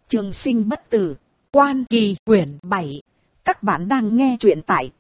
Trường sinh bất tử, Quan Kỳ quyển 7. Các bạn đang nghe truyện tại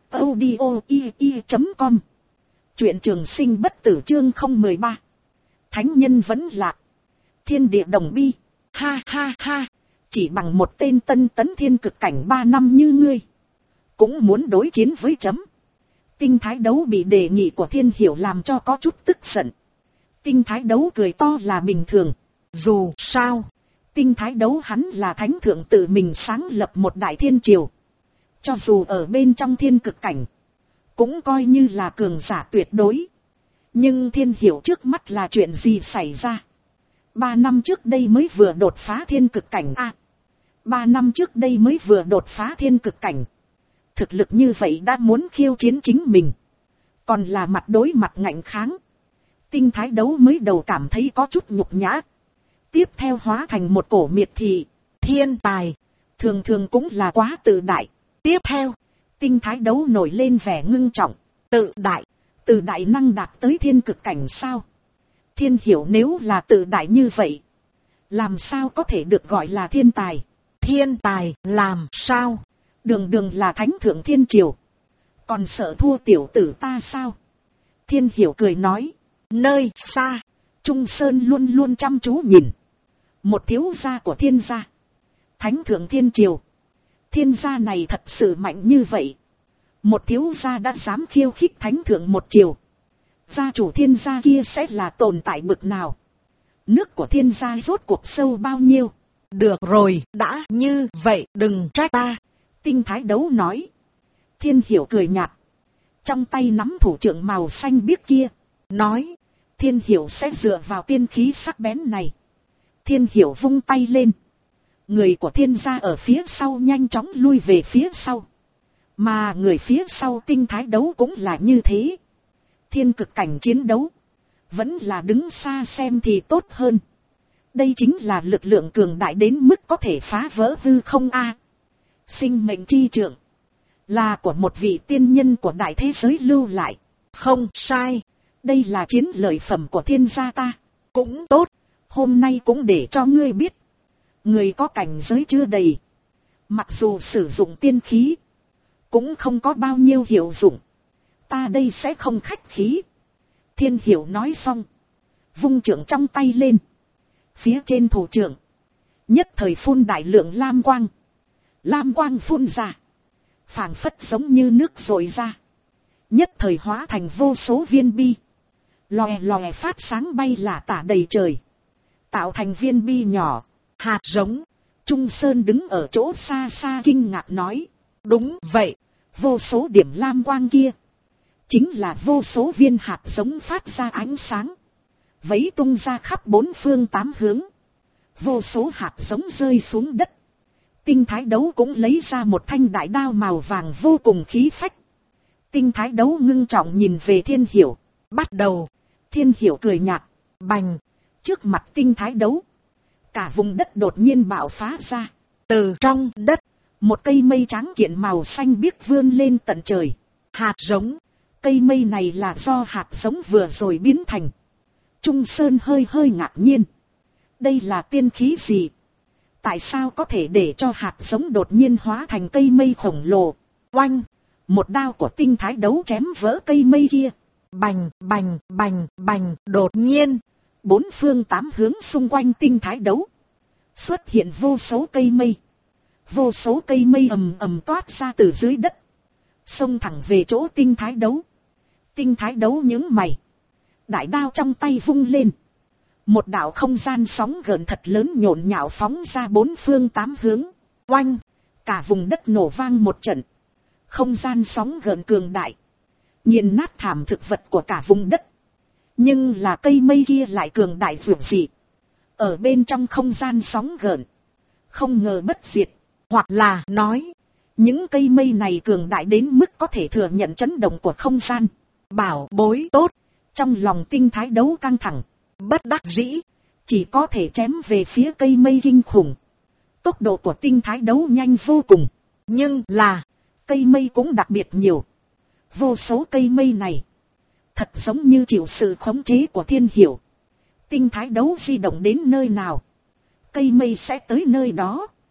audio.com. Truyện Trường sinh bất tử chương 013. Thánh nhân vẫn lạc. Thiên địa đồng bi. Ha ha ha. Chỉ bằng một tên tân tấn thiên cực cảnh 3 năm như ngươi, cũng muốn đối chiến với chấm. Tinh Thái Đấu bị đề nghị của Thiên Hiểu làm cho có chút tức giận. Tinh Thái Đấu cười to là bình thường. Dù sao, Tinh Thái Đấu hắn là thánh thượng tự mình sáng lập một đại thiên triều. Cho dù ở bên trong thiên cực cảnh, cũng coi như là cường giả tuyệt đối. Nhưng Thiên Hiểu trước mắt là chuyện gì xảy ra? 3 năm trước đây mới vừa đột phá thiên cực cảnh a. 3 năm trước đây mới vừa đột phá thiên cực cảnh. Thực lực như vậy đã muốn khiêu chiến chính mình, còn là mặt đối mặt ngạnh kháng. Tinh Thái Đấu mới đầu cảm thấy có chút nhục nhã. Tiếp theo hóa thành một cổ miệt thị. Thiên tài, thường thường cũng là quá tự đại. Tiếp theo, Tinh Thái Đấu nổi lên vẻ ngưng trọng. Tự đại năng đạt tới thiên cực cảnh sao? Thiên Hiểu nếu là tự đại như vậy, làm sao có thể được gọi là thiên tài? Thiên tài làm sao? Đường đường là thánh thượng thiên triều, còn sợ thua tiểu tử ta sao? Thiên Hiểu cười nói. Nơi xa, Trung Sơn luôn luôn chăm chú nhìn. Một thiếu gia của thiên gia, thánh thượng thiên triều. Thiên gia này thật sự mạnh như vậy. Một thiếu gia đã dám khiêu khích thánh thượng một triều. Gia chủ thiên gia kia sẽ là tồn tại bực nào? Nước của thiên gia rốt cuộc sâu bao nhiêu? Được rồi, đã như vậy đừng trách ta. Tinh Thái Đấu nói. Thiên Hiểu cười nhạt, trong tay nắm thủ trượng màu xanh biếc kia, nói. Thiên Hiểu sẽ dựa vào tiên khí sắc bén này. Thiên Hiểu vung tay lên, người của thiên gia ở phía sau nhanh chóng lui về phía sau. Mà người phía sau Tinh Thái Đấu cũng là như thế. Thiên cực cảnh chiến đấu, vẫn là đứng xa xem thì tốt hơn. Đây chính là lực lượng cường đại đến mức có thể phá vỡ hư không a. Sinh mệnh chi trượng, là của một vị tiên nhân của đại thế giới lưu lại. Không sai, đây là chiến lợi phẩm của thiên gia ta. Cũng tốt, hôm nay cũng để cho ngươi biết, người có cảnh giới chưa đầy, mặc dù sử dụng tiên khí, cũng không có bao nhiêu hiệu dụng. Ta đây sẽ không khách khí. Thiên Hiểu nói xong, vung trượng trong tay lên. Phía trên thủ trượng, nhất thời phun đại lượng lam quang. Lam quang phun ra, phảng phất giống như nước dội ra, nhất thời hóa thành vô số viên bi, lòe lòe phát sáng bay lả tả đầy trời, tạo thành viên bi nhỏ, hạt giống. Trung Sơn đứng ở chỗ xa xa kinh ngạc nói. Đúng vậy, vô số điểm lam quang kia, chính là vô số viên hạt giống phát ra ánh sáng, vấy tung ra khắp 4 phương 8 hướng. Vô số hạt giống rơi xuống đất. Tinh Thái Đấu cũng lấy ra một thanh đại đao màu vàng vô cùng khí phách. Tinh Thái Đấu ngưng trọng nhìn về Thiên Hiểu. Bắt đầu. Thiên Hiểu cười nhạt. Bành. Trước mặt Tinh Thái Đấu, cả vùng đất đột nhiên bạo phá ra. Từ trong đất, một cây mây trắng kiện màu xanh biếc vươn lên tận trời. Hạt giống. Cây mây này là do hạt giống vừa rồi biến thành. Trung Sơn hơi hơi ngạc nhiên. Đây là tiên khí gì? Tại sao có thể để cho hạt giống đột nhiên hóa thành cây mây khổng lồ? Oanh! Một đao của Tinh Thái Đấu chém vỡ cây mây kia. Bành, bành, bành, bành. Đột nhiên, 4 phương 8 hướng xung quanh Tinh Thái Đấu xuất hiện vô số cây mây. Vô số cây mây ầm ầm toát ra từ dưới đất, xông thẳng về chỗ Tinh Thái Đấu. Tinh Thái Đấu nhướng mày, đại đao trong tay vung lên. Một đạo không gian sóng gợn thật lớn nhộn nhạo phóng ra 4 phương 8 hướng. Oanh! Cả vùng đất nổ vang một trận. Không gian sóng gợn cường đại, nghiền nát thảm thực vật của cả vùng đất. Nhưng là cây mây kia lại cường đại dữ dị. Ở bên trong không gian sóng gợn, không ngờ bất diệt. Hoặc là nói, những cây mây này cường đại đến mức có thể thừa nhận chấn động của không gian. Bảo bối tốt. Trong lòng Tinh Thái Đấu căng thẳng, bất đắc dĩ, chỉ có thể chém về phía cây mây kinh khủng. Tốc độ của Tinh Thái Đấu nhanh vô cùng, nhưng là cây mây cũng đặc biệt nhiều. Vô số cây mây này thật giống như chịu sự khống chế của Thiên Hiểu. Tinh Thái Đấu di động đến nơi nào, cây mây sẽ tới nơi đó.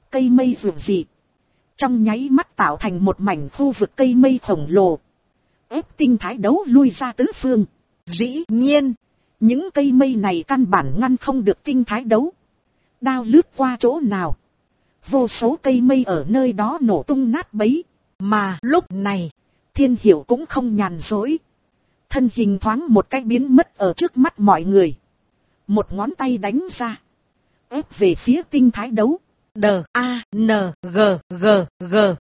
Cây mây vượt dị. Trong nháy mắt tạo thành một mảnh khu vực cây mây khổng lồ. Ép tinh thái đấu lui ra tứ phương. Dĩ nhiên, những cây mây này căn bản ngăn không được tinh thái đấu. Đao lướt qua chỗ nào, vô số cây mây ở nơi đó nổ tung nát bấy. Mà lúc này, Thiên Hiểu cũng không nhàn rỗi. Thân hình thoáng một cái biến mất ở trước mắt mọi người. Một ngón tay đánh ra, ép về phía tinh thái đấu. D-A-N-G-G-G.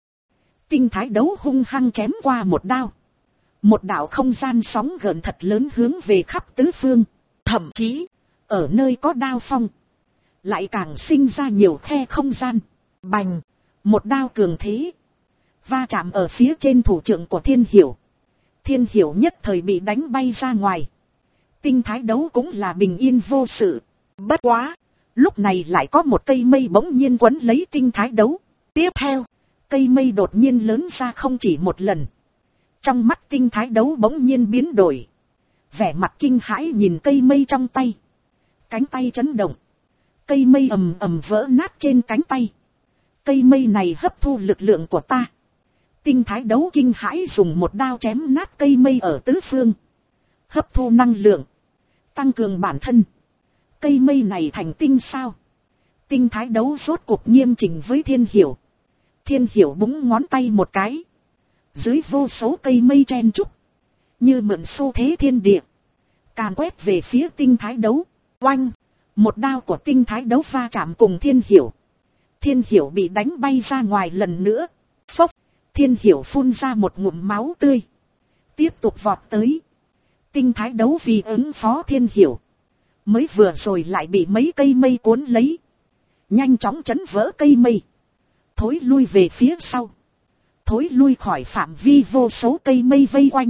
Tinh thái đấu hung hăng chém qua một đao. Một đạo không gian sóng gợn thật lớn hướng về khắp tứ phương. Thậm chí, ở nơi có đao phong, lại càng sinh ra nhiều khe không gian. Bành, một đao cường thế, va chạm ở phía trên thủ trưởng của Thiên Hiểu. Thiên Hiểu nhất thời bị đánh bay ra ngoài. Tinh thái đấu cũng là bình yên vô sự. Bất quá, lúc này lại có một cây mây bỗng nhiên quấn lấy tinh thái đấu. Tiếp theo, cây mây đột nhiên lớn ra không chỉ một lần. Trong mắt tinh thái đấu bỗng nhiên biến đổi. Vẻ mặt kinh hãi nhìn cây mây trong tay. Cánh tay chấn động. Cây mây ầm ầm vỡ nát trên cánh tay. Cây mây này hấp thu lực lượng của ta. Tinh thái đấu kinh hãi dùng một đao chém nát cây mây ở tứ phương. Hấp thu năng lượng, tăng cường bản thân. Cây mây này thành tinh sao? Tinh thái đấu rốt cuộc nghiêm chỉnh với Thiên Hiểu. Thiên Hiểu búng ngón tay một cái. Dưới vô số cây mây chen trúc, như mượn xu thế thiên địa, càn quét về phía tinh thái đấu. Oanh! Một đao của tinh thái đấu va chạm cùng Thiên Hiểu. Thiên Hiểu bị đánh bay ra ngoài lần nữa. Phốc! Thiên Hiểu phun ra một ngụm máu tươi. Tiếp tục vọt tới. Tinh thái đấu vì ứng phó Thiên Hiểu, mới vừa rồi lại bị mấy cây mây cuốn lấy. Nhanh chóng chấn vỡ cây mây. Thối lui về phía sau. Thối lui khỏi phạm vi vô số cây mây vây quanh.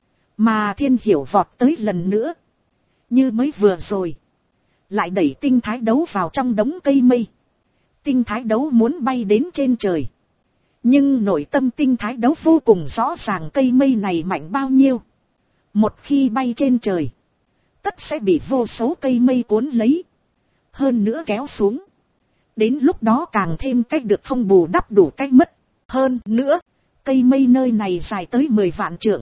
Mà Thiên Hiểu vọt tới lần nữa. Như mới vừa rồi, lại đẩy tinh thái đấu vào trong đống cây mây. Tinh thái đấu muốn bay đến trên trời. Nhưng nội tâm tinh thái đấu vô cùng rõ ràng cây mây này mạnh bao nhiêu. Một khi bay trên trời, tất sẽ bị vô số cây mây cuốn lấy. Hơn nữa kéo xuống. Đến lúc đó càng thêm cách được không bù đắp đủ cách mất. Hơn nữa, cây mây nơi này dài tới 10 vạn trượng.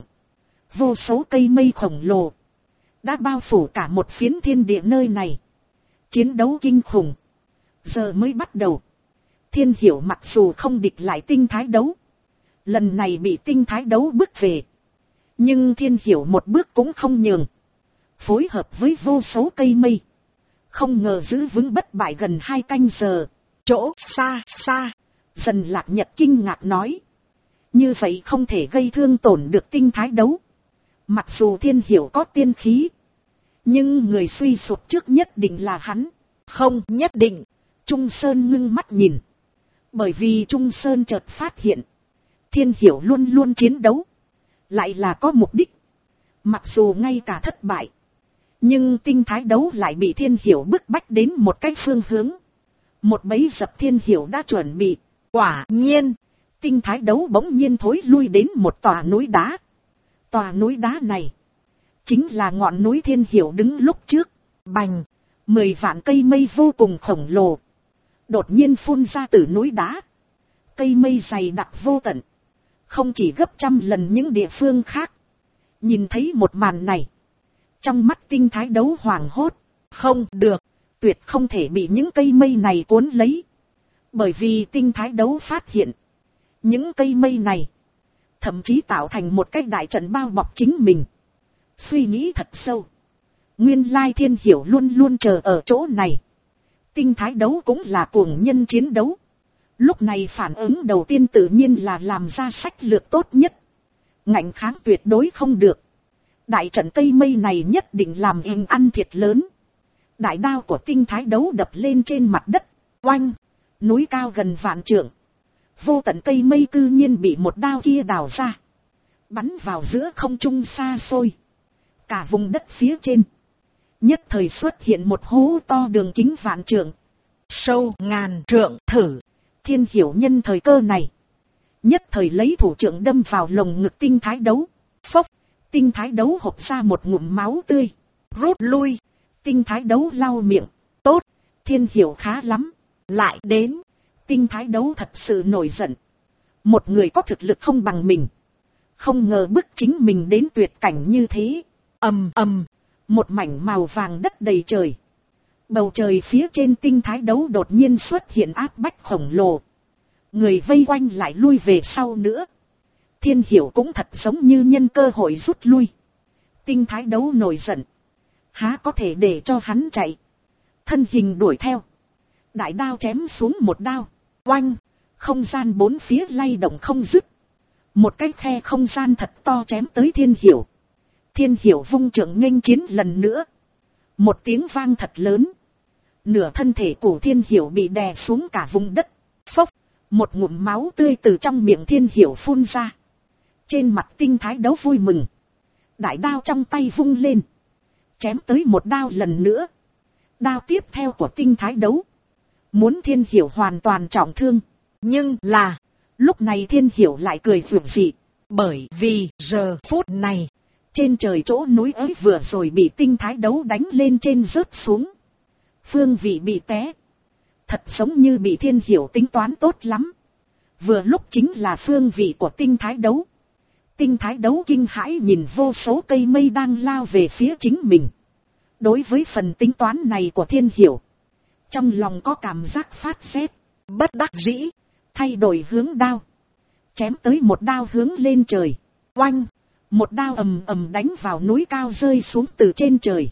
Vô số cây mây khổng lồ đã bao phủ cả một phiến thiên địa nơi này. Chiến đấu kinh khủng giờ mới bắt đầu. Thiên Hiểu mặc dù không địch lại tinh thái đấu, lần này bị tinh thái đấu bước về, nhưng Thiên Hiểu một bước cũng không nhường. Phối hợp với vô số cây mây, không ngờ giữ vững bất bại gần 2 canh giờ. Chỗ xa xa, Dần Lạc Nhật kinh ngạc nói. Như vậy không thể gây thương tổn được tinh thái đấu. Mặc dù Thiên Hiểu có tiên khí, nhưng người suy sụp trước nhất định là hắn. Không nhất định. Trung Sơn ngưng mắt nhìn. Bởi vì Trung Sơn chợt phát hiện, Thiên Hiểu luôn luôn chiến đấu, lại là có mục đích. Mặc dù ngay cả thất bại, nhưng tinh thái đấu lại bị Thiên Hiểu bức bách đến một cái phương hướng. Một bẫy dập Thiên Hiểu đã chuẩn bị. Quả nhiên, tinh thái đấu bỗng nhiên thối lui đến một tòa núi đá. Tòa núi đá này chính là ngọn núi Thiên Hiểu đứng lúc trước. Bành! 10 vạn cây mây vô cùng khổng lồ đột nhiên phun ra từ núi đá. Cây mây dày đặc vô tận, không chỉ gấp trăm lần những địa phương khác. Nhìn thấy một màn này, trong mắt tinh thái đấu hoảng hốt. Không được, tuyệt không thể bị những cây mây này cuốn lấy. Bởi vì tinh thái đấu phát hiện, những cây mây này thậm chí tạo thành một cái đại trận bao bọc chính mình. Suy nghĩ thật sâu, nguyên lai Thiên Hiểu luôn luôn chờ ở chỗ này. Tinh thái đấu cũng là cuồng nhân chiến đấu. Lúc này phản ứng đầu tiên tự nhiên là làm ra sách lược tốt nhất. Ngạnh kháng tuyệt đối không được. Đại trận cây mây này nhất định làm inh ăn thiệt lớn. Đại đao của tinh thái đấu đập lên trên mặt đất. Oanh! Núi cao gần vạn trượng. Vô tận cây mây cư nhiên bị một đao kia đào ra. Bắn vào giữa không trung xa xôi. Cả vùng đất phía trên nhất thời xuất hiện một hố to đường kính vạn trượng, sâu ngàn trượng. Thử! Thiên Hiểu nhân thời cơ này, nhất thời lấy thủ trưởng đâm vào lồng ngực tinh thái đấu. Phốc! Tinh thái đấu hộc ra một ngụm máu tươi. Rút lui! Tinh thái đấu lau miệng. Tốt! Thiên Hiểu khá lắm. Lại đến! Tinh thái đấu thật sự nổi giận. Một người có thực lực không bằng mình, không ngờ bức chính mình đến tuyệt cảnh như thế. Ầm ầm, một mảnh màu vàng đất đầy trời. Bầu trời phía trên tinh thái đấu đột nhiên xuất hiện áp bách khổng lồ. Người vây quanh lại lui về sau nữa. Thiên Hiểu cũng thật giống như nhân cơ hội rút lui. Tinh thái đấu nổi giận, há có thể để cho hắn chạy. Thân hình đuổi theo. Đại đao chém xuống một đao. Oanh, không gian bốn phía lay động không dứt. Một cái khe không gian thật to chém tới Thiên Hiểu. Thiên Hiểu vung trượng nghênh chiến lần nữa. Một tiếng vang thật lớn. Nửa thân thể của Thiên Hiểu bị đè xuống cả vùng đất. Phốc, một ngụm máu tươi từ trong miệng Thiên Hiểu phun ra. Trên mặt tinh thái đấu vui mừng. Đại đao trong tay vung lên, chém tới một đao lần nữa. Đao tiếp theo của tinh thái đấu muốn Thiên Hiểu hoàn toàn trọng thương. Nhưng là lúc này Thiên Hiểu lại cười rụng dị. Bởi vì giờ phút này trên trời chỗ núi ấy vừa rồi bị tinh thái đấu đánh lên trên rớt xuống. Phương vị bị té. Thật giống như bị Thiên Hiểu tính toán tốt lắm. Vừa lúc chính là phương vị của tinh thái đấu. Tinh thái đấu kinh hãi nhìn vô số cây mây đang lao về phía chính mình. Đối với phần tính toán này của Thiên Hiểu, trong lòng có cảm giác phát rét. Bất đắc dĩ, thay đổi hướng đao, chém tới một đao hướng lên trời. Oanh, một đao ầm ầm đánh vào núi cao rơi xuống từ trên trời.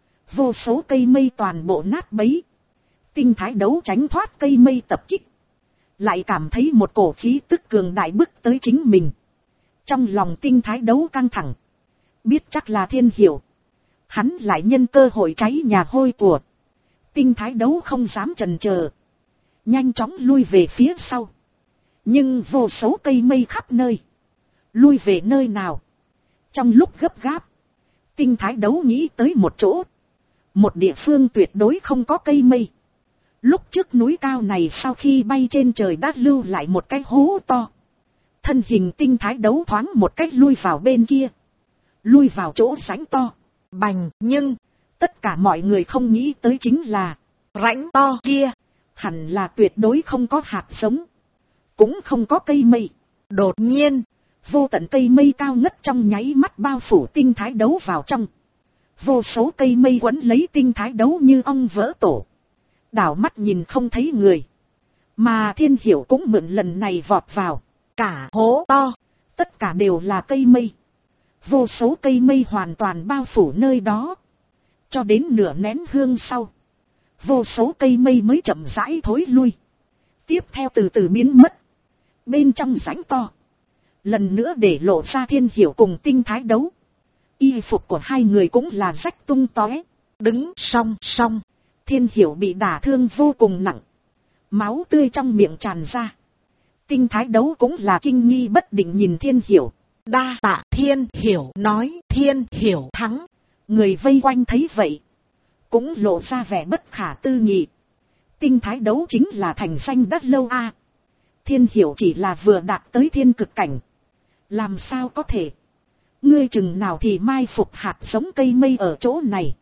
Vô số cây mây toàn bộ nát bấy. Tinh thái đấu tránh thoát cây mây tập kích, lại cảm thấy một cổ khí tức cường đại bức tới chính mình. Trong lòng tinh thái đấu căng thẳng, biết chắc là Thiên Hiểu. Hắn lại nhân cơ hội cháy nhà hôi của. Tinh thái đấu không dám chần chờ, nhanh chóng lui về phía sau. Nhưng vô số cây mây khắp nơi, lui về nơi nào? Trong lúc gấp gáp, tinh thái đấu nghĩ tới một chỗ. Một địa phương tuyệt đối không có cây mây. Lúc trước núi cao này sau khi bay trên trời đã lưu lại một cái hố to. Thân hình tinh thái đấu thoáng một cách lui vào bên kia, lui vào chỗ rãnh to. Bành, nhưng tất cả mọi người không nghĩ tới chính là rãnh to kia hẳn là tuyệt đối không có hạt giống, cũng không có cây mây. Đột nhiên, vô tận cây mây cao ngất trong nháy mắt bao phủ tinh thái đấu vào trong. Vô số cây mây quấn lấy tinh thái đấu như ong vỡ tổ. Đảo mắt nhìn không thấy người. Mà Thiên Hiểu cũng mượn lần này vọt vào. Cả hố to, tất cả đều là cây mây. Vô số cây mây hoàn toàn bao phủ nơi đó. Cho đến nửa nén hương sau, vô số cây mây mới chậm rãi thối lui. Tiếp theo từ từ biến mất. Bên trong rãnh to, lần nữa để lộ ra Thiên Hiểu cùng tinh thái đấu. Y phục của hai người cũng là rách tung tóe. Đứng song song, Thiên Hiểu bị đả thương vô cùng nặng, máu tươi trong miệng tràn ra. Tinh thái đấu cũng là kinh nghi bất định nhìn Thiên Hiểu. Đa tạ Thiên Hiểu nói Thiên Hiểu thắng. Người vây quanh thấy vậy, cũng lộ ra vẻ bất khả tư nghị. Tinh thái đấu chính là thành danh đất lâu a. Thiên Hiểu chỉ là vừa đạt tới thiên cực cảnh, làm sao có thể? Ngươi chừng nào thì mai phục hạt giống cây mây ở chỗ này,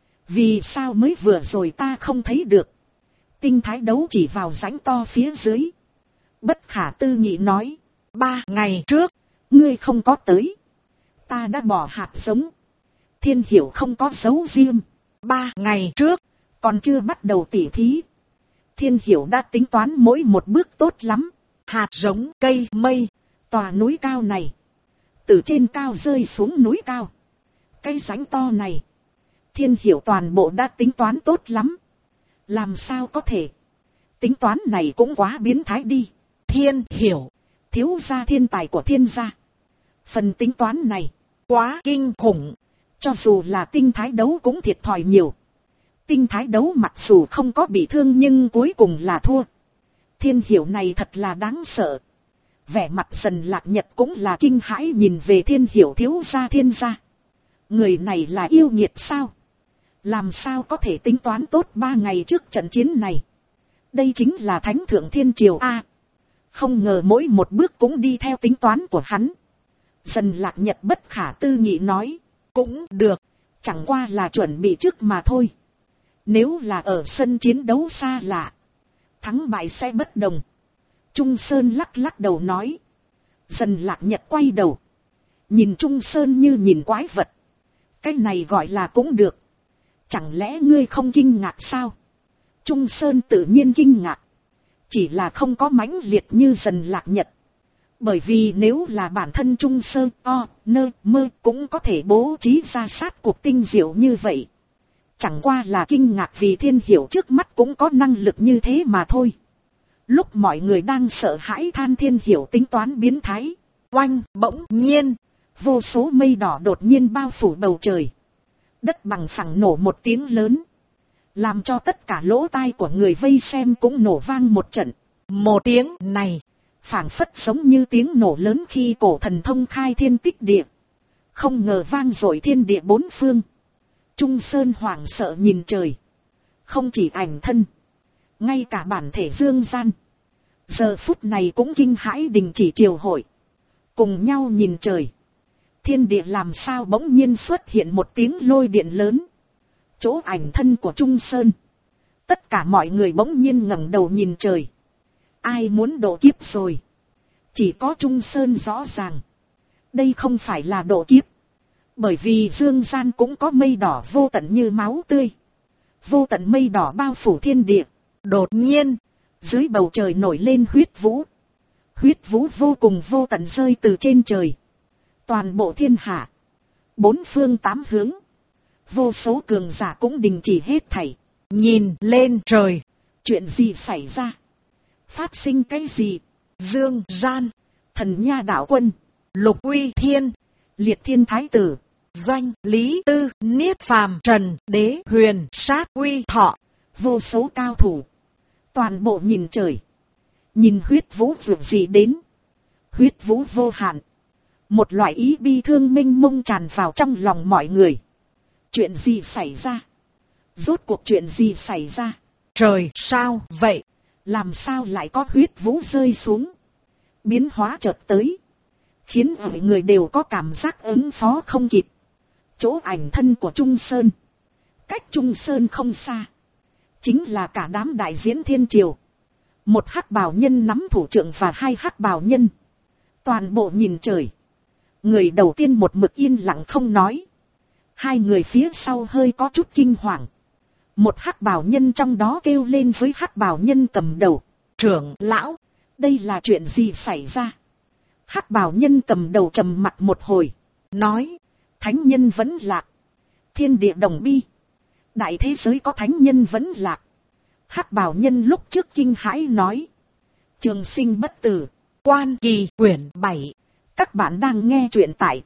vì sao mới vừa rồi ta không thấy được? Tinh thái đấu chỉ vào rãnh to phía dưới, bất khả tư nghị nói. 3 ngày trước, ngươi không có tới, ta đã bỏ hạt giống. Thiên Hiểu không có giấu riêng. 3 ngày trước, còn chưa bắt đầu tỉ thí, Thiên Hiểu đã tính toán mỗi một bước tốt lắm. Hạt giống cây mây, tòa núi cao này, từ trên cao rơi xuống núi cao. Cái rãnh to này, Thiên Hiểu toàn bộ đã tính toán tốt lắm. Làm sao có thể? Tính toán này cũng quá biến thái đi. Thiên Hiểu, thiếu gia thiên tài của Thiên gia. Phần tính toán này, quá kinh khủng. Cho dù là tinh thái đấu cũng thiệt thòi nhiều. Tinh thái đấu mặc dù không có bị thương nhưng cuối cùng là thua. Thiên Hiểu này thật là đáng sợ. Vẻ mặt Dần Lạc Nhật cũng là kinh hãi nhìn về Thiên Hiểu thiếu gia Thiên gia. Người này là yêu nghiệt sao? Làm sao có thể tính toán tốt 3 ngày trước trận chiến này? Đây chính là Thánh Thượng Thiên Triều A. Không ngờ mỗi một bước cũng đi theo tính toán của hắn. Dần Lạc Nhật bất khả tư nghị nói. Cũng được, chẳng qua là chuẩn bị trước mà thôi. Nếu là ở sân chiến đấu xa lạ, thắng bại sẽ bất đồng. Trung Sơn lắc lắc đầu nói. Dần Lạc Nhật quay đầu, nhìn Trung Sơn như nhìn quái vật. Cái này gọi là cũng được. Chẳng lẽ ngươi không kinh ngạc sao? Trung Sơn tự nhiên kinh ngạc. Chỉ là không có mãnh liệt như Dần Lạc Nhật. Bởi vì nếu là bản thân Trung Sơn mơ cũng có thể bố trí ra sát cuộc tinh diệu như vậy. Chẳng qua là kinh ngạc vì Thiên Hiểu trước mắt cũng có năng lực như thế mà thôi. Lúc mọi người đang sợ hãi than Thiên Hiểu tính toán biến thái, oanh, bỗng nhiên, vô số mây đỏ đột nhiên bao phủ bầu trời. Đất bằng phẳng nổ một tiếng lớn, làm cho tất cả lỗ tai của người vây xem cũng nổ vang một trận. Một tiếng này, phảng phất giống như tiếng nổ lớn khi cổ thần thông khai thiên tích địa. Không ngờ vang dội thiên địa bốn phương. Trung Sơn hoảng sợ nhìn trời. Không chỉ ảnh thân, ngay cả bản thể Dương Gian, giờ phút này cũng kinh hãi đình chỉ triều hội. Cùng nhau nhìn trời. Thiên địa làm sao bỗng nhiên xuất hiện một tiếng lôi điện lớn. Chỗ ảnh thân của Trung Sơn. Tất cả mọi người bỗng nhiên ngẩng đầu nhìn trời. Ai muốn độ kiếp rồi? Chỉ có Trung Sơn rõ ràng. Đây không phải là độ kiếp. Bởi vì Dương Gian cũng có mây đỏ vô tận như máu tươi. Vô tận mây đỏ bao phủ thiên địa. Đột nhiên, dưới bầu trời nổi lên huyết vũ. Huyết vũ vô cùng vô tận rơi từ trên trời. Toàn bộ thiên hạ, bốn phương tám hướng, vô số cường giả cũng đình chỉ hết thảy. Nhìn lên trời. Chuyện gì xảy ra? Phát sinh cái gì? Dương Gian, Thần Nha Đạo Quân, Lục Uy Thiên, Liệt Thiên Thái Tử, Doanh Lý Tư, Niết Phàm, Trần Đế, Huyền Sát, Uy Thọ, vô số cao thủ, toàn bộ nhìn trời. Nhìn huyết vũ vượt gì đến. Huyết vũ vô hạn. Một loại ý bi thương mênh mông tràn vào trong lòng mọi người. Chuyện gì xảy ra? Rốt cuộc chuyện gì xảy ra? Trời sao vậy? Làm sao lại có huyết vũ rơi xuống? Biến hóa chợt tới, khiến mọi người đều có cảm giác ứng phó không kịp. Chỗ ảnh thân của Trung Sơn, cách Trung Sơn không xa, chính là cả đám đại diễn thiên triều. Một hắc bào nhân nắm thủ trưởng và hai hắc bào nhân. Toàn bộ nhìn trời. Người đầu tiên một mực yên lặng không nói. Hai người phía sau hơi có chút kinh hoàng. Một hắc bào nhân trong đó kêu lên với hắc bào nhân cầm đầu. Trưởng lão, đây là chuyện gì xảy ra? Hắc bào nhân cầm đầu trầm mặc một hồi. Nói, thánh nhân vẫn lạc. Thiên địa đồng bi. Đại thế giới có thánh nhân vẫn lạc. Hắc bào nhân lúc trước kinh hãi nói. Trường sinh bất tử. Quan Kỳ quyển 7. Các bạn đang nghe truyện tại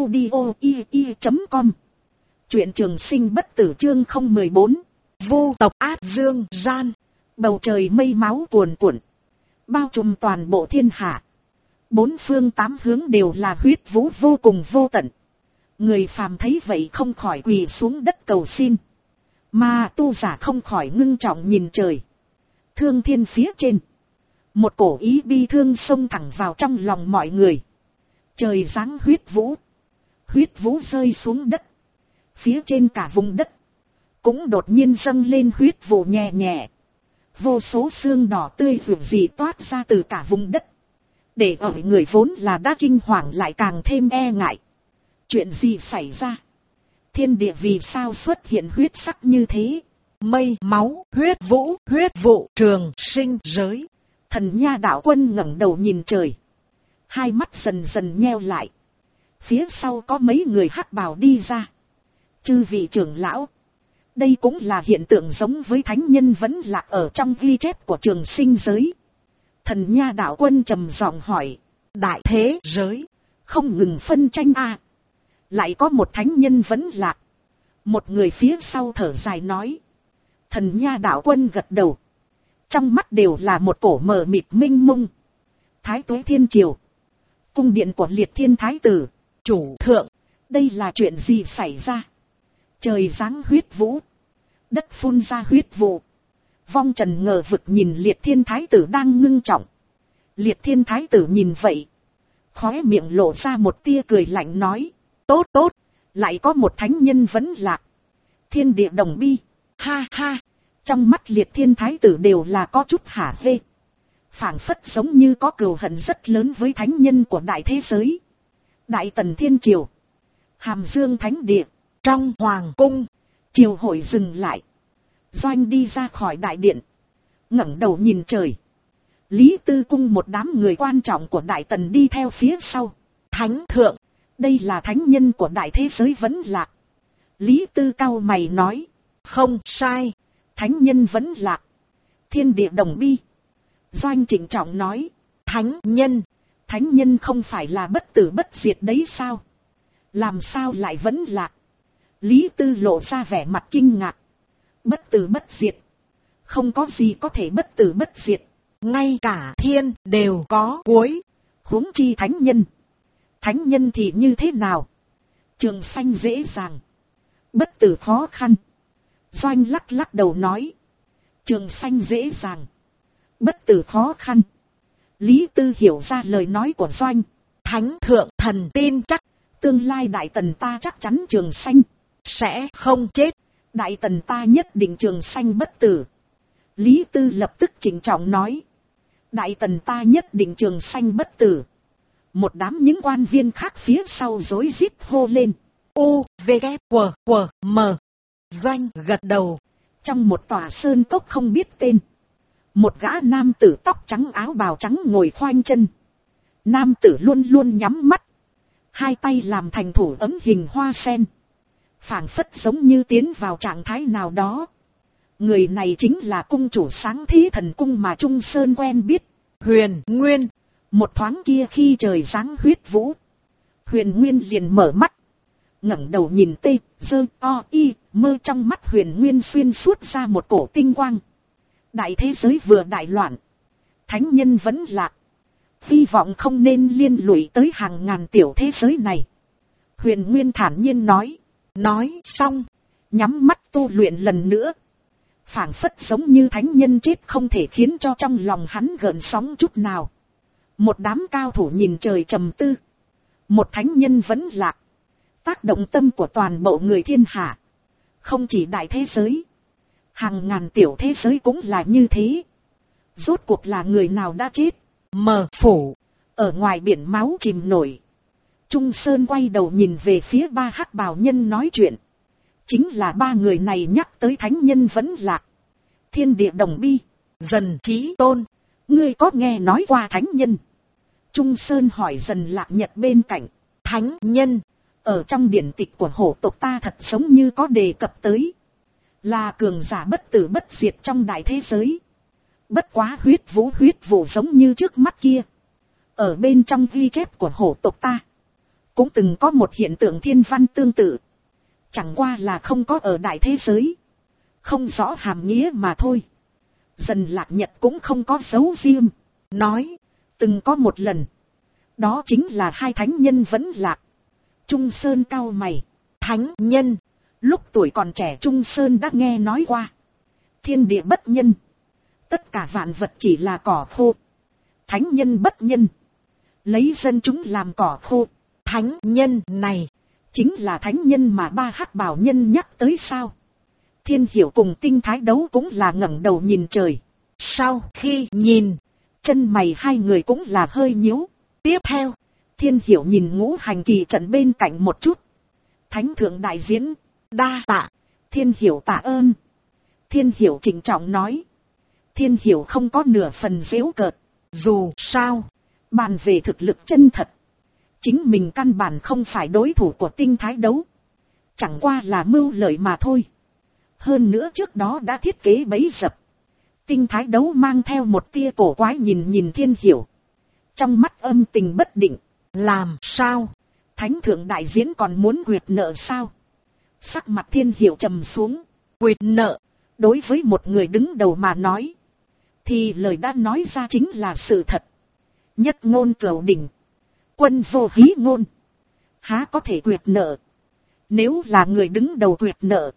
audio.com. Truyện Trường Sinh bất tử chương 014. Vô tộc ác Dương Gian. Bầu trời mây máu cuồn cuộn, bao trùm toàn bộ thiên hạ. Bốn phương tám hướng đều là huyết vũ vô cùng vô tận. Người phàm thấy vậy không khỏi quỳ xuống đất cầu xin. Mà tu giả không khỏi ngưng trọng nhìn trời. Thương thiên phía trên, một cổ ý bi thương xông thẳng vào trong lòng mọi người. Trời giáng huyết vũ. Huyết vũ rơi xuống đất. Phía trên cả vùng đất cũng đột nhiên dâng lên huyết vụ nhẹ nhẹ. Vô số xương đỏ tươi rượu gì toát ra từ cả vùng đất. Để ở người vốn là đã kinh hoàng lại càng thêm e ngại. Chuyện gì xảy ra? Thiên địa vì sao xuất hiện huyết sắc như thế? Mây, máu, huyết vũ, huyết vụ, trường, sinh, giới. Thần Nha Đạo Quân ngẩng đầu nhìn trời. Hai mắt dần dần nheo lại. Phía sau có mấy người hắc bào đi ra. Chư vị trưởng lão, đây cũng là hiện tượng giống với thánh nhân vẫn lạc ở trong ghi chép của trường sinh giới. Thần Nha Đạo Quân trầm giọng hỏi. Đại thế giới không ngừng phân tranh à? Lại có một thánh nhân vẫn lạc. Một người phía sau thở dài nói. Thần Nha Đạo Quân gật đầu. Trong mắt đều là một cổ mờ mịt minh mông. Thái Tuế Thiên Triều, cung điện của Liệt Thiên Thái Tử. Chủ thượng, đây là chuyện gì xảy ra? Trời giáng huyết vũ, đất phun ra huyết vụ. Vong Trần ngờ vực nhìn Liệt Thiên Thái Tử đang ngưng trọng. Liệt Thiên Thái Tử nhìn vậy, khóe miệng lộ ra một tia cười lạnh nói. Tốt tốt, lại có một thánh nhân vẫn lạc. Thiên địa đồng bi, ha ha, Trong mắt Liệt Thiên Thái tử đều là có chút hả hê. Phảng phất giống như có cừu hận rất lớn với thánh nhân của đại thế giới. Đại Tần Thiên Triều, Hàm Dương Thánh Địa, trong Hoàng Cung, triều hội dừng lại. Doanh đi ra khỏi đại điện, ngẩng đầu nhìn trời. Lý Tư Cung một đám người quan trọng của Đại Tần đi theo phía sau. Thánh thượng, đây là thánh nhân của đại thế giới Vẫn Lạc. Lý Tư cau mày nói, không sai, thánh nhân Vẫn Lạc, thiên địa đồng bi. Doanh trịnh trọng nói, thánh nhân không phải là bất tử bất diệt đấy sao? Làm sao lại Vẫn Lạc? Lý Tư lộ ra vẻ mặt kinh ngạc. Bất tử bất diệt, không có gì có thể bất tử bất diệt. Ngay cả thiên đều có cuối, huống chi thánh nhân. Thánh nhân thì như thế nào? Trường sanh dễ dàng, bất tử khó khăn. Doanh lắc lắc đầu nói, trường sanh dễ dàng, bất tử khó khăn. Lý Tư hiểu ra lời nói của Doanh. Thánh thượng thần tin chắc, tương lai Đại Tần ta chắc chắn trường sanh, sẽ không chết. Đại Tần ta nhất định trường sanh bất tử. Lý Tư lập tức chỉnh trọng nói, Đại Tần ta nhất định trường sanh bất tử. Một đám những quan viên khác phía sau rối rít hô lên, U, V, K, W, M. Doanh gật đầu. Trong một tòa sơn cốc không biết tên, một gã nam tử tóc trắng áo bào trắng ngồi khoanh chân. Nam tử luôn luôn nhắm mắt, hai tay làm thành thủ ấm hình hoa sen, phảng phất giống như tiến vào trạng thái nào đó. Người này chính là cung chủ Sáng Thế Thần Cung mà Trung Sơn quen biết, Huyền Nguyên. Một thoáng kia khi trời giáng huyết vũ, Huyền Nguyên liền mở mắt, ngẩng đầu nhìn tê, dơ, o, y, mơ. Trong mắt Huyền Nguyên xuyên suốt ra một cổ tinh quang. Đại thế giới vừa đại loạn, thánh nhân Vẫn Lạc, hy vọng không nên liên lụy tới hàng ngàn tiểu thế giới này. Huyền Nguyên thản nhiên nói xong, nhắm mắt tu luyện lần nữa. Phảng phất giống như thánh nhân chết không thể khiến cho trong lòng hắn gợn sóng chút nào. Một đám cao thủ nhìn trời trầm tư. Một thánh nhân Vẫn Lạc, tác động tâm của toàn bộ người thiên hạ. Không chỉ đại thế giới, hàng ngàn tiểu thế giới cũng là như thế. Rốt cuộc là người nào đã chết? Mờ phủ, ở ngoài biển máu chìm nổi. Trung Sơn quay đầu nhìn về phía ba hắc bào nhân nói chuyện. Chính là ba người này nhắc tới thánh nhân Vẫn Lạc. Thiên địa đồng bi, Dần Chí Tôn, ngươi có nghe nói qua thánh nhân? Trung Sơn hỏi Dần Lạc Nhật bên cạnh. Thánh nhân, ở trong điển tịch của hổ tộc ta thật giống như có đề cập tới. Là cường giả bất tử bất diệt trong đại thế giới. Bất quá huyết vũ giống như trước mắt kia. Ở bên trong ghi chép của hổ tộc ta, cũng từng có một hiện tượng thiên văn tương tự. Chẳng qua là không có ở đại thế giới, không rõ hàm nghĩa mà thôi. Dần Lạc Nhật cũng không có dấu riêng, nói, từng có một lần, đó chính là hai thánh nhân Vẫn Lạc. Trung Sơn cau mày, thánh nhân, lúc tuổi còn trẻ Trung Sơn đã nghe nói qua. Thiên địa bất nhân, tất cả vạn vật chỉ là cỏ khô. Thánh nhân bất nhân, lấy dân chúng làm cỏ khô. Thánh nhân này, chính là thánh nhân mà ba hắc bào nhân nhắc tới sao? Thiên Hiểu cùng Tinh Thái Đấu cũng là ngẩng đầu nhìn trời. Sau khi nhìn, chân mày hai người cũng là hơi nhíu. Tiếp theo, Thiên Hiểu nhìn Ngũ Hành Kỳ trận bên cạnh một chút. Thánh thượng đại diễn, đa tạ. Thiên Hiểu tạ ơn. Thiên Hiểu trịnh trọng nói. Thiên Hiểu không có nửa phần giễu cợt. Dù sao, bàn về thực lực chân thật, chính mình căn bản không phải đối thủ của Tinh Thái Đấu. Chẳng qua là mưu lợi mà thôi. Hơn nữa trước đó đã thiết kế bẫy dập. Tinh Thái Đấu mang theo một tia cổ quái nhìn Thiên Hiểu. Trong mắt âm tình bất định. Làm sao? Thánh thượng đại diễn còn muốn quyệt nợ sao? Sắc mặt Thiên Hiểu trầm xuống. Quyệt nợ, đối với một người đứng đầu mà nói, thì lời đã nói ra chính là sự thật. Nhất ngôn cửu đỉnh, quân vô hí ngôn, há có thể quyệt nợ? Nếu là người đứng đầu quyệt nợ,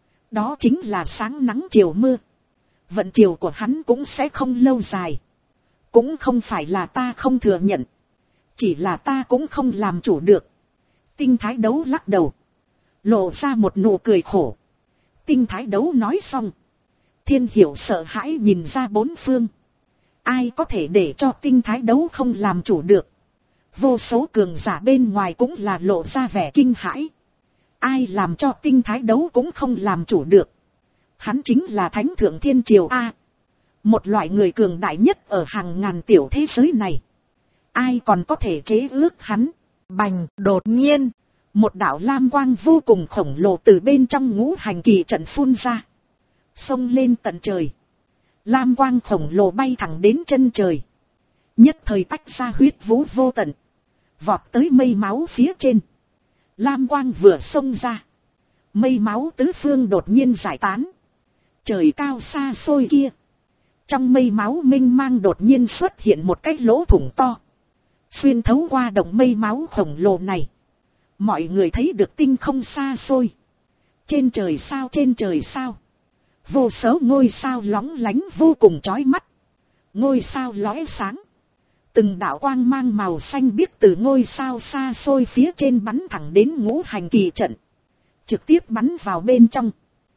đó chính là sáng nắng chiều mưa. Vận chiều của hắn cũng sẽ không lâu dài. Cũng không phải là ta không thừa nhận, chỉ là ta cũng không làm chủ được. Tinh Thái Đấu lắc đầu, lộ ra một nụ cười khổ. Tinh Thái Đấu nói xong, Thiên Hiểu sợ hãi nhìn ra bốn phương. Ai có thể để cho tinh thái đấu không làm chủ được. Vô số cường giả bên ngoài cũng là lộ ra vẻ kinh hãi. Ai làm cho tinh thái đấu cũng không làm chủ được. Hắn chính là Thánh Thượng Thiên Triều A. Một loại người cường đại nhất ở hàng ngàn tiểu thế giới này. Ai còn có thể chế ước hắn. Bành, đột nhiên. Một đạo lam quang vô cùng khổng lồ từ bên trong ngũ hành kỳ trận phun ra. Xông lên tận trời. Lam quang khổng lồ bay thẳng đến chân trời. Nhất thời tách ra huyết vũ vô tận. Vọt tới mây máu phía trên. Lam quang vừa xông ra. Mây máu tứ phương đột nhiên giải tán. Trời cao xa xôi kia. Trong mây máu mênh mang đột nhiên xuất hiện một cái lỗ thủng to. Xuyên thấu qua động mây máu khổng lồ này. Mọi người thấy được tinh không xa xôi. Trên trời sao. Vô số ngôi sao lóng lánh vô cùng chói mắt. Ngôi sao lóe sáng. Từng đạo quang mang màu xanh biếc từ ngôi sao xa xôi phía trên bắn thẳng đến ngũ hành kỳ trận. Trực tiếp bắn vào bên trong.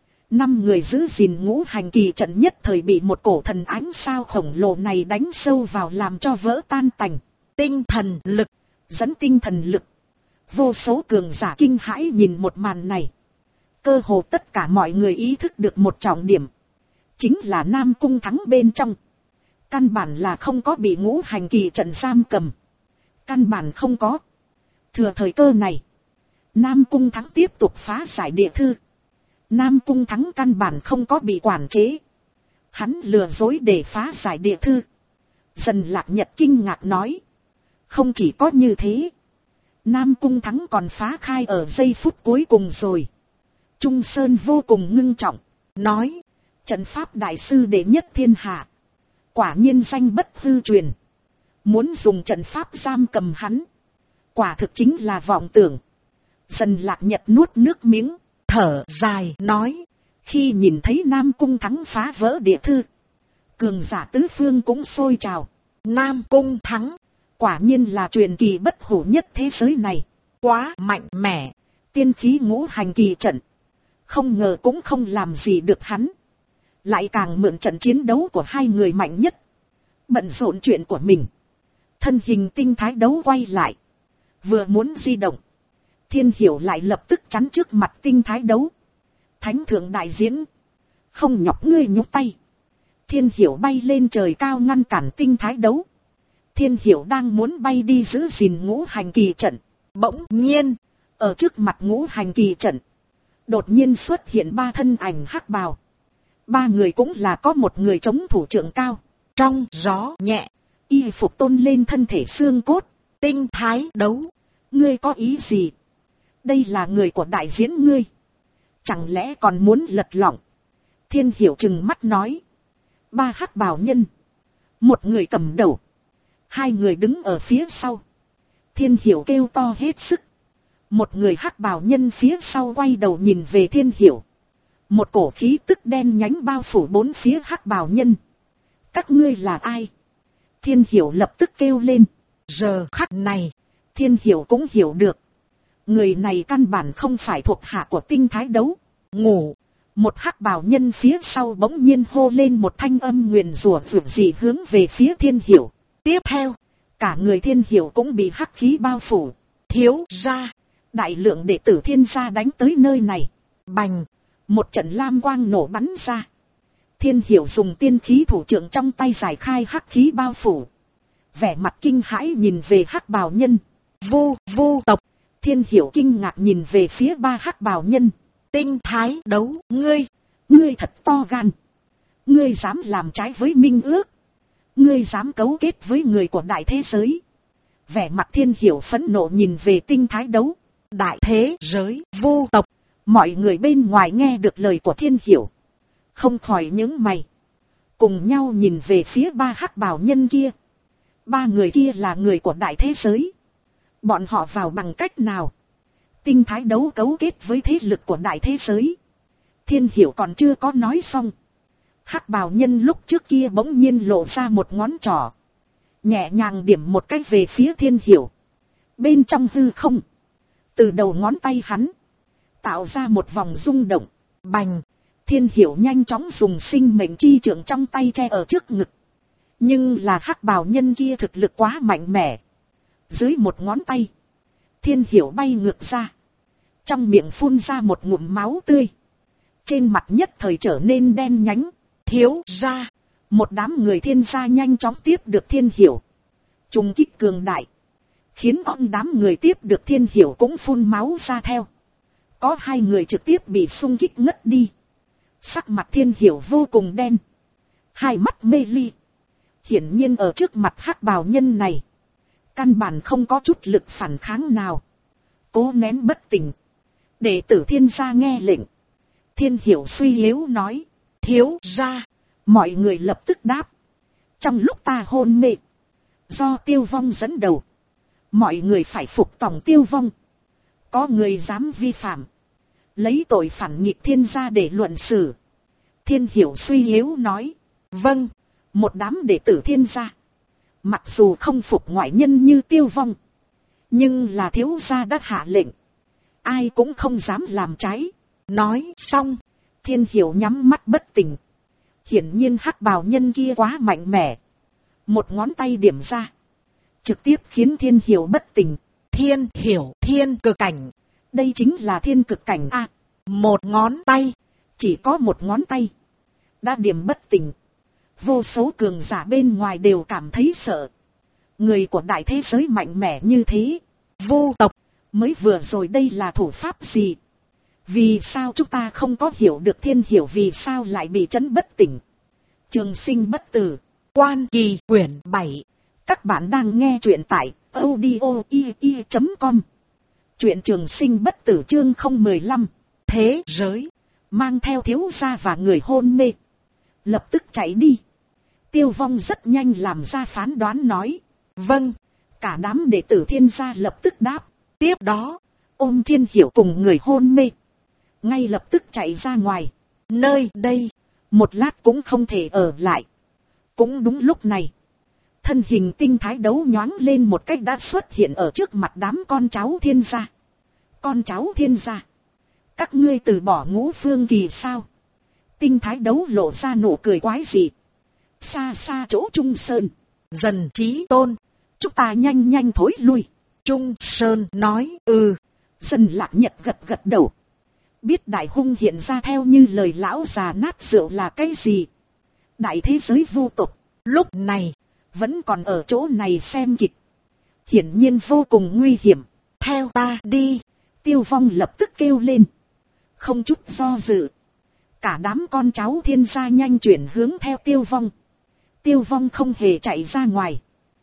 5 người giữ gìn ngũ hành kỳ trận nhất thời bị một cổ thần ánh sao khổng lồ này đánh sâu vào làm cho vỡ tan tành. Tinh thần lực, dẫn tinh thần lực. Vô số cường giả kinh hãi nhìn một màn này. Cơ hồ tất cả mọi người ý thức được một trọng điểm. Chính là Nam Cung Thắng bên trong. Căn bản là không có bị ngũ hành kỳ trận giam cầm. Căn bản không có. Thừa thời cơ này. Nam Cung Thắng tiếp tục phá giải địa thư. Nam Cung Thắng căn bản không có bị quản chế. Hắn lừa dối để phá giải địa thư. Dần Lạc Nhật kinh ngạc nói. Không chỉ có như thế. Nam Cung Thắng còn phá khai ở giây phút cuối cùng rồi. Trung Sơn vô cùng ngưng trọng. Nói. Trận pháp đại sư đệ nhất thiên hạ. Quả nhiên danh bất hư truyền. Muốn dùng trận pháp giam cầm hắn. Quả thực chính là vọng tưởng. Dần Lạc Nhật nuốt nước miếng. Thở dài nói. Khi nhìn thấy Nam Cung Thắng phá vỡ địa thư. Cường giả tứ phương cũng sôi trào. Nam Cung Thắng. Quả nhiên là truyền kỳ bất hủ nhất thế giới này. Quá mạnh mẽ. Tiên khí ngũ hành kỳ trận. Không ngờ cũng không làm gì được hắn. Lại càng mượn trận chiến đấu của hai người mạnh nhất. Bận rộn chuyện của mình. Thân hình tinh thái đấu quay lại. Vừa muốn di động. Thiên Hiểu lại lập tức chắn trước mặt tinh thái đấu. Thánh thượng đại diễn. Không nhọc ngươi nhúc tay. Thiên Hiểu bay lên trời cao ngăn cản tinh thái đấu. Thiên Hiểu đang muốn bay đi giữ gìn ngũ hành kỳ trận. Bỗng nhiên. Ở trước mặt ngũ hành kỳ trận. Đột nhiên xuất hiện 3 thân ảnh hắc bào. 3 người cũng là có một người chống thủ trưởng cao. Trong gió nhẹ. Y phục tôn lên thân thể xương cốt. Tinh thái đấu. Ngươi có ý gì? Đây là người của đại diễn ngươi. Chẳng lẽ còn muốn lật lọng? Thiên Hiểu trừng mắt nói. 3 hắc bào nhân. Một người cầm đầu. 2 người đứng ở phía sau. Thiên Hiểu kêu to hết sức. Một người hắc bào nhân phía sau quay đầu nhìn về Thiên Hiểu. Một cổ khí tức đen nhánh bao phủ 4 phía hắc bào nhân. Các ngươi là ai? Thiên Hiểu lập tức kêu lên. Giờ khắc này. Thiên Hiểu cũng hiểu được. Người này căn bản không phải thuộc hạ của tinh thái đấu. Ngủ. Một hắc bào nhân phía sau bỗng nhiên hô lên một thanh âm nguyền rủa vượt dị hướng về phía Thiên Hiểu. Tiếp theo. Cả người Thiên Hiểu cũng bị hắc khí bao phủ. Thiếu ra. Đại lượng đệ tử Thiên gia đánh tới nơi này. Bành. Một trận lam quang nổ bắn ra. Thiên Hiểu dùng tiên khí thủ trưởng trong tay giải khai hắc khí bao phủ. Vẻ mặt kinh hãi nhìn về hắc bào nhân. Vô tộc. Thiên Hiểu kinh ngạc nhìn về phía 3 hắc bào nhân. Tinh thái đấu. Ngươi thật to gan. Ngươi dám làm trái với minh ước. Ngươi dám cấu kết với người của đại thế giới. Vẻ mặt Thiên Hiểu phẫn nộ nhìn về tinh thái đấu. Đại thế giới vô tộc. Mọi người bên ngoài nghe được lời của Thiên Hiểu. Không khỏi nhướng mày. Cùng nhau nhìn về phía 3 hắc bào nhân kia. 3 người kia là người của đại thế giới. Bọn họ vào bằng cách nào? Tinh thái đấu cấu kết với thế lực của đại thế giới. Thiên Hiểu còn chưa có nói xong. Hắc bào nhân lúc trước kia bỗng nhiên lộ ra một ngón trỏ. Nhẹ nhàng điểm một cách về phía Thiên Hiểu. Bên trong hư không. Từ đầu ngón tay hắn. Tạo ra một vòng rung động. Bành. Thiên Hiểu nhanh chóng dùng sinh mệnh chi trượng trong tay che ở trước ngực. Nhưng là hắc bào nhân kia thực lực quá mạnh mẽ. Dưới một ngón tay, Thiên Hiểu bay ngược ra. Trong miệng phun ra một ngụm máu tươi. Trên mặt nhất thời trở nên đen nhánh. Thiếu gia, một đám người Thiên gia nhanh chóng tiếp được Thiên Hiểu. Trùng kích cường đại, khiến đám người tiếp được Thiên Hiểu cũng phun máu ra theo. Có 2 người trực tiếp bị xung kích ngất đi. Sắc mặt Thiên Hiểu vô cùng đen, 2 mắt mê ly. Hiển nhiên ở trước mặt hắc bào nhân này, căn bản không có chút lực phản kháng nào. Cố nén bất tỉnh, đệ tử Thiên gia nghe lệnh. Thiên Hiểu suy yếu nói, thiếu gia. Mọi người lập tức đáp. Trong lúc ta hôn mê, do Tiêu Vong dẫn đầu, mọi người phải phục tòng Tiêu Vong. Có người dám vi phạm, lấy tội phản nghịch Thiên gia để luận xử. Thiên Hiểu suy yếu nói, vâng. Một đám đệ tử Thiên gia, mặc dù không phục ngoại nhân như Tiêu Vong, nhưng là thiếu gia đã hạ lệnh, ai cũng không dám làm trái. Nói xong, Thiên Hiểu nhắm mắt bất tỉnh. Hiển nhiên hắc bào nhân kia quá mạnh mẽ. Một ngón tay điểm ra, trực tiếp khiến Thiên Hiểu bất tỉnh. Thiên Hiểu thiên cực cảnh. Đây chính là thiên cực cảnh a. Một ngón tay, chỉ có một ngón tay, đã điểm bất tỉnh. Vô số cường giả bên ngoài đều cảm thấy sợ. Người của đại thế giới mạnh mẽ như thế, vô tộc, mới vừa rồi đây là thủ pháp gì? Vì sao chúng ta không có hiểu được Thiên Hiểu vì sao lại bị trấn bất tỉnh? Trường Sinh bất tử, Quan Kỳ quyển 7. Các bạn đang nghe truyện tại audio.com. Truyện Trường Sinh bất tử chương 015. Thế giới, mang theo thiếu gia và người hôn mê, lập tức chạy đi. Tiêu Vong rất nhanh làm ra phán đoán nói, vâng. Cả đám đệ tử Thiên gia lập tức đáp. Tiếp đó, ôm Thiên Hiểu cùng người hôn mê, ngay lập tức chạy ra ngoài. Nơi đây, một lát cũng không thể ở lại. Cũng đúng lúc này, thân hình tinh thái đấu nhoáng lên một cách đã xuất hiện ở trước mặt đám con cháu Thiên gia. Con cháu Thiên gia, các ngươi từ bỏ Ngũ Phương Kỳ sao? Tinh thái đấu lộ ra nụ cười quái dị. Xa xa chỗ Trung Sơn, Dần Chí Tôn, chúng ta nhanh nhanh thối lui. Trung Sơn nói, Dần Lạc Nhật gật gật đầu. Biết đại hung hiện ra theo như lời lão già nát rượu là cái gì. Đại thế giới vô tục, lúc này, vẫn còn ở chỗ này xem kịch. Hiển nhiên vô cùng nguy hiểm. Theo ta đi. Tiêu Vong lập tức kêu lên. Không chút do dự, cả đám con cháu Thiên gia nhanh chuyển hướng theo Tiêu Vong. Tiêu Vong không hề chạy ra ngoài,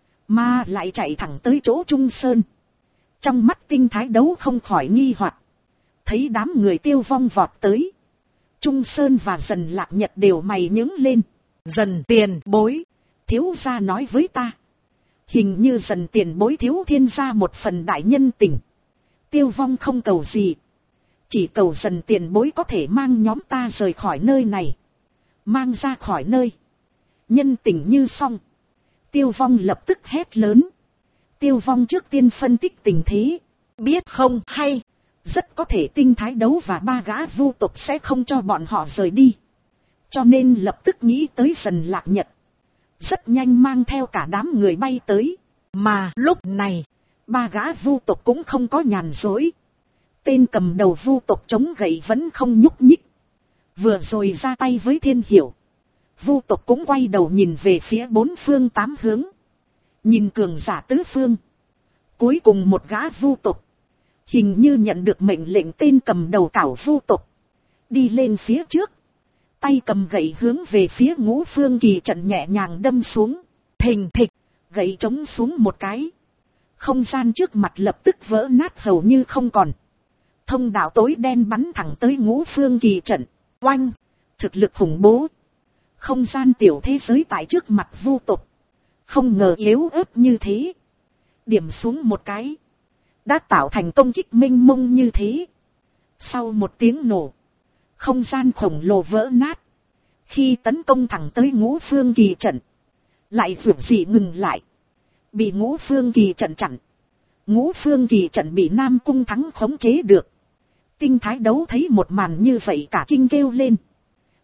mà lại chạy thẳng tới chỗ Trung Sơn. Trong mắt tinh thái đấu không khỏi nghi hoặc. Thấy đám người Tiêu Vong vọt tới, Trung Sơn và Dần Lạc Nhật đều mày nhướng lên. Dần tiền bối, thiếu gia nói với ta, hình như Dần tiền bối thiếu Thiên gia một phần đại nhân tình. Tiêu Vong không cầu gì, chỉ cầu Dần tiền bối có thể mang nhóm ta rời khỏi nơi này, mang ra khỏi nơi. Nhân tình như xong. Tiêu Vong lập tức hét lớn. Tiêu Vong trước tiên phân tích tình thế. Biết không hay, rất có thể tinh thái đấu và 3 gã vu tộc sẽ không cho bọn họ rời đi. Cho nên lập tức nghĩ tới Dần Lạc Nhật. Rất nhanh mang theo cả đám người bay tới. Mà lúc này, 3 gã vu tộc cũng không có nhàn rỗi. Tên cầm đầu vu tộc chống gậy vẫn không nhúc nhích. Vừa rồi ra tay với Thiên Hiểu, vu tộc cũng quay đầu nhìn về phía 4 phương 8 hướng. Nhìn cường giả tứ phương. Cuối cùng một gã vu tộc, hình như nhận được mệnh lệnh tên cầm đầu cảo vu tộc, đi lên phía trước. Tay cầm gậy hướng về phía Ngũ Phương Kỳ trận nhẹ nhàng đâm xuống. Thình thịch, gậy trống xuống một cái. Không gian trước mặt lập tức vỡ nát hầu như không còn. Thông đạo tối đen bắn thẳng tới Ngũ Phương Kỳ trận. Oanh, thực lực khủng bố. Không gian tiểu thế giới tại trước mặt vu tộc, không ngờ yếu ớt như thế. Điểm xuống một cái, đã tạo thành công kích mênh mông như thế. Sau một tiếng nổ, không gian khổng lồ vỡ nát. Khi tấn công thẳng tới Ngũ Phương Kỳ trận, lại dường gì ngừng lại, bị Ngũ Phương Kỳ trận chặn. Ngũ Phương Kỳ trận bị Nam Cung Thắng khống chế được. Tinh thái đấu thấy một màn như vậy cả kinh kêu lên.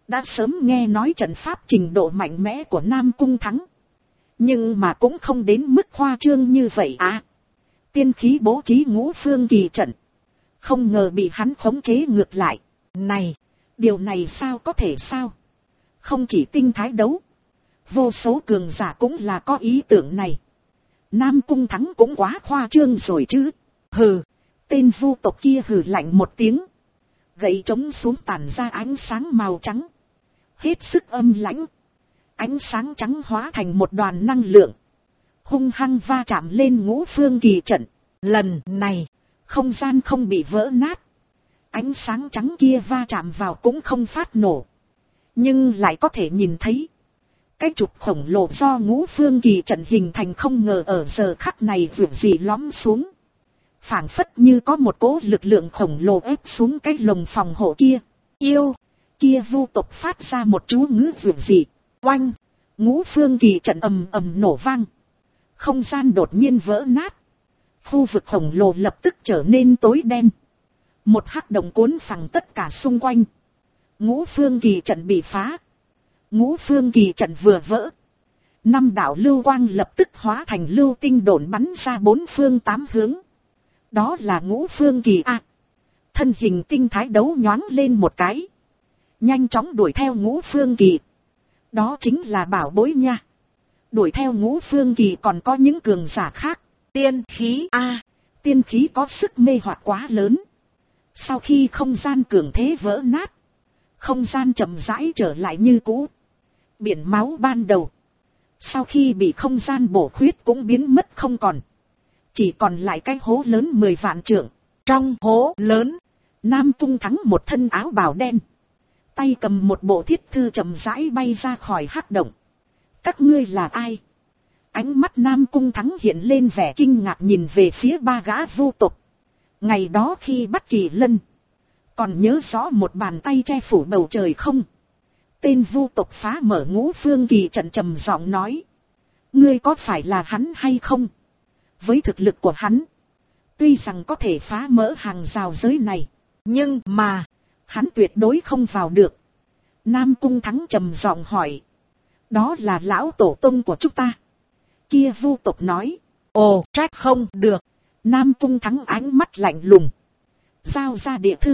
đã sớm nghe nói trận pháp trình độ mạnh mẽ của Nam Cung Thắng. Nhưng mà cũng không đến mức khoa trương như vậy à. Tiên khí bố trí ngũ phương kỳ trận. Không ngờ bị hắn khống chế ngược lại. Này, điều này sao có thể sao? Không chỉ tinh thái đấu. Vô số cường giả cũng là có ý tưởng này. Nam Cung Thắng cũng quá khoa trương rồi chứ. Hừ, tên vu tộc kia hừ lạnh một tiếng. Gậy trống xuống tản ra ánh sáng màu trắng. Hết sức âm lãnh. Ánh sáng trắng hóa thành một đoàn năng lượng. Hung hăng va chạm lên ngũ phương kỳ trận. Lần này, không gian không bị vỡ nát. Ánh sáng trắng kia va chạm vào cũng không phát nổ. Nhưng lại có thể nhìn thấy. Cái trục khổng lồ do ngũ phương kỳ trận hình thành không ngờ ở giờ khắc này vượt gì lõm xuống. Phảng phất như có một cỗ lực lượng khổng lồ ép xuống cái lồng phòng hộ kia. Yêu, kia vu tộc phát ra một chú ngữ vượt gì. Oanh, ngũ phương kỳ trận ầm ầm nổ vang. Không gian đột nhiên vỡ nát. Khu vực khổng lồ lập tức trở nên tối đen. Một hắc động cuốn phẳng tất cả xung quanh. Ngũ phương kỳ trận bị phá. Ngũ phương kỳ trận vừa vỡ. 5 đạo lưu quang lập tức hóa thành lưu tinh độn bắn ra 4 phương 8 hướng. Đó là ngũ phương kỳ A. Thân hình tinh thái đấu nhoáng lên một cái. Nhanh chóng đuổi theo ngũ phương kỳ. Đó chính là bảo bối nha. Đuổi theo ngũ phương kỳ còn có những cường giả khác. Tiên khí A. Tiên khí có sức mê hoặc quá lớn. Sau khi không gian cường thế vỡ nát. Không gian chậm rãi trở lại như cũ. Biển máu ban đầu. Sau khi bị không gian bổ khuyết cũng biến mất không còn. Chỉ còn lại cái hố lớn 10 vạn trượng. Trong hố lớn, Nam Cung Thắng một thân áo bào đen. Tay cầm một bộ thiết thư chậm rãi bay ra khỏi hắc động. Các ngươi là ai? Ánh mắt Nam Cung Thắng hiện lên vẻ kinh ngạc nhìn về phía 3 gã vu tộc. Ngày đó khi bắt Kỳ Lân. Còn nhớ rõ một bàn tay che phủ bầu trời không? Tên vu tộc phá mở ngũ phương kỳ trận trầm giọng nói. Ngươi có phải là hắn hay không? Với thực lực của hắn. Tuy rằng có thể phá mở hàng rào giới này. Nhưng mà. Hắn tuyệt đối không vào được. Nam Cung Thắng trầm giọng hỏi. Đó là lão tổ tông của chúng ta. Kia vu tộc nói. Ồ, trách không được. Nam Cung Thắng ánh mắt lạnh lùng. Giao ra địa thư.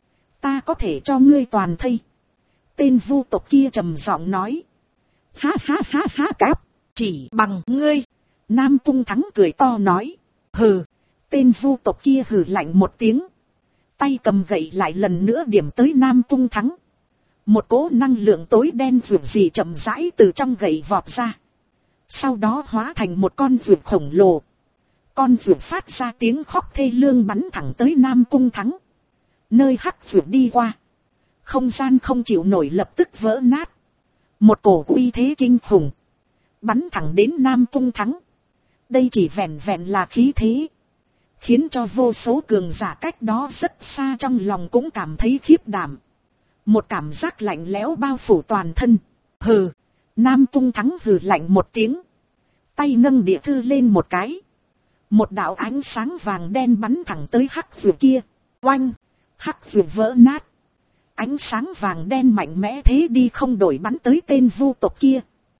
Ta có thể cho ngươi toàn thây. Tên vu tộc kia trầm giọng nói. Ha ha ha ha cáp. Chỉ bằng ngươi. Nam Cung Thắng cười to nói. Hừ. Tên vu tộc kia hừ lạnh một tiếng. Tay cầm gậy lại lần nữa điểm tới Nam Cung Thắng. Một cỗ năng lượng tối đen vượt gì chậm rãi từ trong gậy vọt ra. Sau đó hóa thành một con vượt khổng lồ. Con vượt phát ra tiếng khóc thê lương bắn thẳng tới Nam Cung Thắng. Nơi hắc vượt đi qua. Không gian không chịu nổi lập tức vỡ nát. Một cổ uy thế kinh khủng. Bắn thẳng đến Nam Cung Thắng. Đây chỉ vẹn vẹn là khí thế. Khiến cho vô số cường giả cách đó rất xa trong lòng cũng cảm thấy khiếp đảm. Một cảm giác lạnh lẽo bao phủ toàn thân. Hừ. Nam Cung Thắng hừ lạnh một tiếng. Tay nâng địa thư lên một cái. Một đạo ánh sáng vàng đen bắn thẳng tới hắc vượt kia. Oanh. Hắc vượt vỡ nát. Ánh sáng vàng đen mạnh mẽ thế đi không đổi bắn tới tên vu tộc kia.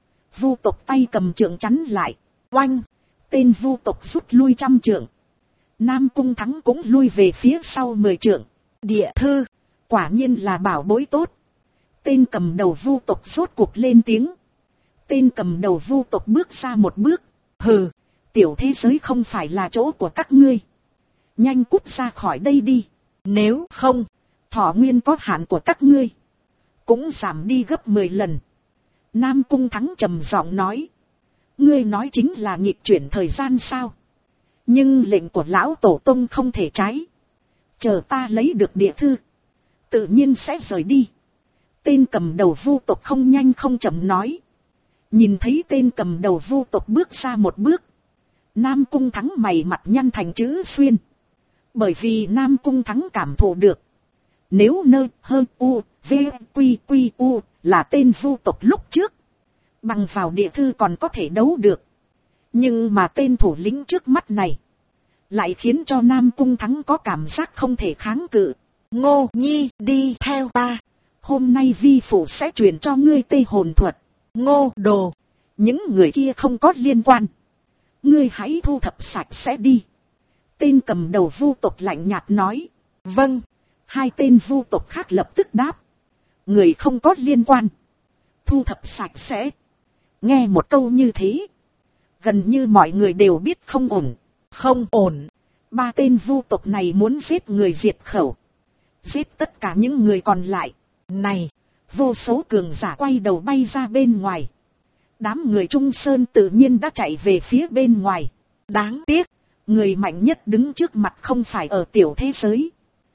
Vu tộc tay cầm trượng chắn lại. Oanh. Tên vu tộc rút lui 100 trượng. Nam Cung Thắng cũng lui về phía sau 10 trượng. Địa thư. Quả nhiên là bảo bối tốt. Tên cầm đầu vu tộc rốt cuộc lên tiếng. Tên cầm đầu vu tộc bước ra một bước. Hừ. Tiểu thế giới không phải là chỗ của các ngươi. Nhanh cút ra khỏi đây đi. Nếu không. Thọ nguyên có hạn của các ngươi. Cũng giảm đi gấp 10 lần. Nam Cung Thắng trầm giọng nói. Ngươi nói chính là nghịch chuyển thời gian sao? Nhưng lệnh của lão tổ tông không thể trái. Chờ ta lấy được địa thư. Tự nhiên sẽ rời đi. Tên cầm đầu vu tộc không nhanh không chậm nói. Nhìn thấy tên cầm đầu vu tộc bước ra một bước. Nam Cung Thắng mày mặt nhăn thành chữ xuyên. Bởi vì Nam Cung Thắng cảm thụ được. Nếu nơi hơn u, v, quy quy u là tên vu tộc lúc trước. Bằng vào địa thư còn có thể đấu được. Nhưng mà tên thủ lĩnh trước mắt này. Lại khiến cho Nam Cung Thắng có cảm giác không thể kháng cự. Ngô Nhi đi theo ta. Hôm nay vi phụ sẽ truyền cho ngươi tê hồn thuật. Ngô đồ, những người kia không có liên quan. Ngươi hãy thu thập sạch sẽ đi. Tên cầm đầu vu tộc lạnh nhạt nói. Vâng. Hai tên vu tộc khác lập tức đáp. Người không có liên quan. Thu thập sạch sẽ. Nghe một câu như thế, gần như mọi người đều biết không ổn. Không ổn. Ba tên vu tộc này muốn giết người diệt khẩu. Giết tất cả những người còn lại. Này, vô số cường giả quay đầu bay ra bên ngoài. Đám người Trung Sơn tự nhiên đã chạy về phía bên ngoài. Đáng tiếc, người mạnh nhất đứng trước mặt không phải ở tiểu thế giới,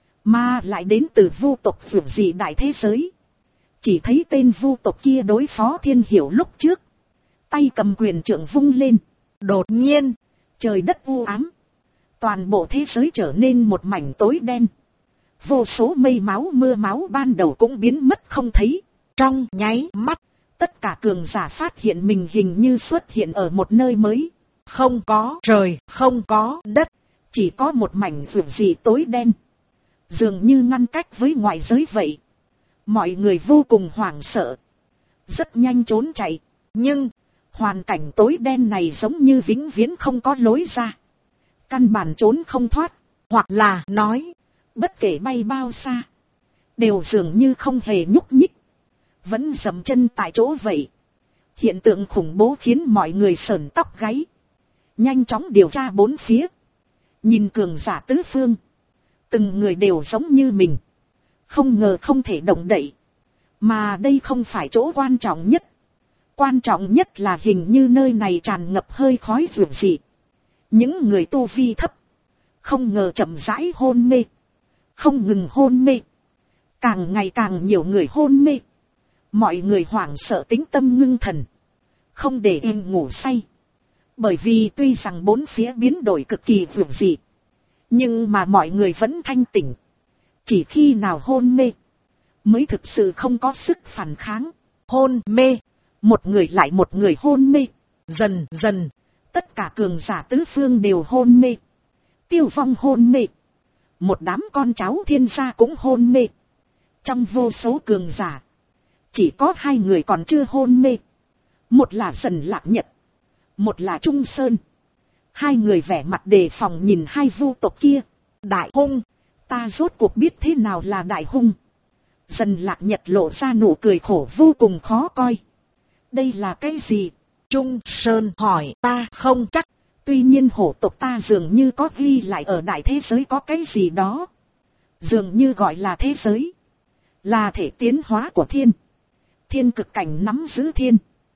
mà lại đến từ vu tộc vượt dị đại thế giới. Chỉ thấy tên vu tộc kia đối phó Thiên Hiểu lúc trước, tay cầm quyền trượng vung lên. Đột nhiên, trời đất u ám. Toàn bộ thế giới trở nên một mảnh tối đen. Vô số mây máu mưa máu ban đầu cũng biến mất không thấy. Trong nháy mắt, tất cả cường giả phát hiện mình hình như xuất hiện ở một nơi mới. Không có trời, không có đất, chỉ có một mảnh vượt dị tối đen, dường như ngăn cách với ngoại giới vậy. Mọi người vô cùng hoảng sợ, rất nhanh trốn chạy. Nhưng hoàn cảnh tối đen này giống như vĩnh viễn không có lối ra, căn bản trốn không thoát. Hoặc là nói, bất kể bay bao xa, đều dường như không hề nhúc nhích, vẫn dậm chân tại chỗ vậy. Hiện tượng khủng bố khiến mọi người sởn tóc gáy. Nhanh chóng điều tra bốn phía, nhìn cường giả tứ phương, từng người đều giống như mình, không ngờ không thể động đậy. Mà đây không phải chỗ quan trọng nhất. Quan trọng nhất là hình như nơi này tràn ngập hơi khói rượu dị. Những người tu vi thấp, không ngờ chậm rãi hôn mê, không ngừng hôn mê, càng ngày càng nhiều người hôn mê. Mọi người hoảng sợ tĩnh tâm ngưng thần, không để yên ngủ say. Bởi vì tuy rằng bốn phía biến đổi cực kỳ vượt dị, nhưng mà mọi người vẫn thanh tỉnh. Chỉ khi nào hôn mê, mới thực sự không có sức phản kháng. Hôn mê, một người lại một người hôn mê. Dần dần, tất cả cường giả tứ phương đều hôn mê. Tiêu Vong hôn mê, một đám con cháu Thiên gia cũng hôn mê. Trong vô số cường giả, chỉ có hai người còn chưa hôn mê. Một là Dần Lạc Nhật, một là Trung Sơn. Hai người vẻ mặt đề phòng nhìn hai vu tộc kia. Đại hung, ta rốt cuộc biết thế nào là đại hung. Dần Lạc Nhật lộ ra nụ cười khổ vô cùng khó coi. Đây là cái gì? Trung Sơn hỏi. Ta không chắc. Tuy nhiên hổ tộc ta dường như có ghi lại ở đại thế giới có cái gì đó. Dường như gọi là thế giới, là thể tiến hóa của thiên. Thiên cực cảnh nắm giữ thiên,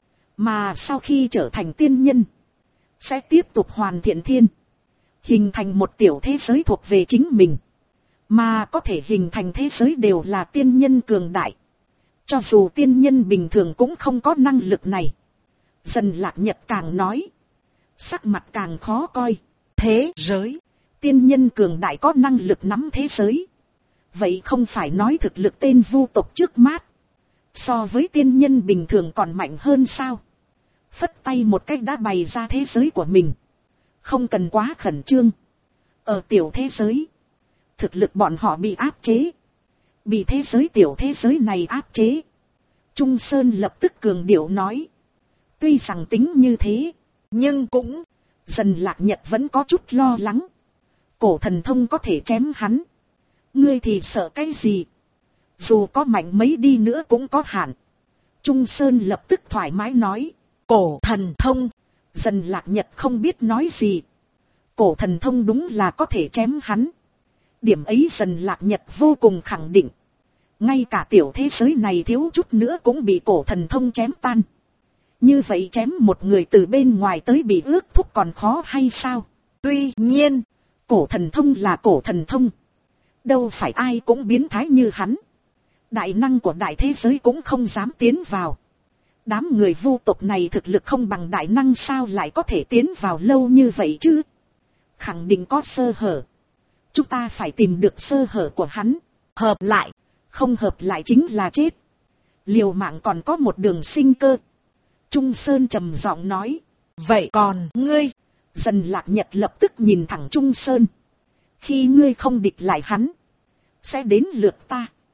mà sau khi trở thành tiên nhân, sẽ tiếp tục hoàn thiện thiên, hình thành một tiểu thế giới thuộc về chính mình. Mà có thể hình thành thế giới đều là tiên nhân cường đại. Cho dù tiên nhân bình thường cũng không có năng lực này. Dần Lạc Nhật càng nói, sắc mặt càng khó coi. Thế giới, tiên nhân cường đại có năng lực nắm thế giới. Vậy không phải nói thực lực tên vu tộc trước mắt so với tiên nhân bình thường còn mạnh hơn sao? Phất tay một cách đã bày ra thế giới của mình. Không cần quá khẩn trương. Ở tiểu thế giới, thực lực bọn họ bị áp chế, bị thế giới tiểu thế giới này áp chế. Trung Sơn lập tức cường điệu nói. Tuy rằng tính như thế, nhưng cũng, Dần Lạc Nhật vẫn có chút lo lắng. Cổ thần thông có thể chém hắn, ngươi thì sợ cái gì? Dù có mạnh mấy đi nữa cũng có hạn. Trung Sơn lập tức thoải mái nói. Cổ thần thông. Dần Lạc Nhật không biết nói gì. Cổ thần thông đúng là có thể chém hắn. Điểm ấy Dần Lạc Nhật vô cùng khẳng định. Ngay cả tiểu thế giới này thiếu chút nữa cũng bị cổ thần thông chém tan. Như vậy chém một người từ bên ngoài tới bị ước thúc còn khó hay sao? Tuy nhiên, cổ thần thông là cổ thần thông, đâu phải ai cũng biến thái như hắn. Đại năng của đại thế giới cũng không dám tiến vào. Đám người vu tộc này thực lực không bằng đại năng sao lại có thể tiến vào lâu như vậy chứ? Khẳng định có sơ hở. Chúng ta phải tìm được sơ hở của hắn. Hợp lại, không hợp lại chính là chết. Liều mạng còn có một đường sinh cơ. Trung Sơn trầm giọng nói. Vậy còn ngươi? Dần Lạc Nhật lập tức nhìn thẳng Trung Sơn. Khi ngươi không địch lại hắn, sẽ đến lượt ta.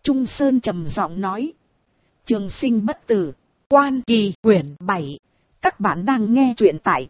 Trung Sơn trầm giọng nói. Trường sinh bất tử, Quan Kỳ quyển 7. Các bạn đang nghe truyện tại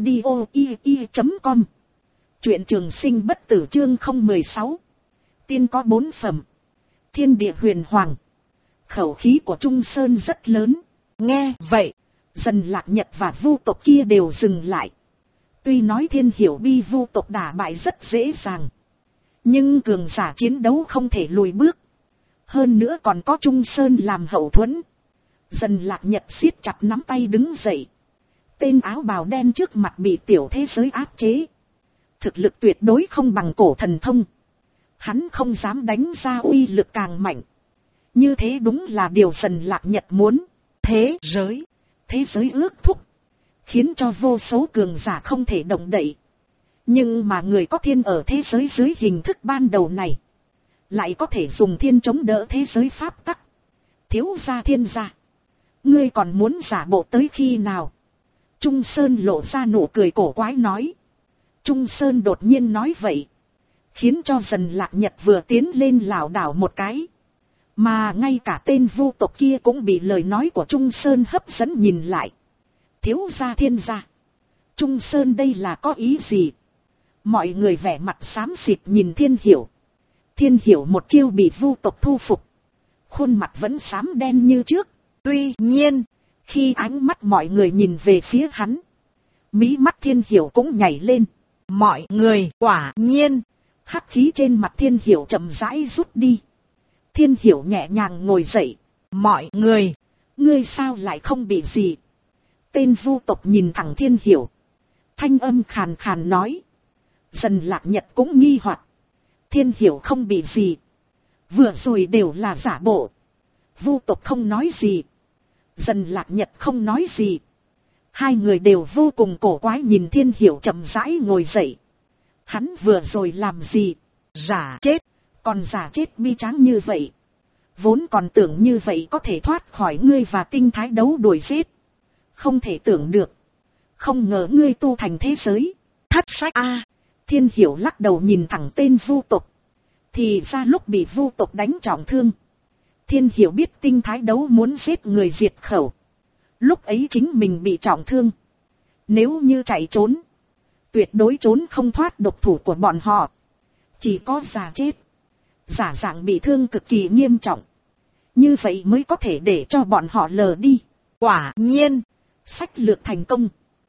audio.com. Truyện Trường sinh bất tử chương 016. Tiên có 4 phẩm. Thiên địa huyền hoàng. Khẩu khí của Trung Sơn rất lớn. Nghe vậy, Dần Lạc Nhật và vu tộc kia đều dừng lại. Tuy nói Thiên Hiểu Bi vu tộc đả bại rất dễ dàng, nhưng cường giả chiến đấu không thể lùi bước. Hơn nữa còn có Trung Sơn làm hậu thuẫn. Dần Lạc Nhật siết chặt nắm tay đứng dậy. Tên áo bào đen trước mặt bị tiểu thế giới áp chế. Thực lực tuyệt đối không bằng cổ thần thông. Hắn không dám đánh ra uy lực càng mạnh. Như thế đúng là điều Dần Lạc Nhật muốn. Thế giới ước thúc, khiến cho vô số cường giả không thể động đậy. Nhưng mà người có thiên ở thế giới dưới hình thức ban đầu này, lại có thể dùng thiên chống đỡ thế giới pháp tắc. Thiếu gia thiên gia, ngươi còn muốn giả bộ tới khi nào? Trung Sơn lộ ra nụ cười cổ quái nói. Trung Sơn đột nhiên nói vậy, khiến cho Dần Lạc Nhật vừa tiến lên lảo đảo một cái. Mà ngay cả tên vu tộc kia cũng bị lời nói của Trung Sơn hấp dẫn nhìn lại. Thiếu gia thiên gia, Trung Sơn đây là có ý gì? Mọi người vẻ mặt xám xịt nhìn Thiên Hiểu. Thiên Hiểu một chiêu bị vu tộc thu phục, khuôn mặt vẫn xám đen như trước. Tuy nhiên, khi ánh mắt mọi người nhìn về phía hắn, mí mắt Thiên Hiểu cũng nhảy lên. Mọi người quả nhiên, hắc khí trên mặt Thiên Hiểu chậm rãi rút đi. Thiên Hiểu nhẹ nhàng ngồi dậy. Mọi người, ngươi sao lại không bị gì? Tên vu tộc nhìn thẳng Thiên Hiểu, thanh âm khàn khàn nói. Dần Lạc Nhật cũng nghi hoặc. Thiên Hiểu không bị gì, vừa rồi đều là giả bộ. Vu tộc không nói gì, Dần Lạc Nhật không nói gì. Hai người đều vô cùng cổ quái nhìn Thiên Hiểu chậm rãi ngồi dậy. Hắn vừa rồi làm gì? Giả chết, còn giả chết bi tráng như vậy. Vốn còn tưởng như vậy có thể thoát khỏi ngươi và tinh thái đấu đuổi giết. Không thể tưởng được, không ngờ ngươi tu thành thế giới thất sách a. Thiên Hiểu lắc đầu nhìn thẳng tên vu tộc. Thì ra lúc bị vu tộc đánh trọng thương, Thiên Hiểu biết tinh thái đấu muốn giết người diệt khẩu. Lúc ấy chính mình bị trọng thương, nếu như chạy trốn, tuyệt đối trốn không thoát độc thủ của bọn họ. Chỉ có giả chết, giả dạng bị thương cực kỳ nghiêm trọng, như vậy mới có thể để cho bọn họ lờ đi. Quả nhiên, sách lược thành công.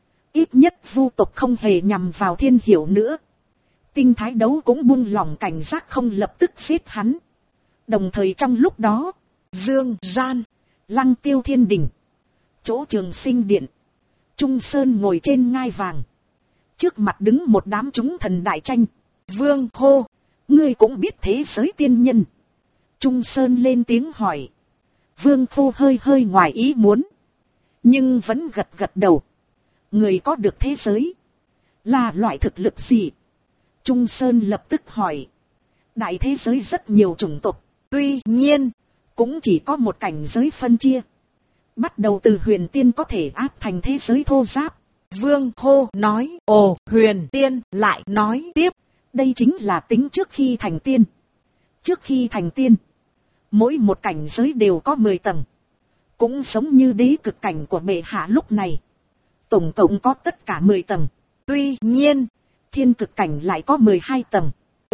Ít nhất vu tộc không hề nhằm vào Thiên Hiểu nữa. Tinh thái đấu cũng buông lỏng cảnh giác không lập tức giết hắn. Đồng thời trong lúc đó, Dương Gian, Lăng Tiêu Thiên Đình, chỗ Trường Sinh Điện, Trung Sơn ngồi trên ngai vàng. Trước mặt đứng một đám chúng thần đại tranh. Vương hô, ngươi cũng biết thế giới tiên nhân? Trung Sơn lên tiếng hỏi. Vương hô hơi hơi ngoài ý muốn, nhưng vẫn gật gật đầu. Người có được thế giới là loại thực lực gì? Trung Sơn lập tức hỏi. Đại thế giới rất nhiều chủng tộc, tuy nhiên cũng chỉ có một cảnh giới phân chia. Bắt đầu từ huyền tiên có thể áp thành thế giới thô giáp. Vương hô nói. Ồ, huyền tiên, lại nói tiếp. Đây chính là tính trước khi thành tiên. Trước khi thành tiên, mỗi một cảnh giới đều có 10 tầng. Cũng giống như đế cực cảnh của bệ hạ lúc này, tổng cộng có tất cả 10 tầng. Tuy nhiên, thiên cực cảnh lại có 12 tầng.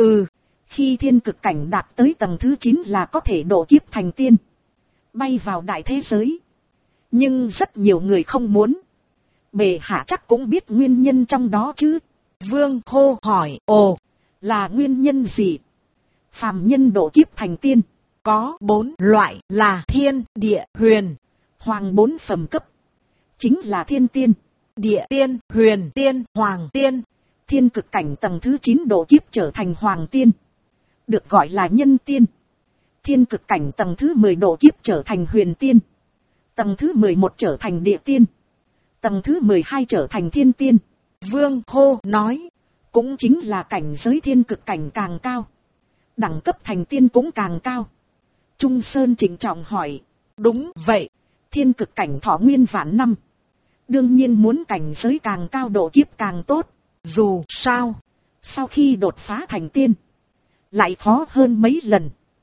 Khi thiên cực cảnh đạt tới tầng thứ 9 là có thể độ kiếp thành tiên, bay vào đại thế giới. Nhưng rất nhiều người không muốn. Bệ hạ chắc cũng biết nguyên nhân trong đó chứ? Vương hô hỏi. Ồ, là nguyên nhân gì? Phàm nhân độ kiếp thành tiên có 4 loại là thiên, địa, huyền, hoàng 4 phẩm cấp. Chính là thiên tiên, địa tiên, huyền tiên, hoàng tiên. Thiên cực cảnh tầng thứ 9 độ kiếp trở thành hoàng tiên, được gọi là nhân tiên. Thiên cực cảnh tầng thứ 10 độ kiếp trở thành huyền tiên. Tầng thứ 11 trở thành địa tiên. Tầng thứ 12 trở thành thiên tiên. Vương hô nói. Cũng chính là cảnh giới thiên cực cảnh càng cao, đẳng cấp thành tiên cũng càng cao. Trung Sơn trịnh trọng hỏi. Đúng vậy, thiên cực cảnh thọ nguyên vạn năm. Đương nhiên muốn cảnh giới càng cao độ kiếp càng tốt. Dù sao, sau khi đột phá thành tiên, lại khó hơn mấy lần.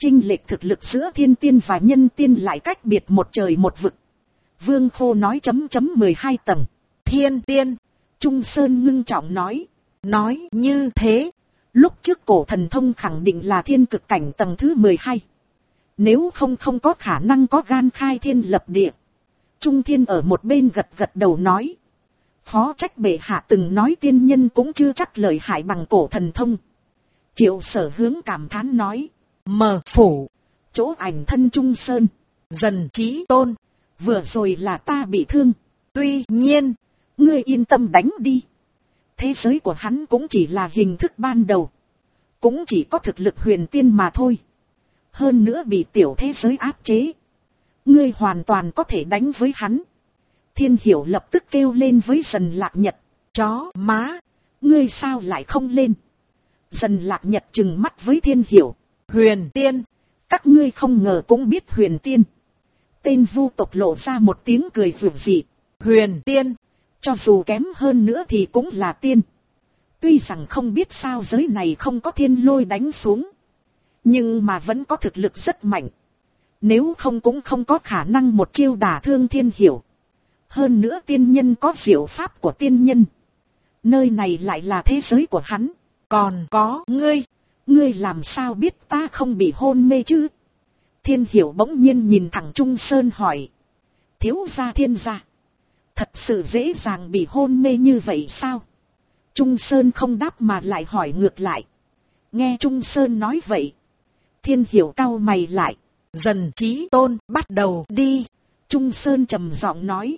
chênh lệch thực lực giữa thiên tiên và nhân tiên lại cách biệt một trời một vực. Vương Khô nói chấm 12 tầng. Thiên tiên. Trung Sơn ngưng trọng nói. Nói như thế. Lúc trước cổ thần thông khẳng định là thiên cực cảnh tầng thứ 12. Nếu không có khả năng có gan khai thiên lập địa. Trung Thiên ở một bên gật gật đầu nói. Phó trách bệ hạ từng nói tiên nhân cũng chưa chắc lợi hại bằng cổ thần thông. Triệu Sở hướng cảm thán nói. Mờ phủ. Chỗ ảnh thân Trung Sơn. Dần Chí Tôn. Vừa rồi là ta bị thương. Tuy nhiên. Ngươi yên tâm đánh đi. Thế giới của hắn cũng chỉ là hình thức ban đầu. Cũng chỉ có thực lực huyền tiên mà thôi. Hơn nữa bị tiểu thế giới áp chế. Ngươi hoàn toàn có thể đánh với hắn. Thiên Hiểu lập tức kêu lên với Dần Lạc Nhật. Chó má. Ngươi sao lại không lên? Dần Lạc Nhật trừng mắt với Thiên Hiểu. Huyền tiên. Các ngươi không ngờ cũng biết huyền tiên. Tên vu tộc lộ ra một tiếng cười rủi dị. Huyền tiên. Cho dù kém hơn nữa thì cũng là tiên. Tuy rằng không biết sao giới này không có thiên lôi đánh xuống. Nhưng mà vẫn có thực lực rất mạnh. Nếu không cũng không có khả năng một chiêu đả thương Thiên Hiểu. Hơn nữa tiên nhân có diệu pháp của tiên nhân. Nơi này lại là thế giới của hắn. Còn có ngươi. Ngươi làm sao biết ta không bị hôn mê chứ? Thiên Hiểu bỗng nhiên nhìn thẳng Trung Sơn hỏi. Thiếu gia Thiên gia. Thật sự dễ dàng bị hôn mê như vậy sao? Trung Sơn không đáp mà lại hỏi ngược lại. Nghe Trung Sơn nói vậy. Thiên Hiểu cau mày lại. Dần Chí Tôn bắt đầu đi. Trung Sơn trầm giọng nói.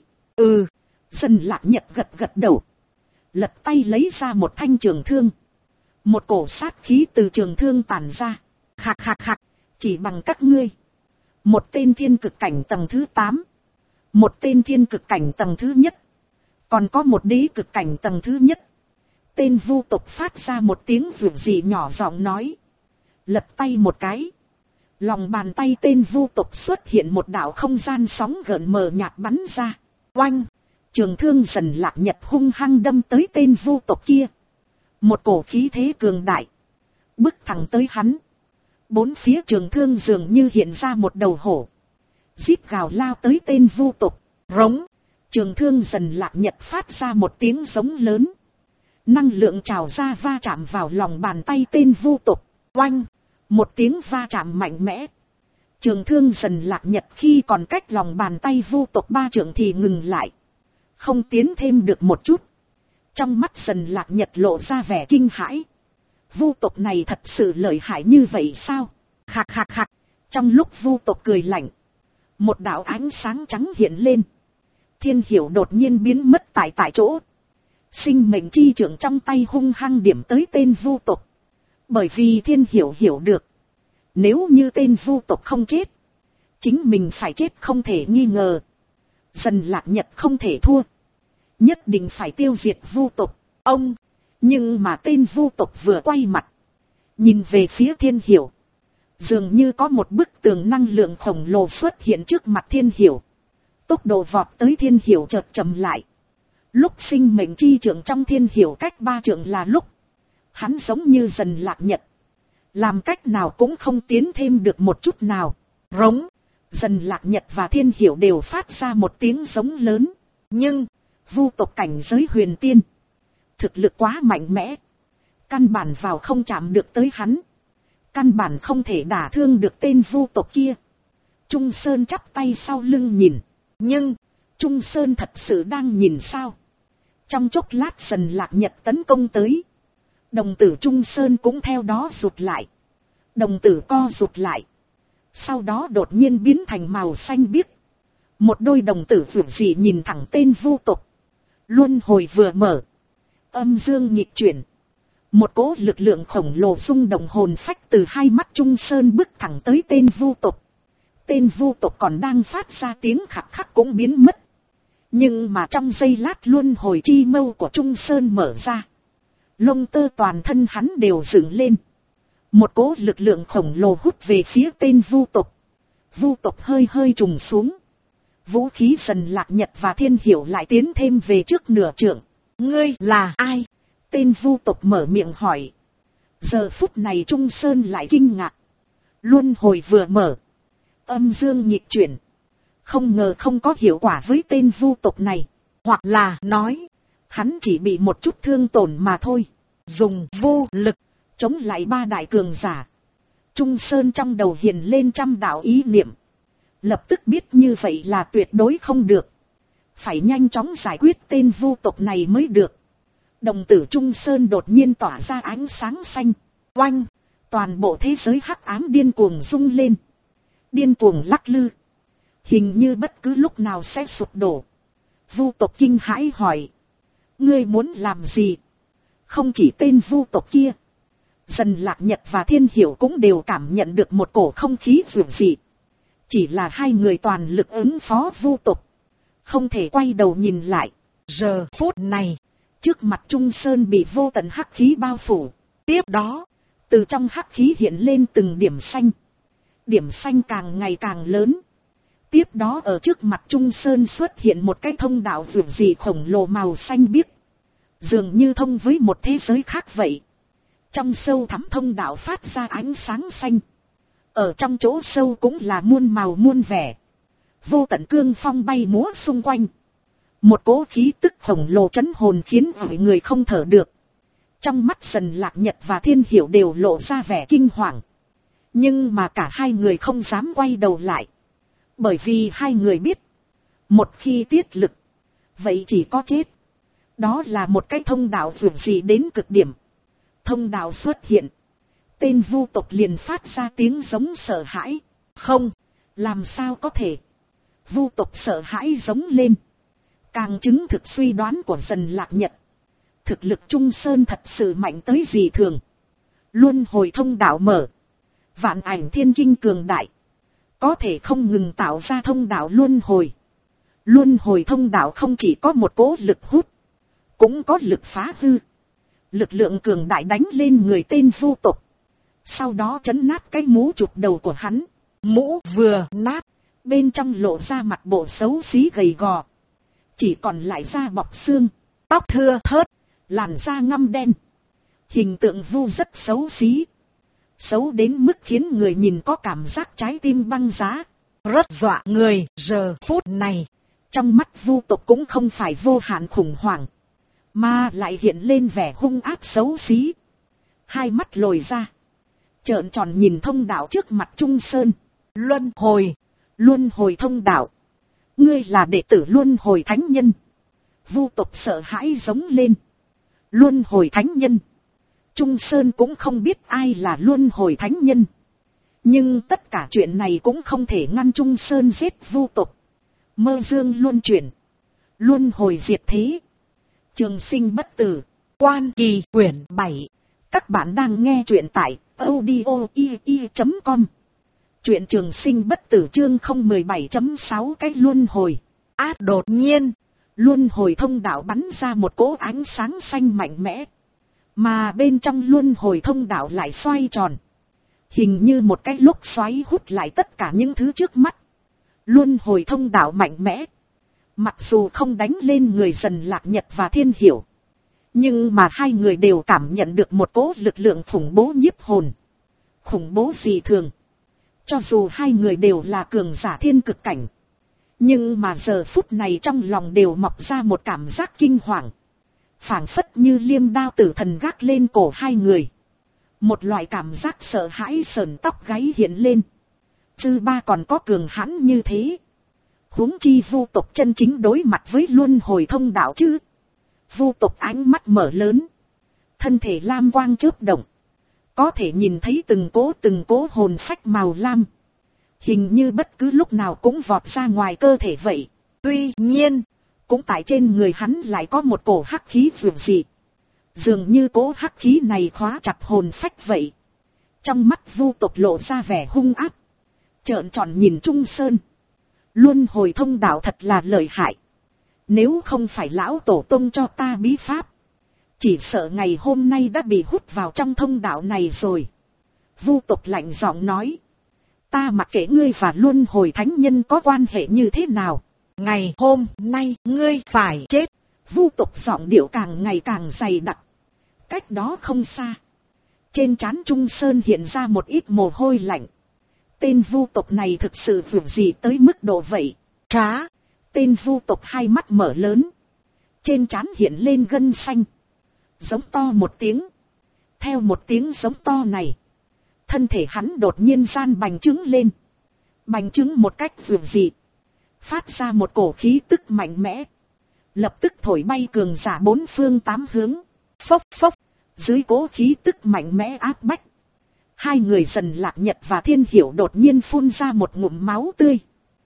Dần Lạc Nhật gật gật đầu. Lật tay lấy ra một thanh trường thương. Một cổ sát khí từ trường thương tản ra. Khạc khạc khạc. Chỉ bằng các ngươi. Một tên thiên cực cảnh tầng thứ 8. Một tên thiên cực cảnh tầng thứ nhất. Còn có một đế cực cảnh tầng thứ nhất. Tên vu tộc phát ra một tiếng rủi dị nhỏ giọng nói. Lật tay một cái. Lòng bàn tay tên vu tộc xuất hiện một đạo không gian sóng gợn mờ nhạt bắn ra. Oanh! Trường thương Dần Lạc Nhật hung hăng đâm tới tên vu tộc kia. Một cổ khí thế cường đại. Bước thẳng tới hắn. Bốn phía trường thương dường như hiện ra một đầu hổ. Rít gào lao tới tên vu tộc. Rống! Trường thương Dần Lạc Nhật phát ra một tiếng giống lớn. Năng lượng trào ra va chạm vào lòng bàn tay tên vu tộc. Oanh! Một tiếng va chạm mạnh mẽ. Trường thương Dần Lạc Nhật khi còn cách lòng bàn tay vu tộc 3 trượng thì ngừng lại. Không tiến thêm được một chút. Trong mắt Dần Lạc Nhật lộ ra vẻ kinh hãi. Vu tộc này thật sự lợi hại như vậy sao? Khạc khạc khạc. Trong lúc vu tộc cười lạnh. Một đạo ánh sáng trắng hiện lên. Thiên Hiểu đột nhiên biến mất tại chỗ. Sinh mệnh chi trưởng trong tay hung hăng điểm tới tên vu tộc. Bởi vì Thiên Hiểu hiểu được. Nếu như tên vu tộc không chết. Chính mình phải chết không thể nghi ngờ. Dần Lạc Nhật không thể thua. Nhất định phải tiêu diệt vu tộc. Ông. Nhưng mà tên vu tộc vừa quay mặt. Nhìn về phía Thiên Hiểu. Dường như có một bức tường năng lượng khổng lồ xuất hiện trước mặt Thiên Hiểu. Tốc độ vọt tới Thiên Hiểu chợt chậm lại. Lúc sinh mệnh chi trưởng trong Thiên Hiểu cách 3 trượng là lúc. Hắn giống như Dần Lạc Nhật. Làm cách nào cũng không tiến thêm được một chút nào. Rống. Dần Lạc Nhật và Thiên Hiểu đều phát ra một tiếng giống lớn. Nhưng. Vu tộc cảnh giới huyền tiên. Thực lực quá mạnh mẽ. Căn bản vào không chạm được tới hắn. Căn bản không thể đả thương được tên vu tộc kia. Trung Sơn chắp tay sau lưng nhìn. Nhưng. Trung Sơn thật sự đang nhìn sao? Trong chốc lát Dần Lạc Nhật tấn công tới. Đồng tử Trung Sơn cũng theo đó rụt lại. Đồng tử co rụt lại. Sau đó đột nhiên biến thành màu xanh biếc. Một đôi đồng tử vượt dị nhìn thẳng tên vu tộc. Luân hồi vừa mở. Âm dương nhịp chuyển. Một cỗ lực lượng khổng lồ rung động hồn phách từ hai mắt Trung Sơn bước thẳng tới tên vu tộc. Tên vu tộc còn đang phát ra tiếng khạc khắc cũng biến mất. Nhưng mà trong giây lát luân hồi chi mâu của Trung Sơn mở ra. Lông tơ toàn thân hắn đều dựng lên. Một cỗ lực lượng khổng lồ hút về phía tên vu tộc. Vu tộc hơi hơi trùng xuống. Vũ khí Dần Lạc Nhật và Thiên Hiểu lại tiến thêm về trước nửa trượng. Ngươi là ai? Tên vu tộc mở miệng hỏi. Giờ phút này Trung Sơn lại kinh ngạc. Luân hồi vừa mở, âm dương nhịp chuyển. Không ngờ không có hiệu quả với tên vu tộc này. Hoặc là nói, hắn chỉ bị một chút thương tổn mà thôi. Dùng vô lực, chống lại ba đại cường giả. Trung Sơn trong đầu hiện lên trăm đạo ý niệm. Lập tức biết như vậy là tuyệt đối không được. Phải nhanh chóng giải quyết tên vu tộc này mới được. Đồng tử Trung Sơn đột nhiên tỏa ra ánh sáng xanh. Oanh! Toàn bộ thế giới hắc ám điên cuồng rung lên. Điên cuồng lắc lư. Hình như bất cứ lúc nào sẽ sụp đổ. Vu tộc kinh hãi hỏi. Ngươi muốn làm gì? Không chỉ tên vu tộc kia. Dần Lạc Nhật và Thiên Hiểu cũng đều cảm nhận được một cổ không khí dường dị. Chỉ là hai người toàn lực ứng phó vu tộc. Không thể quay đầu nhìn lại. Giờ phút này, trước mặt Trung Sơn bị vô tận hắc khí bao phủ. Tiếp đó, từ trong hắc khí hiện lên từng điểm xanh. Điểm xanh càng ngày càng lớn. Tiếp đó ở trước mặt Trung Sơn xuất hiện một cái thông đạo dường dị khổng lồ màu xanh biếc. Dường như thông với một thế giới khác vậy. Trong sâu thẳm thông đạo phát ra ánh sáng xanh. Ở trong chỗ sâu cũng là muôn màu muôn vẻ. Vô tận cương phong bay múa xung quanh. Một cỗ khí tức khổng lồ trấn hồn khiến mọi người không thở được. Trong mắt Dần Lạc Nhật và Thiên Hiểu đều lộ ra vẻ kinh hoàng. Nhưng mà cả hai người không dám quay đầu lại. Bởi vì hai người biết. Một khi tiết lực. Vậy chỉ có chết. Đó là một cái thông đạo dường dị đến cực điểm. Thông đạo xuất hiện. Tên vu tộc liền phát ra tiếng giống sợ hãi. Không, làm sao có thể. Vu tộc sợ hãi giống lên. Càng chứng thực suy đoán của Dần Lạc Nhật. Thực lực Trung Sơn thật sự mạnh tới dị thường. Luân hồi thông đạo mở. Vạn ảnh thiên kinh cường đại. Có thể không ngừng tạo ra thông đạo luân hồi. Luân hồi thông đạo không chỉ có một cỗ lực hút. Cũng có lực phá hư. Lực lượng cường đại đánh lên người tên vu tộc. Sau đó chấn nát cái mũ chụp đầu của hắn. Mũ vừa nát. Bên trong lộ ra mặt bộ xấu xí gầy gò. Chỉ còn lại da bọc xương. Tóc thưa thớt. Làn da ngăm đen. Hình tượng vu rất xấu xí. Xấu đến mức khiến người nhìn có cảm giác trái tim băng giá. Rất dọa người. Giờ phút này. Trong mắt vu tộc cũng không phải vô hạn khủng hoảng. Mà lại hiện lên vẻ hung ác xấu xí. Hai mắt lồi ra. Trợn tròn nhìn thông đạo trước mặt Trung Sơn. Luân hồi. Luân hồi thông đạo. Ngươi là đệ tử luân hồi thánh nhân. Vu tộc sợ hãi giống lên. Luân hồi thánh nhân. Trung Sơn cũng không biết ai là luân hồi thánh nhân. Nhưng tất cả chuyện này cũng không thể ngăn Trung Sơn giết vu tộc. Mơ dương luân chuyển. Luân hồi diệt thế. Trường sinh bất tử. Quan Kỳ quyển 7. Các bạn đang nghe truyện tại audio.com. Truyện trường sinh bất tử chương 017.6 cái luân hồi. Đột nhiên. Luân hồi thông đạo bắn ra một cỗ ánh sáng xanh mạnh mẽ. Mà bên trong luân hồi thông đạo lại xoay tròn. Hình như một cái lốc xoáy hút lại tất cả những thứ trước mắt. Luân hồi thông đạo mạnh mẽ. Mặc dù không đánh lên người Dần Lạc Nhật và Thiên Hiểu. Nhưng mà hai người đều cảm nhận được một cỗ lực lượng khủng bố nhiếp hồn. Khủng bố dị thường. Cho dù hai người đều là cường giả thiên cực cảnh. Nhưng mà giờ phút này trong lòng đều mọc ra một cảm giác kinh hoàng. Phảng phất như liêm đao tử thần gác lên cổ hai người. Một loại cảm giác sợ hãi sờn tóc gáy hiện lên. Dư ba còn có cường hãn như thế. Huống chi vu tộc chân chính đối mặt với luân hồi thông đạo chứ. Vu tộc ánh mắt mở lớn. Thân thể lam quang chớp động. Có thể nhìn thấy từng cố hồn phách màu lam. Hình như bất cứ lúc nào cũng vọt ra ngoài cơ thể vậy. Tuy nhiên, cũng tại trên người hắn lại có một cổ hắc khí dường dị. Dường như cỗ hắc khí này khóa chặt hồn phách vậy. Trong mắt vu tộc lộ ra vẻ hung ác. Trợn tròn nhìn Trung Sơn. Luân hồi thông đạo thật là lợi hại. Nếu không phải lão tổ tông cho ta bí pháp. Chỉ sợ ngày hôm nay đã bị hút vào trong thông đạo này rồi. Vu tộc lạnh giọng nói. Ta mặc kệ ngươi và luân hồi thánh nhân có quan hệ như thế nào. Ngày hôm nay ngươi phải chết. Vu tộc giọng điệu càng ngày càng dày đặc. Cách đó không xa. Trên trán Trung Sơn hiện ra một ít mồ hôi lạnh. Tên vu tộc này thực sự vượt gì tới mức độ vậy? Trá! Tên vu tộc hai mắt mở lớn. Trên trán hiện lên gân xanh. Giống to một tiếng. Theo một tiếng giống to này, thân thể hắn đột nhiên gian bành trướng lên. Bành trướng một cách vượt dị. Phát ra một cổ khí tức mạnh mẽ. Lập tức thổi bay cường giả bốn phương tám hướng. Phốc phốc. Dưới cố khí tức mạnh mẽ áp bách, hai người Dần Lạc Nhật và Thiên Hiểu đột nhiên phun ra một ngụm máu tươi.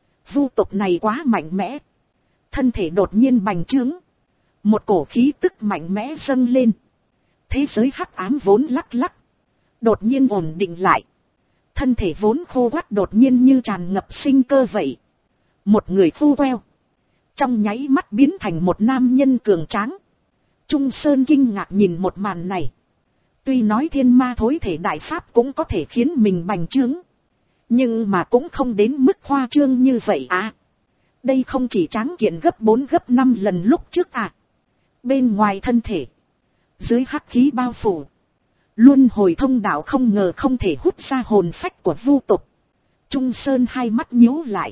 Vu tộc này quá mạnh mẽ. Thân thể đột nhiên bành trướng. Một cổ khí tức mạnh mẽ dâng lên. Thế giới hắc ám vốn lắc lắc, đột nhiên ổn định lại. Thân thể vốn khô quắt đột nhiên như tràn ngập sinh cơ vậy. Một người khô queo, trong nháy mắt biến thành một nam nhân cường tráng. Trung Sơn kinh ngạc nhìn một màn này. Tuy nói thiên ma thối thể đại pháp cũng có thể khiến mình bành trướng, nhưng mà cũng không đến mức khoa trương như vậy à. Đây không chỉ tráng kiện gấp 4 gấp 5 lần lúc trước à. Bên ngoài thân thể, dưới hắc khí bao phủ, luân hồi thông đạo không ngờ không thể hút ra hồn phách của vu tộc. Trung Sơn hai mắt nhíu lại.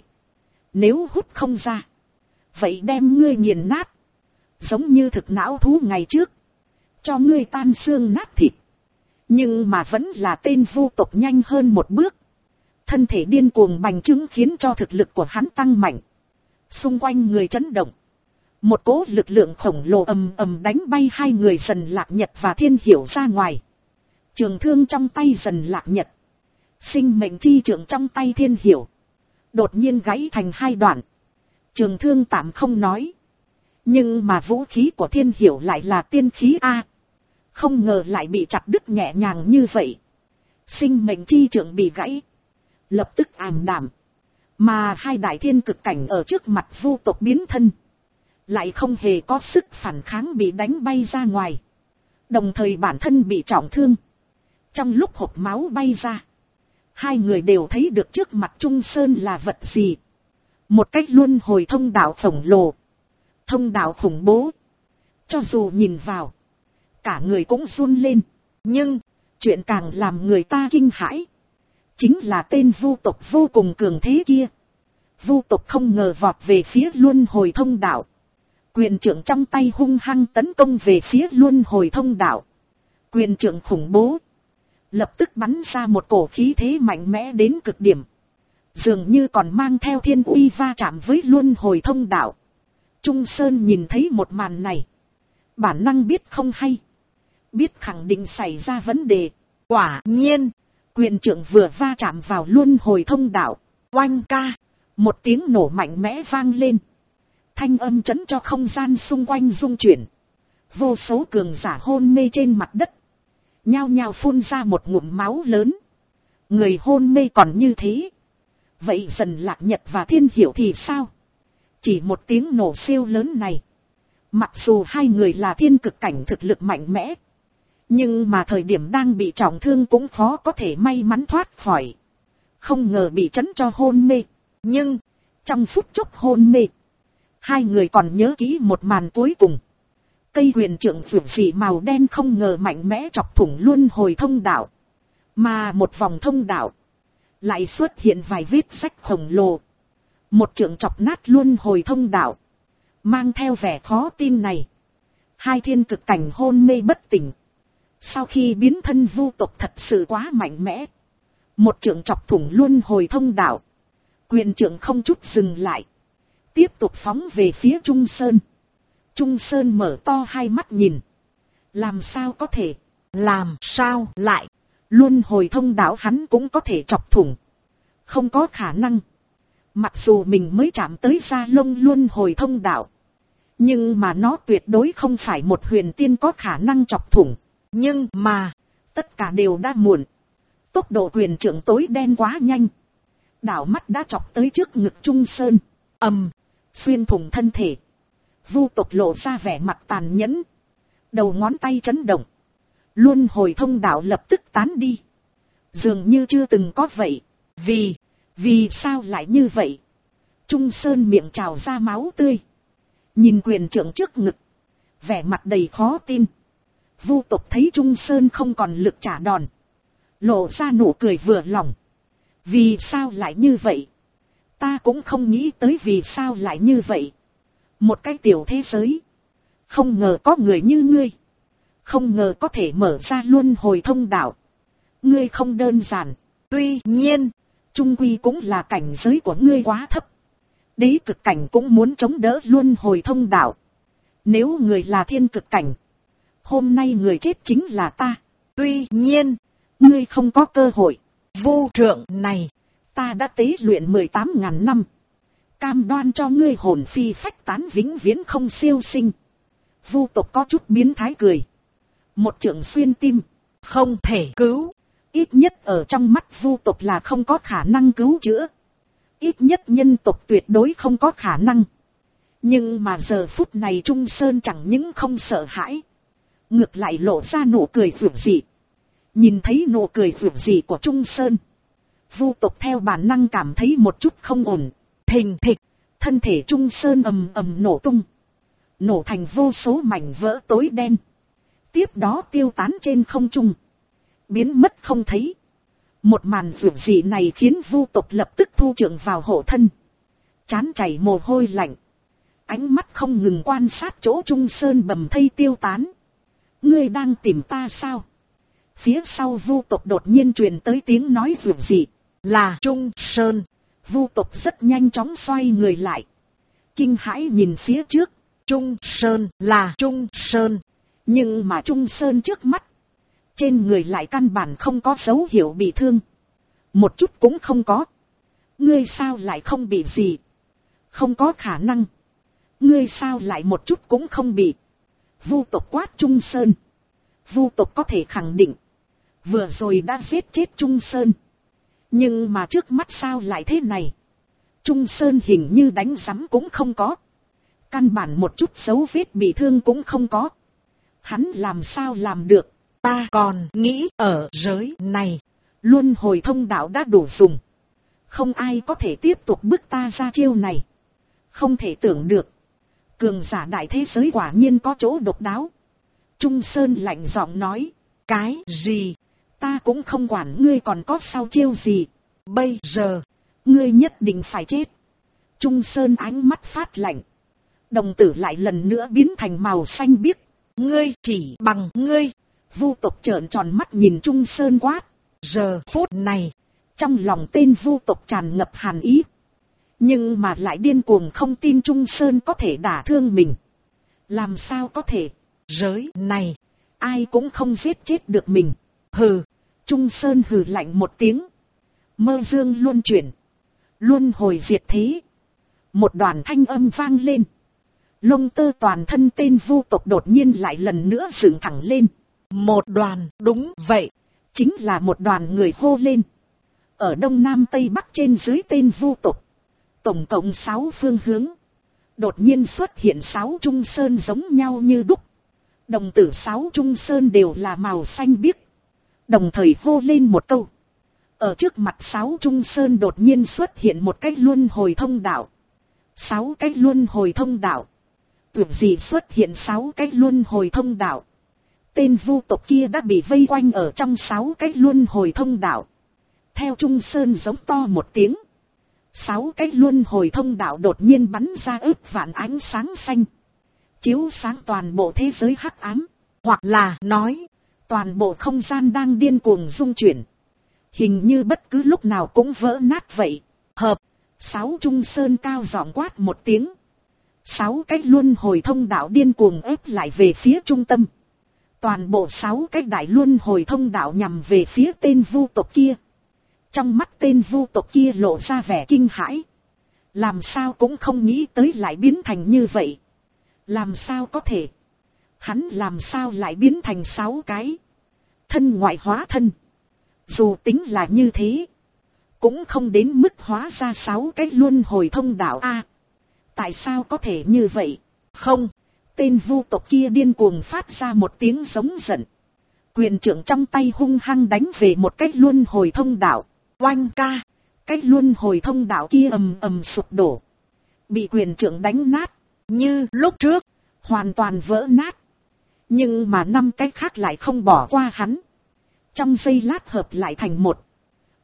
Nếu hút không ra, vậy đem ngươi nghiền nát. Giống như thực não thú ngày trước, cho ngươi tan xương nát thịt. Nhưng mà vẫn là tên vu tộc nhanh hơn một bước. Thân thể điên cuồng bành trướng khiến cho thực lực của hắn tăng mạnh. Xung quanh người chấn động. Một cỗ lực lượng khổng lồ ầm ầm đánh bay hai người Dần Lạc Nhật và Thiên Hiểu ra ngoài. Trường thương trong tay Dần Lạc Nhật, sinh mệnh chi trường trong tay Thiên Hiểu, đột nhiên gãy thành hai đoạn. Trường thương tạm không nói, nhưng mà vũ khí của Thiên Hiểu lại là tiên khí A. Không ngờ lại bị chặt đứt nhẹ nhàng như vậy. Sinh mệnh chi trường bị gãy, lập tức ảm đạm. Mà hai đại thiên cực cảnh ở trước mặt vu tộc biến thân, lại không hề có sức phản kháng, bị đánh bay ra ngoài. Đồng thời bản thân bị trọng thương. Trong lúc hộc máu bay ra, hai người đều thấy được trước mặt Trung Sơn là vật gì. Một cách luân hồi thông đạo khổng lồ, thông đạo khủng bố. Cho dù nhìn vào, cả người cũng run lên. Nhưng chuyện càng làm người ta kinh hãi, chính là tên vu tộc vô cùng cường thế kia. Vu tộc không ngờ vọt về phía luân hồi thông đạo. Quyền trượng trong tay hung hăng tấn công về phía luân hồi thông đạo. Quyền trượng khủng bố, lập tức bắn ra một cổ khí thế mạnh mẽ đến cực điểm. Dường như còn mang theo thiên uy va chạm với luân hồi thông đạo. Trung Sơn nhìn thấy một màn này, bản năng biết không hay, biết khẳng định xảy ra vấn đề. Quả nhiên, quyền trượng vừa va chạm vào luân hồi thông đạo, oanh ca, một tiếng nổ mạnh mẽ vang lên. Thanh âm chấn cho không gian xung quanh rung chuyển. Vô số cường giả hôn mê trên mặt đất, nhao nhao phun ra một ngụm máu lớn. Người hôn mê còn như thế, vậy Dần Lạc Nhật và Thiên Hiểu thì sao? Chỉ một tiếng nổ siêu lớn này, mặc dù hai người là thiên cực cảnh thực lực mạnh mẽ, nhưng mà thời điểm đang bị trọng thương cũng khó có thể may mắn thoát khỏi. Không ngờ bị chấn cho hôn mê. Nhưng trong phút chốc hôn mê, hai người còn nhớ kỹ một màn cuối cùng. Cây huyền trượng phượng dị màu đen không ngờ mạnh mẽ chọc thủng luân hồi thông đạo. Mà một vòng thông đạo lại xuất hiện vài vết rách khổng lồ. Một trượng chọc nát luân hồi thông đạo. Mang theo vẻ khó tin này, hai thiên cực cảnh hôn mê bất tỉnh. Sau khi biến thân vu tộc thật sự quá mạnh mẽ. Một trượng chọc thủng luân hồi thông đạo. Quyền trượng không chút dừng lại, tiếp tục phóng về phía Trung Sơn. Trung Sơn mở to hai mắt nhìn. Làm sao có thể? Làm sao lại? Luân hồi thông đạo hắn cũng có thể chọc thủng? Không có khả năng. Mặc dù mình mới chạm tới da lông luân hồi thông đạo, nhưng mà nó tuyệt đối không phải một huyền tiên có khả năng chọc thủng. Nhưng mà tất cả đều đã muộn. Tốc độ quyền trượng tối đen quá nhanh, đảo mắt đã chọc tới trước ngực Trung Sơn. Xuyên thủng thân thể. Vu tộc lộ ra vẻ mặt tàn nhẫn, đầu ngón tay chấn động. Luân hồi thông đạo lập tức tán đi, dường như chưa từng có vậy. Vì sao lại như vậy? Trung Sơn miệng trào ra máu tươi, nhìn quyền trượng trước ngực, vẻ mặt đầy khó tin. Vu tộc thấy Trung Sơn không còn lực trả đòn, lộ ra nụ cười vừa lòng. Vì sao lại như vậy? Ta cũng không nghĩ tới vì sao lại như vậy. Một cái tiểu thế giới. Không ngờ có người như ngươi. Không ngờ có thể mở ra luân hồi thông đạo. Ngươi không đơn giản. Tuy nhiên, chung quy cũng là cảnh giới của ngươi quá thấp. Đế cực cảnh cũng muốn chống đỡ luân hồi thông đạo. Nếu người là thiên cực cảnh, hôm nay người chết chính là ta. Tuy nhiên, ngươi không có cơ hội. Vô trượng này, ta đã tế luyện 18.000 năm. Cam đoan cho ngươi hồn phi phách tán vĩnh viễn không siêu sinh. Vu tộc có chút biến thái cười. Một trượng xuyên tim, không thể cứu. Ít nhất ở trong mắt vu tộc là không có khả năng cứu chữa. Ít nhất nhân tộc tuyệt đối không có khả năng. Nhưng mà giờ phút này Trung Sơn chẳng những không sợ hãi. Ngược lại lộ ra nụ cười vượt dị. Nhìn thấy nụ cười vượt dị của Trung Sơn. Vu tộc theo bản năng cảm thấy một chút không ổn. Thình thịch, thân thể Trung Sơn ầm ầm nổ tung. Nổ thành vô số mảnh vỡ tối đen. Tiếp đó tiêu tán trên không trung. Biến mất không thấy. Một màn vượt dị này khiến vu tộc lập tức thu trượng vào hộ thân. Chán chảy mồ hôi lạnh. Ánh mắt không ngừng quan sát chỗ Trung Sơn bầm thây tiêu tán. Ngươi đang tìm ta sao? Phía sau vu tộc đột nhiên truyền tới tiếng nói vượt dị. Là Trung Sơn. Vu tộc rất nhanh chóng xoay người lại. Kinh hãi nhìn phía trước. Trung Sơn là Trung Sơn. Nhưng mà Trung Sơn trước mắt. Trên người lại căn bản không có dấu hiệu bị thương. Một chút cũng không có. Ngươi sao lại không bị gì? Không có khả năng. Ngươi sao lại một chút cũng không bị? Vu tộc quát Trung Sơn. Vu tộc có thể khẳng định. Vừa rồi đã giết chết Trung Sơn. Nhưng mà trước mắt sao lại thế này? Trung Sơn hình như đánh rắm cũng không có. Căn bản một chút dấu vết bị thương cũng không có. Hắn làm sao làm được? Ta còn nghĩ ở giới này, luân hồi thông đạo đã đủ dùng. Không ai có thể tiếp tục bức ta ra chiêu này. Không thể tưởng được. Cường giả đại thế giới quả nhiên có chỗ độc đáo. Trung Sơn lạnh giọng nói. Cái gì? Ta cũng không quản ngươi còn có sao chiêu gì. Bây giờ, ngươi nhất định phải chết. Trung Sơn ánh mắt phát lạnh. Đồng tử lại lần nữa biến thành màu xanh biếc. Ngươi chỉ bằng ngươi. Vu tộc trợn tròn mắt nhìn Trung Sơn quát. Giờ phút này, trong lòng tên vu tộc tràn ngập hàn ý. Nhưng mà lại điên cuồng không tin Trung Sơn có thể đả thương mình. Làm sao có thể? Giới này, ai cũng không giết chết được mình. Hừ, Trung Sơn hừ lạnh một tiếng. Mơ dương luân chuyển. Luân hồi diệt thế. Một đoàn thanh âm vang lên. Lông tơ toàn thân tên vu tộc đột nhiên lại lần nữa dựng thẳng lên. Một đoàn, đúng vậy. Chính là một đoàn người hô lên. Ở đông nam tây bắc trên dưới tên vu tộc. Tổng cộng 6 phương hướng. Đột nhiên xuất hiện 6 Trung Sơn giống nhau như đúc. Đồng tử 6 Trung Sơn đều là màu xanh biếc. Đồng thời hô lên một câu. Ở trước mặt 6 Trung Sơn đột nhiên xuất hiện một cái luân hồi thông đạo. 6 cái luân hồi thông đạo. Tưởng gì xuất hiện 6 cái luân hồi thông đạo. Tên vu tộc kia đã bị vây quanh ở trong 6 cái luân hồi thông đạo. Theo Trung Sơn giống to một tiếng. 6 cái luân hồi thông đạo đột nhiên bắn ra ức vạn ánh sáng xanh. Chiếu sáng toàn bộ thế giới hắc ám. Hoặc là nói, toàn bộ không gian đang điên cuồng rung chuyển. Hình như bất cứ lúc nào cũng vỡ nát vậy. Hợp, 6 Trung Sơn cao giọng quát một tiếng. 6 cái luân hồi thông đạo điên cuồng ép lại về phía trung tâm. Toàn bộ 6 cái đại luân hồi thông đạo nhằm về phía tên vu tộc kia. Trong mắt tên vu tộc kia lộ ra vẻ kinh hãi. Làm sao cũng không nghĩ tới lại biến thành như vậy. Làm sao có thể? Hắn làm sao lại biến thành 6 cái? Thân ngoại hóa thân. Dù tính là như thế, cũng không đến mức hóa ra 6 cái luân hồi thông đạo a. Tại sao có thể như vậy? Không, tên vu tộc kia điên cuồng phát ra một tiếng giống giận. Quyền trượng trong tay hung hăng đánh về một cái luân hồi thông đạo. Oanh ca, cái luân hồi thông đạo kia ầm ầm sụp đổ. Bị quyền trượng đánh nát, như lúc trước, hoàn toàn vỡ nát. Nhưng mà 5 cái khác lại không bỏ qua hắn. Trong giây lát hợp lại thành một.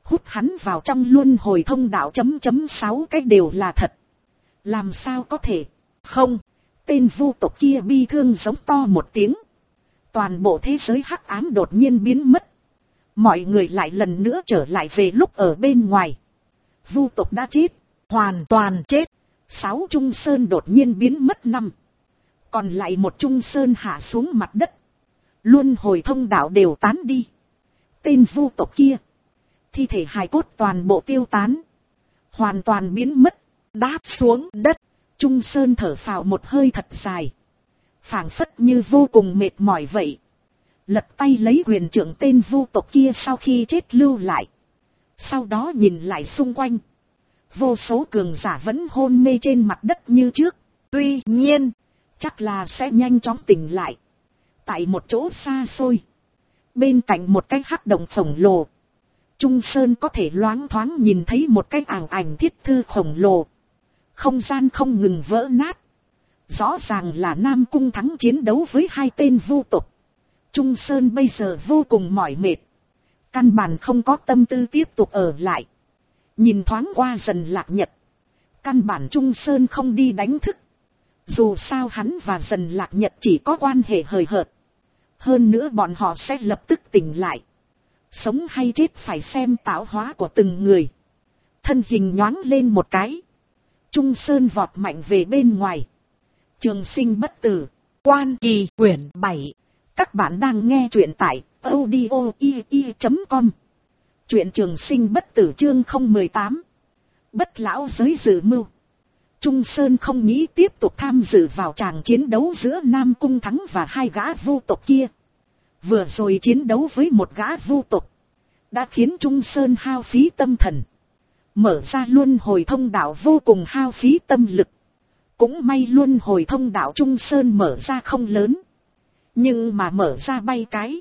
hút hắn vào trong luân hồi thông đạo .6 cái đều là thật. Làm sao có thể? Không, tên vu tộc kia bi thương giống to một tiếng. Toàn bộ thế giới hắc ám đột nhiên biến mất. Mọi người lại lần nữa trở lại về lúc ở bên ngoài. Vu tộc đã chết, hoàn toàn chết. 6 Trung Sơn đột nhiên biến mất 5. Còn lại một Trung Sơn hạ xuống mặt đất. Luân hồi thông đạo đều tán đi. Tên vu tộc kia, thi thể hài cốt toàn bộ tiêu tán, hoàn toàn biến mất. Đáp xuống đất, Trung Sơn thở phào một hơi thật dài, phảng phất như vô cùng mệt mỏi vậy. Lật tay lấy quyền trưởng tên vu tộc kia sau khi chết lưu lại. Sau đó nhìn lại xung quanh. Vô số cường giả vẫn hôn mê trên mặt đất như trước. Tuy nhiên, chắc là sẽ nhanh chóng tỉnh lại. Tại một chỗ xa xôi, bên cạnh một cái hắc động khổng lồ, Trung Sơn có thể loáng thoáng nhìn thấy một cái ảng ảnh thiết thư khổng lồ. Không gian không ngừng vỡ nát. Rõ ràng là Nam Cung Thắng chiến đấu với 2 tên vu tộc. Trung Sơn bây giờ vô cùng mỏi mệt. Căn bản không có tâm tư tiếp tục ở lại. Nhìn thoáng qua Dần Lạc Nhật. Căn bản Trung Sơn không đi đánh thức. Dù sao hắn và Dần Lạc Nhật chỉ có quan hệ hời hợt. Hơn nữa bọn họ sẽ lập tức tỉnh lại. Sống hay chết phải xem tạo hóa của từng người. Thân hình nhoáng lên một cái. Trung Sơn vọt mạnh về bên ngoài. Trường Sinh bất tử. Quan Kỳ quyển 7. Các bạn đang nghe truyện tại audio.com. Truyện Trường Sinh bất tử chương 018. Bất lão giới dự mưu. Trung Sơn không nghĩ tiếp tục tham dự vào tràng chiến đấu giữa Nam Cung Thắng và 2 gã vu tộc kia. Vừa rồi chiến đấu với một gã vu tộc đã khiến Trung Sơn hao phí tâm thần. Mở ra luân hồi thông đạo vô cùng hao phí tâm lực. Cũng may luân hồi thông đạo Trung Sơn mở ra không lớn. Nhưng mà mở ra bay cái.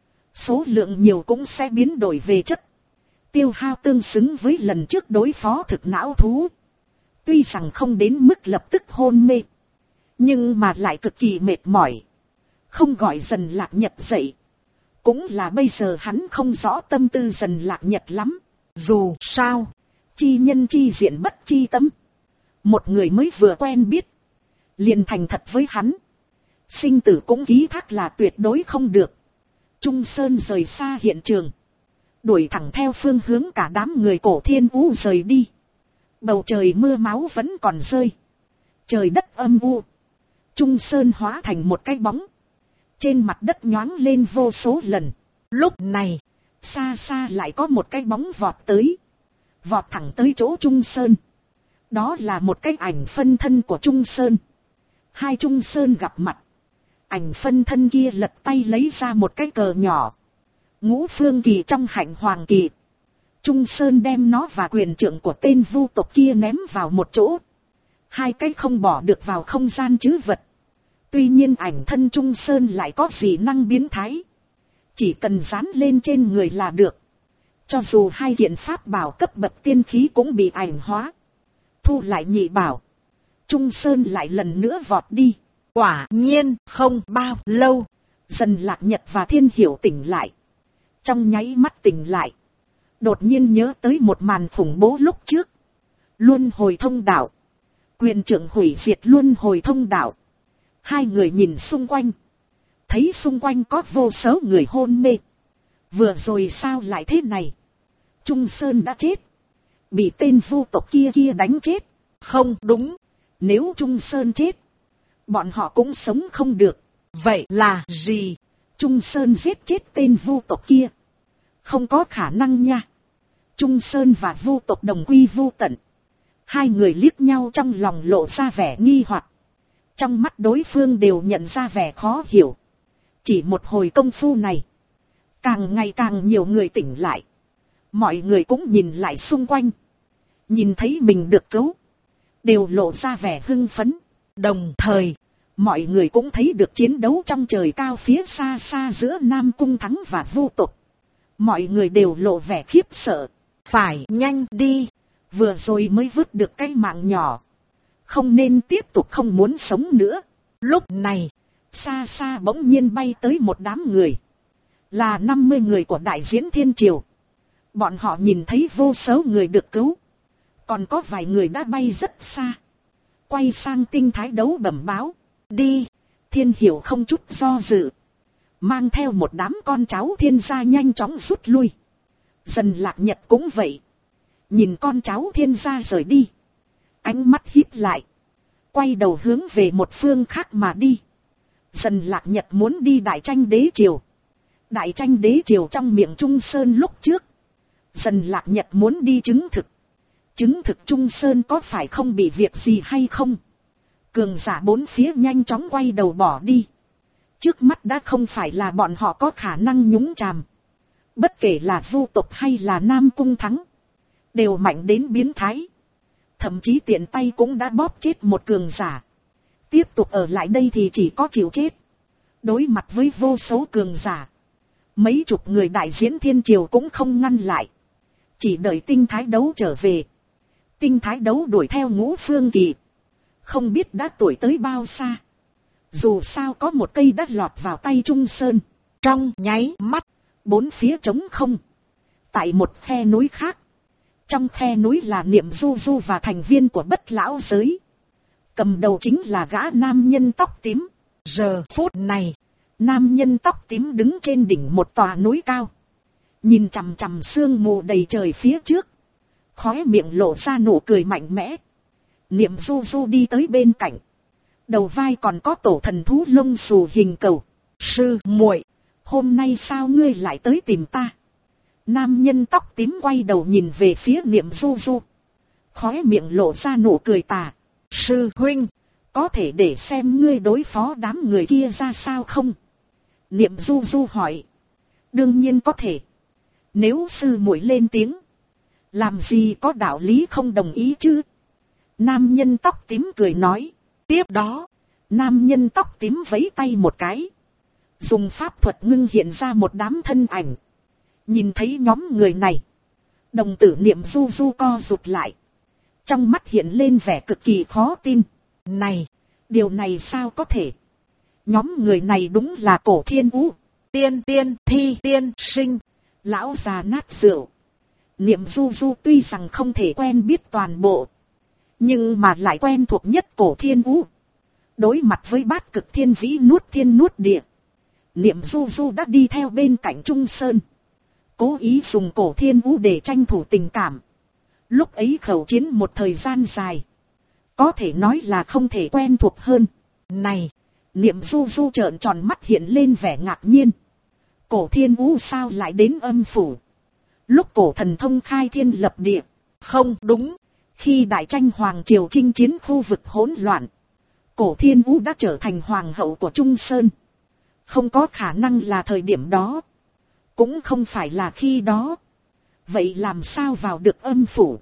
Số lượng nhiều cũng sẽ biến đổi về chất. Tiêu hao tương xứng với lần trước đối phó thực não thú. Tuy rằng không đến mức lập tức hôn mê. Nhưng mà lại cực kỳ mệt mỏi. Không gọi Dần Lạc Nhật dậy. Cũng là bây giờ hắn không rõ tâm tư Dần Lạc Nhật lắm. Dù sao, chi nhân chi diện bất chi tâm. Một người mới vừa quen biết, liền thành thật với hắn. Sinh tử cũng ký thác là tuyệt đối không được. Trung Sơn rời xa hiện trường. Đuổi thẳng theo phương hướng cả đám người Cổ Thiên U rời đi. Bầu trời mưa máu vẫn còn rơi. Trời đất âm u. Trung Sơn hóa thành một cái bóng. Trên mặt đất nhoáng lên vô số lần. Lúc này, xa xa lại có một cái bóng vọt tới. Vọt thẳng tới chỗ Trung Sơn. Đó là một cái ảnh phân thân của Trung Sơn. 2 Trung Sơn gặp mặt. Ảnh phân thân kia lật tay lấy ra một cái cờ nhỏ. Ngũ Phương Kỳ trong Hạnh Hoàng Kỳ. Trung Sơn đem nó và quyền trượng của tên vu tộc kia ném vào một chỗ. 2 cái không bỏ được vào không gian trữ vật. Tuy nhiên ảnh thân Trung Sơn lại có dị năng biến thái. Chỉ cần dán lên trên người là được. Cho dù 2 kiện pháp bảo cấp bậc tiên khí cũng bị ảnh hóa. Thu lại nhị bảo. Trung Sơn lại lần nữa vọt đi. Quả nhiên không bao lâu. Dần Lạc Nhật và Thiên Hiểu tỉnh lại. Trong nháy mắt tỉnh lại. Đột nhiên nhớ tới một màn khủng bố lúc trước. Luân hồi thông đạo. Quyền trưởng hủy diệt luân hồi thông đạo. 2 người nhìn xung quanh. Thấy xung quanh có vô số người hôn mê. Vừa rồi sao lại thế này? Trung Sơn đã chết. Bị tên vu tộc kia đánh chết. Không đúng. Nếu Trung Sơn chết, bọn họ cũng sống không được. Vậy là gì? Trung Sơn giết chết tên vu tộc kia. Không có khả năng nha. Trung Sơn và vu tộc đồng quy vu tận. 2 người liếc nhau trong lòng lộ ra vẻ nghi hoặc. Trong mắt đối phương đều nhận ra vẻ khó hiểu. Chỉ một hồi công phu này, càng ngày càng nhiều người tỉnh lại. Mọi người cũng nhìn lại xung quanh. Nhìn thấy mình được cứu, đều lộ ra vẻ hưng phấn. Đồng thời, mọi người cũng thấy được chiến đấu trong trời cao phía xa xa giữa Nam Cung Thắng và vu tộc. Mọi người đều lộ vẻ khiếp sợ. Phải nhanh đi. Vừa rồi mới vứt được cái mạng nhỏ. Không nên tiếp tục không muốn sống nữa. Lúc này, xa xa bỗng nhiên bay tới một đám người. Là 50 người của đại diễn Thiên Triều. Bọn họ nhìn thấy vô số người được cứu. Còn có vài người đã bay rất xa. Quay sang Tinh Thái Đấu bẩm báo. Đi. Thiên Hiểu không chút do dự. Mang theo một đám con cháu Thiên gia nhanh chóng rút lui. Dần Lạc Nhật cũng vậy. Nhìn con cháu Thiên gia rời đi. Ánh mắt híp lại. Quay đầu hướng về một phương khác mà đi. Dần Lạc Nhật muốn đi Đại Tranh Đế Triều. Đại Tranh Đế Triều trong miệng Trung Sơn lúc trước. Dần Lạc Nhật muốn đi chứng thực. Chứng thực Trung Sơn có phải không bị việc gì hay không. Cường giả bốn phía nhanh chóng quay đầu bỏ đi. Trước mắt đã không phải là bọn họ có khả năng nhúng chàm. Bất kể là Vu tộc hay là Nam Cung Thắng. Đều mạnh đến biến thái. Thậm chí tiện tay cũng đã bóp chết một cường giả. Tiếp tục ở lại đây thì chỉ có chịu chết. Đối mặt với vô số cường giả. Mấy chục người đại diễn Thiên Triều cũng không ngăn lại. Chỉ đợi Tinh Thái Đấu trở về. Tinh Thái Đấu đuổi theo Ngũ Phương Kỳ. Không biết đã tuổi tới bao xa. Dù sao có một cây đã lọt vào tay Trung Sơn. Trong nháy mắt. Bốn phía trống không. Tại một khe núi khác. Trong khe núi là Niệm Du Du và thành viên của Bất Lão Giới. Cầm đầu chính là gã nam nhân tóc tím. Giờ phút này. Nam nhân tóc tím đứng trên đỉnh một tòa núi cao. Nhìn chằm chằm sương mù đầy trời phía trước. Khóe miệng lộ ra nụ cười mạnh mẽ. Niệm Du Du đi tới bên cạnh. Đầu vai còn có tổ thần thú lông xù hình cầu. Sư muội, hôm nay sao ngươi lại tới tìm ta? Nam nhân tóc tím quay đầu nhìn về phía Niệm Du Du. Khóe miệng lộ ra nụ cười tà. Sư huynh, có thể để xem ngươi đối phó đám người kia ra sao không? Niệm Du Du hỏi. Đương nhiên có thể. Nếu sư muội lên tiếng. Làm gì có đạo lý không đồng ý chứ? Nam nhân tóc tím cười nói. Tiếp đó, nam nhân tóc tím vẫy tay một cái. Dùng pháp thuật ngưng hiện ra một đám thân ảnh. Nhìn thấy nhóm người này. Đồng tử Niệm Du Du co rụt lại. Trong mắt hiện lên vẻ cực kỳ khó tin. Này, điều này sao có thể? Nhóm người này đúng là Cổ Thiên Vũ, tiên thi tiên sinh, lão già nát rượu. Niệm Du Du tuy rằng không thể quen biết toàn bộ. Nhưng mà lại quen thuộc nhất Cổ Thiên Vũ. Đối mặt với Bát Cực Thiên Vĩ nuốt thiên nuốt địa. Niệm Du Du đã đi theo bên cạnh Trung Sơn. Cố ý dùng Cổ Thiên Vũ để tranh thủ tình cảm. Lúc ấy khẩu chiến một thời gian dài. Có thể nói là không thể quen thuộc hơn. Này, Niệm Du Du trợn tròn mắt hiện lên vẻ ngạc nhiên. Cổ Thiên Vũ sao lại đến âm phủ? Lúc cổ thần thông khai thiên lập địa. Không đúng. Khi đại tranh hoàng triều chinh chiến khu vực hỗn loạn. Cổ Thiên Vũ đã trở thành hoàng hậu của Trung Sơn. Không có khả năng là thời điểm đó. Cũng không phải là khi đó. Vậy làm sao vào được âm phủ?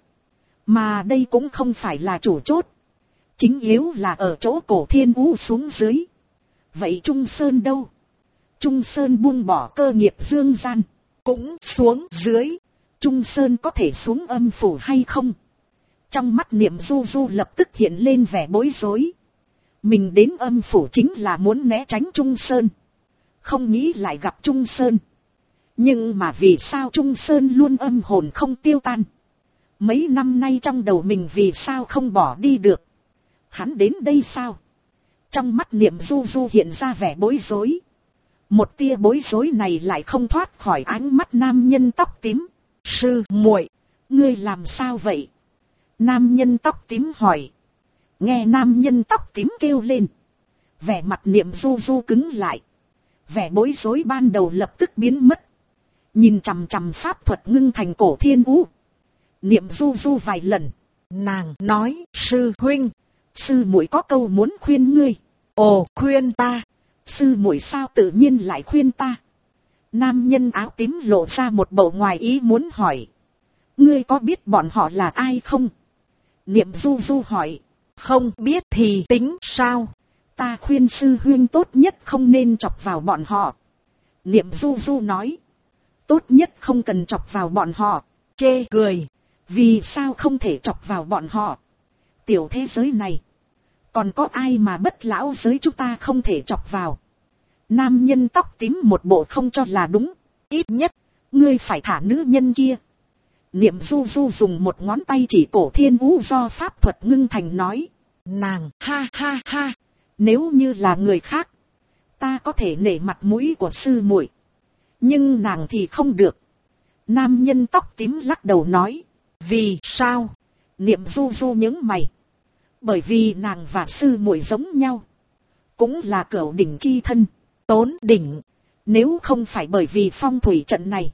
Mà đây cũng không phải là chủ chốt. Chính yếu là ở chỗ Cổ Thiên Vũ xuống dưới. Vậy Trung Sơn đâu? Trung Sơn buông bỏ cơ nghiệp dương gian. Cũng xuống dưới. Trung Sơn có thể xuống âm phủ hay không? Trong mắt Niệm Du Du lập tức hiện lên vẻ bối rối. Mình đến âm phủ chính là muốn né tránh Trung Sơn. Không nghĩ lại gặp Trung Sơn. Nhưng mà vì sao Trung Sơn luôn âm hồn không tiêu tan? Mấy năm nay trong đầu mình vì sao không bỏ đi được? Hắn đến đây sao? Trong mắt Niệm Du Du hiện ra vẻ bối rối. Một tia bối rối này lại không thoát khỏi ánh mắt nam nhân tóc tím. Sư muội, ngươi làm sao vậy? Nam nhân tóc tím hỏi. Nghe nam nhân tóc tím kêu lên. Vẻ mặt Niệm Du Du cứng lại. Vẻ bối rối ban đầu lập tức biến mất. Nhìn chằm chằm pháp thuật ngưng thành Cổ Thiên Vũ. Niệm Du Du vài lần. Nàng nói, sư huynh, sư muội có câu muốn khuyên ngươi. Ồ, khuyên ta? Sư muội sao tự nhiên lại khuyên ta? Nam nhân áo tím lộ ra một bầu ngoài ý muốn hỏi. Ngươi có biết bọn họ là ai không? Niệm Du Du hỏi. Không biết thì tính sao? Ta khuyên sư huynh tốt nhất không nên chọc vào bọn họ. Niệm Du Du nói. Tốt nhất không cần chọc vào bọn họ. Chê cười. Vì sao không thể chọc vào bọn họ? Tiểu thế giới này. Còn có ai mà Bất Lão Giới chúng ta không thể chọc vào? Nam nhân tóc tím một bộ không cho là đúng. Ít nhất, ngươi phải thả nữ nhân kia. Niệm Du Du dùng một ngón tay chỉ Cổ Thiên Vũ do pháp thuật ngưng thành nói. Nàng, ha ha ha, nếu như là người khác, ta có thể nể mặt mũi của sư muội, nhưng nàng thì không được. Nam nhân tóc tím lắc đầu nói. Vì sao? Niệm Du Du nhướng mày. Bởi vì nàng và sư muội giống nhau, cũng là cửu đỉnh chi thân. Tốn đỉnh, nếu không phải bởi vì phong thủy trận này,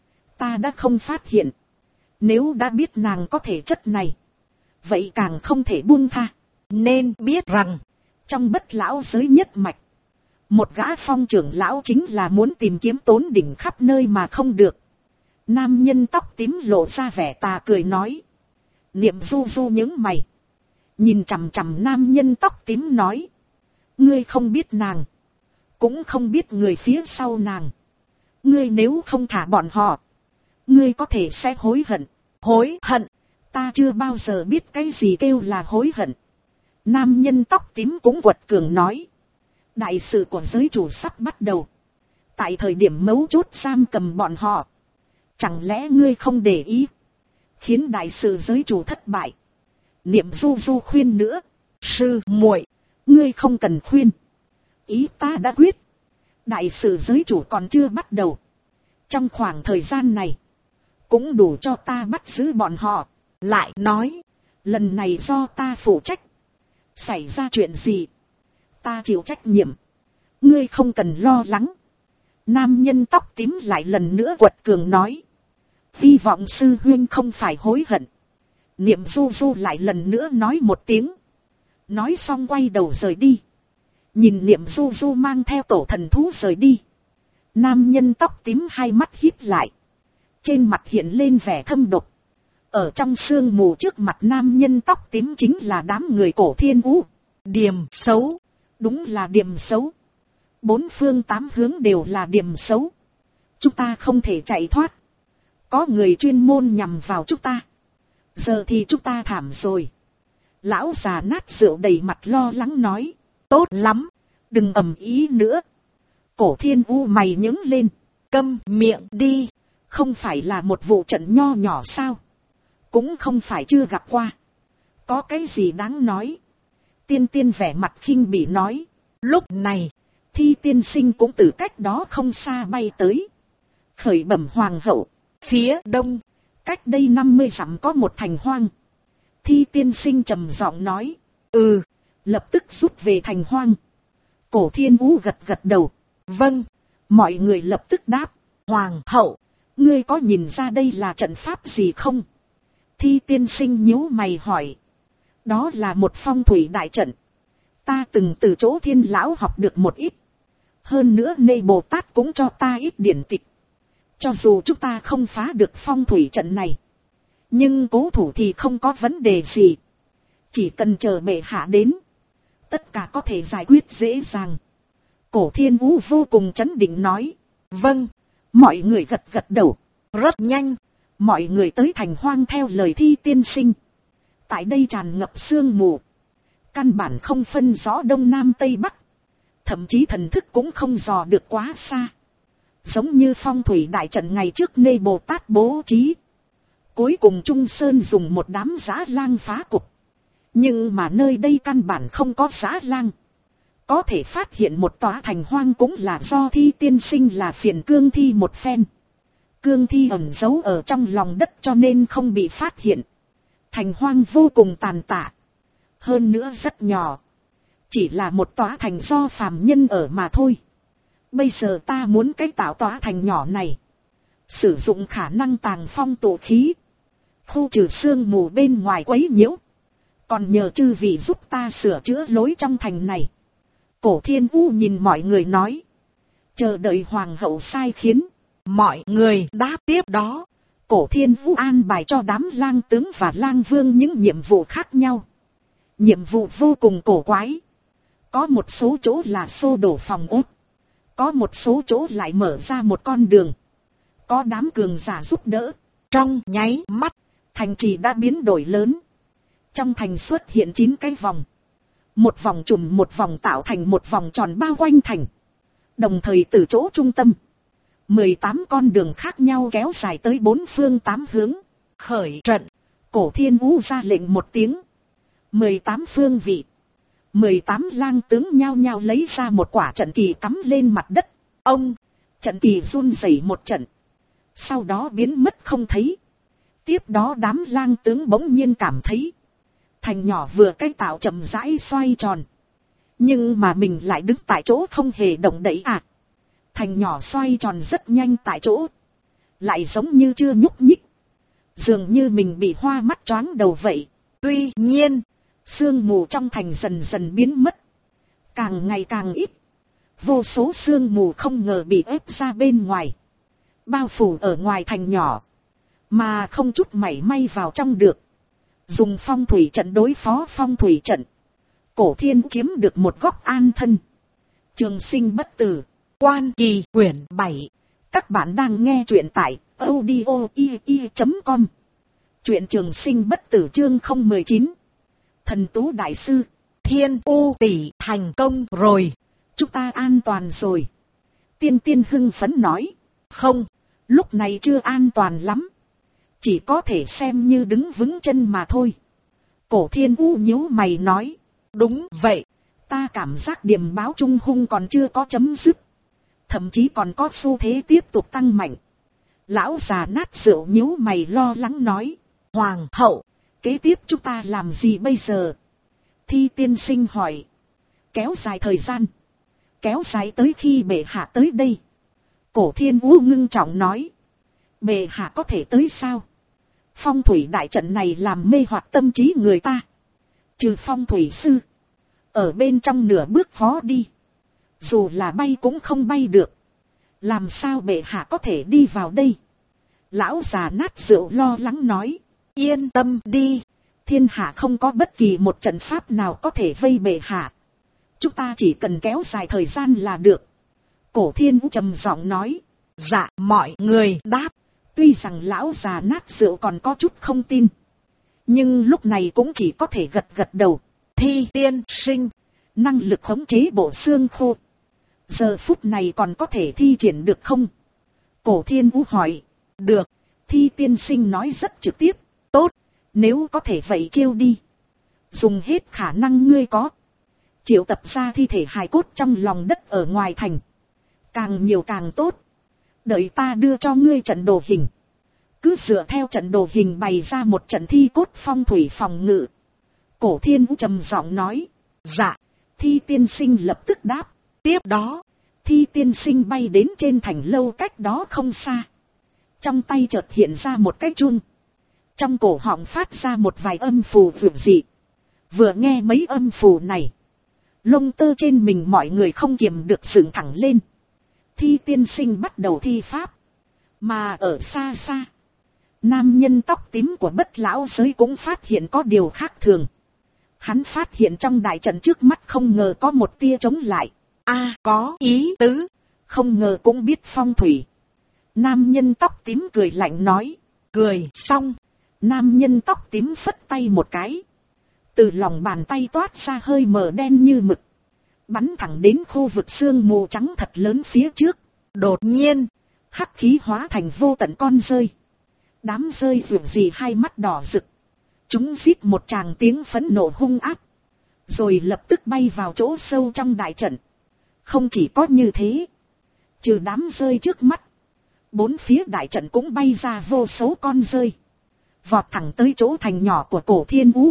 ta đã không phát hiện. Nếu đã biết nàng có thể chất này, vậy càng không thể buông tha. Nên biết rằng, trong Bất Lão giới nhất mạch, một gã phong trưởng lão chính là muốn tìm kiếm Tốn đỉnh khắp nơi mà không được. Nam nhân tóc tím lộ ra vẻ tà cười nói. Niệm Du Du nhướng mày, nhìn chằm chằm nam nhân tóc tím nói. Ngươi không biết nàng, cũng không biết người phía sau nàng. Ngươi nếu không thả bọn họ, ngươi có thể sẽ hối hận. Hối hận? Ta chưa bao giờ biết cái gì kêu là hối hận. Nam nhân tóc tím cũng quật cường nói. Đại sự của giới chủ sắp bắt đầu. Tại thời điểm mấu chốt giam cầm bọn họ, chẳng lẽ ngươi không để ý, khiến đại sự giới chủ thất bại? Niệm Du Du khuyên nữa. Sư muội, ngươi không cần khuyên. Ý ta đã quyết. Đại sự giới chủ còn chưa bắt đầu. Trong khoảng thời gian này, cũng đủ cho ta bắt giữ bọn họ. Lại nói, lần này do ta phụ trách. Xảy ra chuyện gì, ta chịu trách nhiệm. Ngươi không cần lo lắng. Nam nhân tóc tím lại lần nữa quật cường nói. Hy vọng sư huynh không phải hối hận. Niệm Du Du lại lần nữa nói một tiếng. Nói xong quay đầu rời đi. Nhìn Niệm Du Du mang theo tổ thần thú rời đi, nam nhân tóc tím hai mắt híp lại, trên mặt hiện lên vẻ thâm độc. Ở trong sương mù trước mặt nam nhân tóc tím chính là đám người Cổ Thiên Vũ. Điềm xấu, đúng là điềm xấu. Bốn phương tám hướng đều là điềm xấu. Chúng ta không thể chạy thoát. Có người chuyên môn nhằm vào chúng ta. Giờ thì chúng ta thảm rồi. Lão già nát rượu đầy mặt lo lắng nói. Tốt lắm, đừng ầm ý nữa. Cổ Thiên Vũ mày nhướng lên. Câm miệng đi, không phải là một vụ trận nho nhỏ sao? Cũng không phải chưa gặp qua. Có cái gì đáng nói? Tiên tiên vẻ mặt khinh bỉ nói. Lúc này, Thi tiên sinh cũng từ cách đó không xa bay tới. Khởi bẩm hoàng hậu, phía đông, cách đây 50 dặm có một thành hoang. Thi tiên sinh trầm giọng nói. Lập tức rút về thành hoang. Cổ Thiên Vũ gật gật đầu. Vâng. Mọi người lập tức đáp. Hoàng hậu, ngươi có nhìn ra đây là trận pháp gì không? Thi tiên sinh nhíu mày hỏi. Đó là một phong thủy đại trận. Ta từng từ chỗ Thiên lão học được một ít. Hơn nữa Nê Bồ Tát cũng cho ta ít điển tịch. Cho dù chúng ta không phá được phong thủy trận này, nhưng cố thủ thì không có vấn đề gì. Chỉ cần chờ bệ hạ đến, tất cả có thể giải quyết dễ dàng. Cổ Thiên Vũ vô cùng chấn định nói. Vâng. Mọi người gật gật đầu. Rất nhanh, mọi người tới thành hoang theo lời Thi tiên sinh. Tại đây tràn ngập sương mù, căn bản không phân rõ đông nam tây bắc, thậm chí thần thức cũng không dò được quá xa. Giống như phong thủy đại trận ngày trước Nê Bồ Tát bố trí. Cuối cùng Trung Sơn dùng một đám dã lang phá cục. Nhưng mà nơi đây căn bản không có dã lang. Có thể phát hiện một tòa thành hoang cũng là do Thi tiên sinh là phiền cương thi một phen. Cương thi ẩn giấu ở trong lòng đất cho nên không bị phát hiện. Thành hoang vô cùng tàn tạ. Hơn nữa rất nhỏ. Chỉ là một tòa thành do phàm nhân ở mà thôi. Bây giờ ta muốn cái tạo tòa thành nhỏ này, sử dụng khả năng tàng phong tụ khí, khu trừ sương mù bên ngoài quấy nhiễu. Còn nhờ chư vị giúp ta sửa chữa lối trong thành này. Cổ Thiên Vũ nhìn mọi người nói. Chờ đợi hoàng hậu sai khiến. Mọi người đáp tiếp đó. Cổ Thiên Vũ an bài cho đám lang tướng và lang vương những nhiệm vụ khác nhau. Nhiệm vụ vô cùng cổ quái. Có một số chỗ là xô đổ phòng ốt. Có một số chỗ lại mở ra một con đường. Có đám cường giả giúp đỡ. Trong nháy mắt, thành trì đã biến đổi lớn. Trong thành xuất hiện 9 cái vòng. Một vòng trùm một vòng tạo thành một vòng tròn bao quanh thành. Đồng thời từ chỗ trung tâm, 18 con đường khác nhau kéo dài tới 4 phương 8 hướng. khởi trận. Cổ Thiên Vũ ra lệnh một tiếng. 18 phương vị. 18 lang tướng nhao nhao lấy ra một quả trận kỳ cắm lên mặt đất. Ông, trận kỳ run rẩy một trận. Sau đó biến mất không thấy. Tiếp đó đám lang tướng bỗng nhiên cảm thấy. Thành nhỏ vừa cái tạo chậm rãi xoay tròn. Nhưng mà mình lại đứng tại chỗ không hề động đậy à. Thành nhỏ xoay tròn rất nhanh tại chỗ. Lại giống như chưa nhúc nhích. Dường như mình bị hoa mắt choáng đầu vậy. Tuy nhiên, sương mù trong thành dần dần biến mất. Càng ngày càng ít. Vô số sương mù không ngờ bị ép ra bên ngoài. Bao phủ ở ngoài thành nhỏ. Mà không chút mảy may vào trong được. Dùng phong thủy trận đối phó phong thủy trận. Cổ Thiên chiếm được một góc an thân. Trường sinh bất tử. Quan Kỳ quyển 7. Các bạn đang nghe truyện tại audio.com. Truyện Trường sinh bất tử chương 019. Thần Tú Đại Sư. Thiên U tỷ thành công rồi. Chúng ta an toàn rồi. Tiên Tiên hưng phấn nói. Không, lúc này chưa an toàn lắm. Chỉ có thể xem như đứng vững chân mà thôi. Cổ Thiên U nhíu mày nói. Đúng vậy, ta cảm giác điểm báo trung hung còn chưa có chấm dứt. Thậm chí còn có xu thế tiếp tục tăng mạnh. Lão già nát rượu nhíu mày lo lắng nói. Hoàng hậu, kế tiếp chúng ta làm gì bây giờ? Thi tiên sinh hỏi. Kéo dài thời gian. Kéo dài tới khi bệ hạ tới đây. Cổ Thiên U ngưng trọng nói. Bệ hạ có thể tới sao? Phong thủy đại trận này làm mê hoặc tâm trí người ta. Trừ phong thủy sư. Ở bên trong nửa bước phó đi. Dù là bay cũng không bay được. Làm sao bệ hạ có thể đi vào đây? Lão già nát rượu lo lắng nói. Yên tâm đi. Thiên hạ không có bất kỳ một trận pháp nào có thể vây bệ hạ. Chúng ta chỉ cần kéo dài thời gian là được. Cổ Thiên Vũ trầm giọng nói. Dạ, mọi người đáp. Tuy rằng lão già nát rượu còn có chút không tin. Nhưng lúc này cũng chỉ có thể gật gật đầu. Thi tiên sinh. Năng lực khống chế bộ xương khô. Giờ phút này còn có thể thi triển được không? Cổ Thiên Vũ hỏi. Được. Thi tiên sinh nói rất trực tiếp. Tốt. Nếu có thể vậy chiêu đi. Dùng hết khả năng ngươi có. Triệu tập ra thi thể hài cốt trong lòng đất ở ngoài thành. Càng nhiều càng tốt. Đợi ta đưa cho ngươi trận đồ hình. Cứ dựa theo trận đồ hình bày ra một trận thi cốt phong thủy phòng ngự. Cổ Thiên Vũ trầm giọng nói. Dạ. Thi tiên sinh lập tức đáp. Tiếp đó, Thi tiên sinh bay đến trên thành lâu cách đó không xa. Trong tay chợt hiện ra một cái chuông. Trong cổ họng phát ra một vài âm phù vượt dị. Vừa nghe mấy âm phù này, lông tơ trên mình mọi người không kiềm được dựng thẳng lên. Thi tiên sinh bắt đầu thi pháp. Mà ở xa xa, nam nhân tóc tím của Bất lão giới cũng phát hiện có điều khác thường. Hắn phát hiện trong đại trận trước mắt không ngờ có một tia chống lại. Có ý tứ. Không ngờ cũng biết phong thủy. Nam nhân tóc tím cười lạnh nói. Cười xong, nam nhân tóc tím phất tay một cái. Từ lòng bàn tay toát ra hơi mờ đen như mực. Bắn thẳng đến khu vực sương mù trắng thật lớn phía trước. Đột nhiên, hắc khí hóa thành vô tận con rơi. Đám rơi vượt gì hai mắt đỏ rực. Chúng rít một tràng tiếng phẫn nộ hung ác. Rồi lập tức bay vào chỗ sâu trong đại trận. Không chỉ có như thế. Trừ đám rơi trước mắt. Bốn phía đại trận cũng bay ra vô số con rơi. Vọt thẳng tới chỗ thành nhỏ của Cổ Thiên Vũ.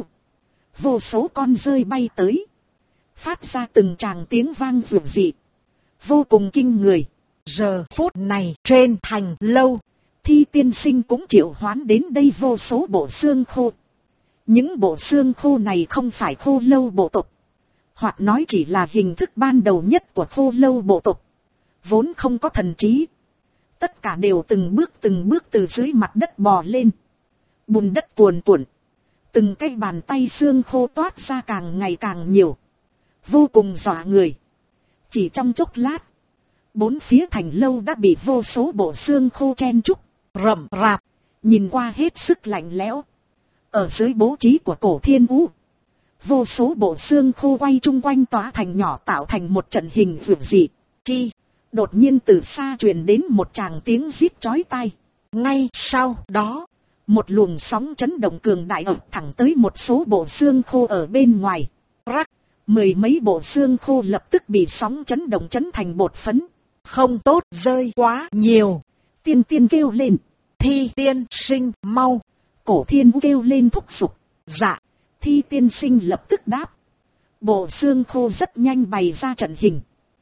Vô số con rơi bay tới. Phát ra từng tràng tiếng vang vượt dị. Vô cùng kinh người. Giờ phút này trên thành lâu. Thi tiên sinh cũng triệu hoán đến đây vô số bộ xương khô. Những bộ xương khô này không phải khô lâu bộ tộc. Hoặc nói chỉ là hình thức ban đầu nhất của khô lâu bộ tộc. Vốn không có thần trí. Tất cả đều từng bước từ dưới mặt đất bò lên. Bùn đất cuồn cuộn. Từng cái bàn tay xương khô toát ra càng ngày càng nhiều. Vô cùng dọa người. Chỉ trong chốc lát. Bốn phía thành lâu đã bị vô số bộ xương khô chen trúc. Rậm rạp. Nhìn qua hết sức lạnh lẽo. Ở dưới bố trí của Cổ Thiên Vũ. Vô số bộ xương khô quay chung quanh tòa thành nhỏ tạo thành một trận hình vượt dị. Đột nhiên từ xa truyền đến một tràng tiếng rít chói tai. Ngay sau đó, Một luồng sóng chấn động cường đại ập thẳng tới một số bộ xương khô ở bên ngoài. Rắc, mười mấy bộ xương khô lập tức bị sóng chấn động chấn thành bột phấn. Không tốt, rơi quá nhiều. Tiên tiên kêu lên. Thi tiên sinh mau. Cổ Thiên Vũ kêu lên thúc giục. Dạ. Thi tiên sinh lập tức đáp. Bộ xương khô rất nhanh bày ra trận hình.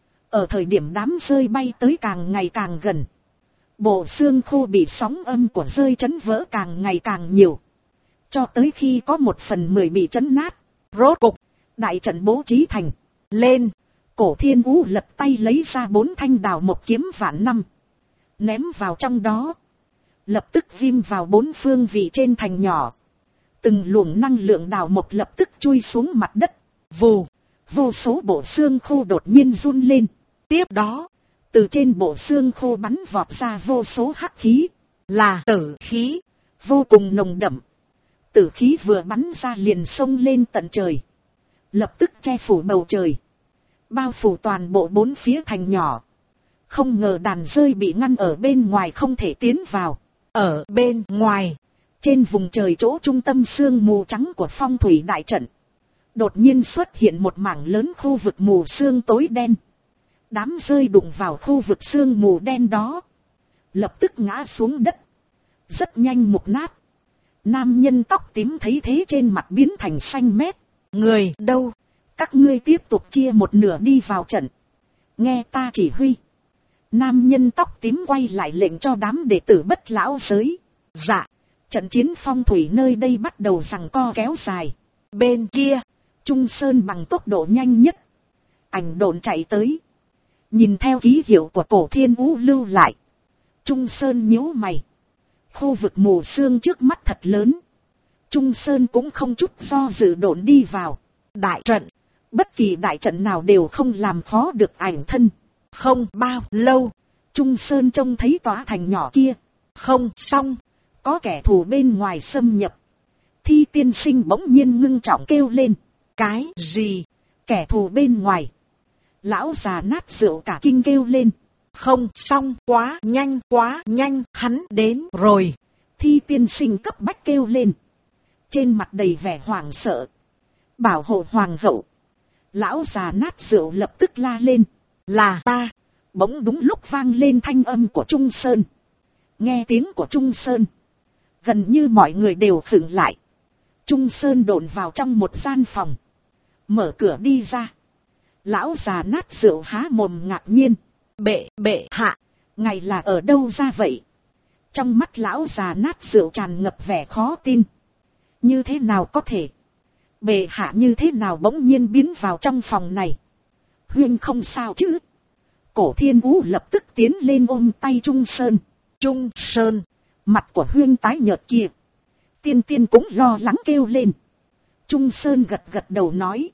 Ở thời điểm đám rơi bay tới càng ngày càng gần. Bộ xương khô bị sóng âm của rơi chấn vỡ càng ngày càng nhiều. Cho tới khi có 1/10 bị chấn nát. Rốt cục, đại trận bố trí thành. Lên. Cổ Thiên Vũ lật tay lấy ra 4 thanh đào một kiếm vạn năm. Ném vào trong đó. Lập tức ghim vào 4 phương vị trên thành nhỏ. Từng luồng năng lượng đào mộc lập tức chui xuống mặt đất. Vù, vô số bộ xương khô đột nhiên run lên. Tiếp đó, từ trên bộ xương khô bắn vọt ra vô số hắc khí. Là tử khí. Vô cùng nồng đậm. Tử khí vừa bắn ra liền xông lên tận trời. Lập tức che phủ bầu trời. Bao phủ toàn bộ 4 phía thành nhỏ. Không ngờ đàn rơi bị ngăn ở bên ngoài không thể tiến vào. Ở bên ngoài, trên vùng trời chỗ trung tâm sương mù trắng của phong thủy đại trận, đột nhiên xuất hiện một mảng lớn khu vực mù sương tối đen. Đám rơi đụng vào khu vực sương mù đen đó. Lập tức ngã xuống đất. Rất nhanh mục nát. Nam nhân tóc tím thấy thế trên mặt biến thành xanh mét. Người đâu? Các ngươi tiếp tục chia một nửa đi vào trận. Nghe ta chỉ huy. Nam nhân tóc tím quay lại lệnh cho đám đệ tử Bất Lão Giới. Dạ. Trận chiến phong thủy nơi đây bắt đầu giằng co kéo dài. Bên kia, Trung Sơn bằng tốc độ nhanh nhất. Ảnh độn chạy tới. Nhìn theo ký hiệu của Cổ Thiên Vũ lưu lại. Trung Sơn nhíu mày. Khu vực mù sương trước mắt thật lớn. Trung Sơn cũng không chút do dự độn đi vào. Đại trận. Bất kỳ đại trận nào đều không làm khó được ảnh thân. không bao lâu, Trung Sơn trông thấy tòa thành nhỏ kia. không xong, có kẻ thù bên ngoài xâm nhập. Thi tiên sinh bỗng nhiên ngưng trọng kêu lên. Cái gì? Kẻ thù bên ngoài. Lão già nát rượu cả kinh kêu lên. Không xong, quá nhanh, hắn đến rồi. Thi tiên sinh cấp bách kêu lên. Trên mặt đầy vẻ hoảng sợ. Bảo hộ hoàng hậu. Lão già nát rượu lập tức la lên. Là ta. Bỗng đúng lúc vang lên thanh âm của Trung Sơn. Nghe tiếng của Trung Sơn, gần như mọi người đều khựng lại. Trung Sơn độn vào trong một gian phòng. Mở cửa đi ra. Lão già nát rượu há mồm ngạc nhiên. Bệ hạ, ngài là ở đâu ra vậy? Trong mắt lão già nát rượu tràn ngập vẻ khó tin. Như thế nào có thể? Bệ hạ như thế nào bỗng nhiên biến vào trong phòng này? Huynh không sao chứ? Cổ Thiên Vũ lập tức tiến lên ôm tay Trung Sơn. Trung Sơn, mặt của Huynh tái nhợt kia. Tiên tiên cũng lo lắng kêu lên. Trung Sơn gật gật đầu nói.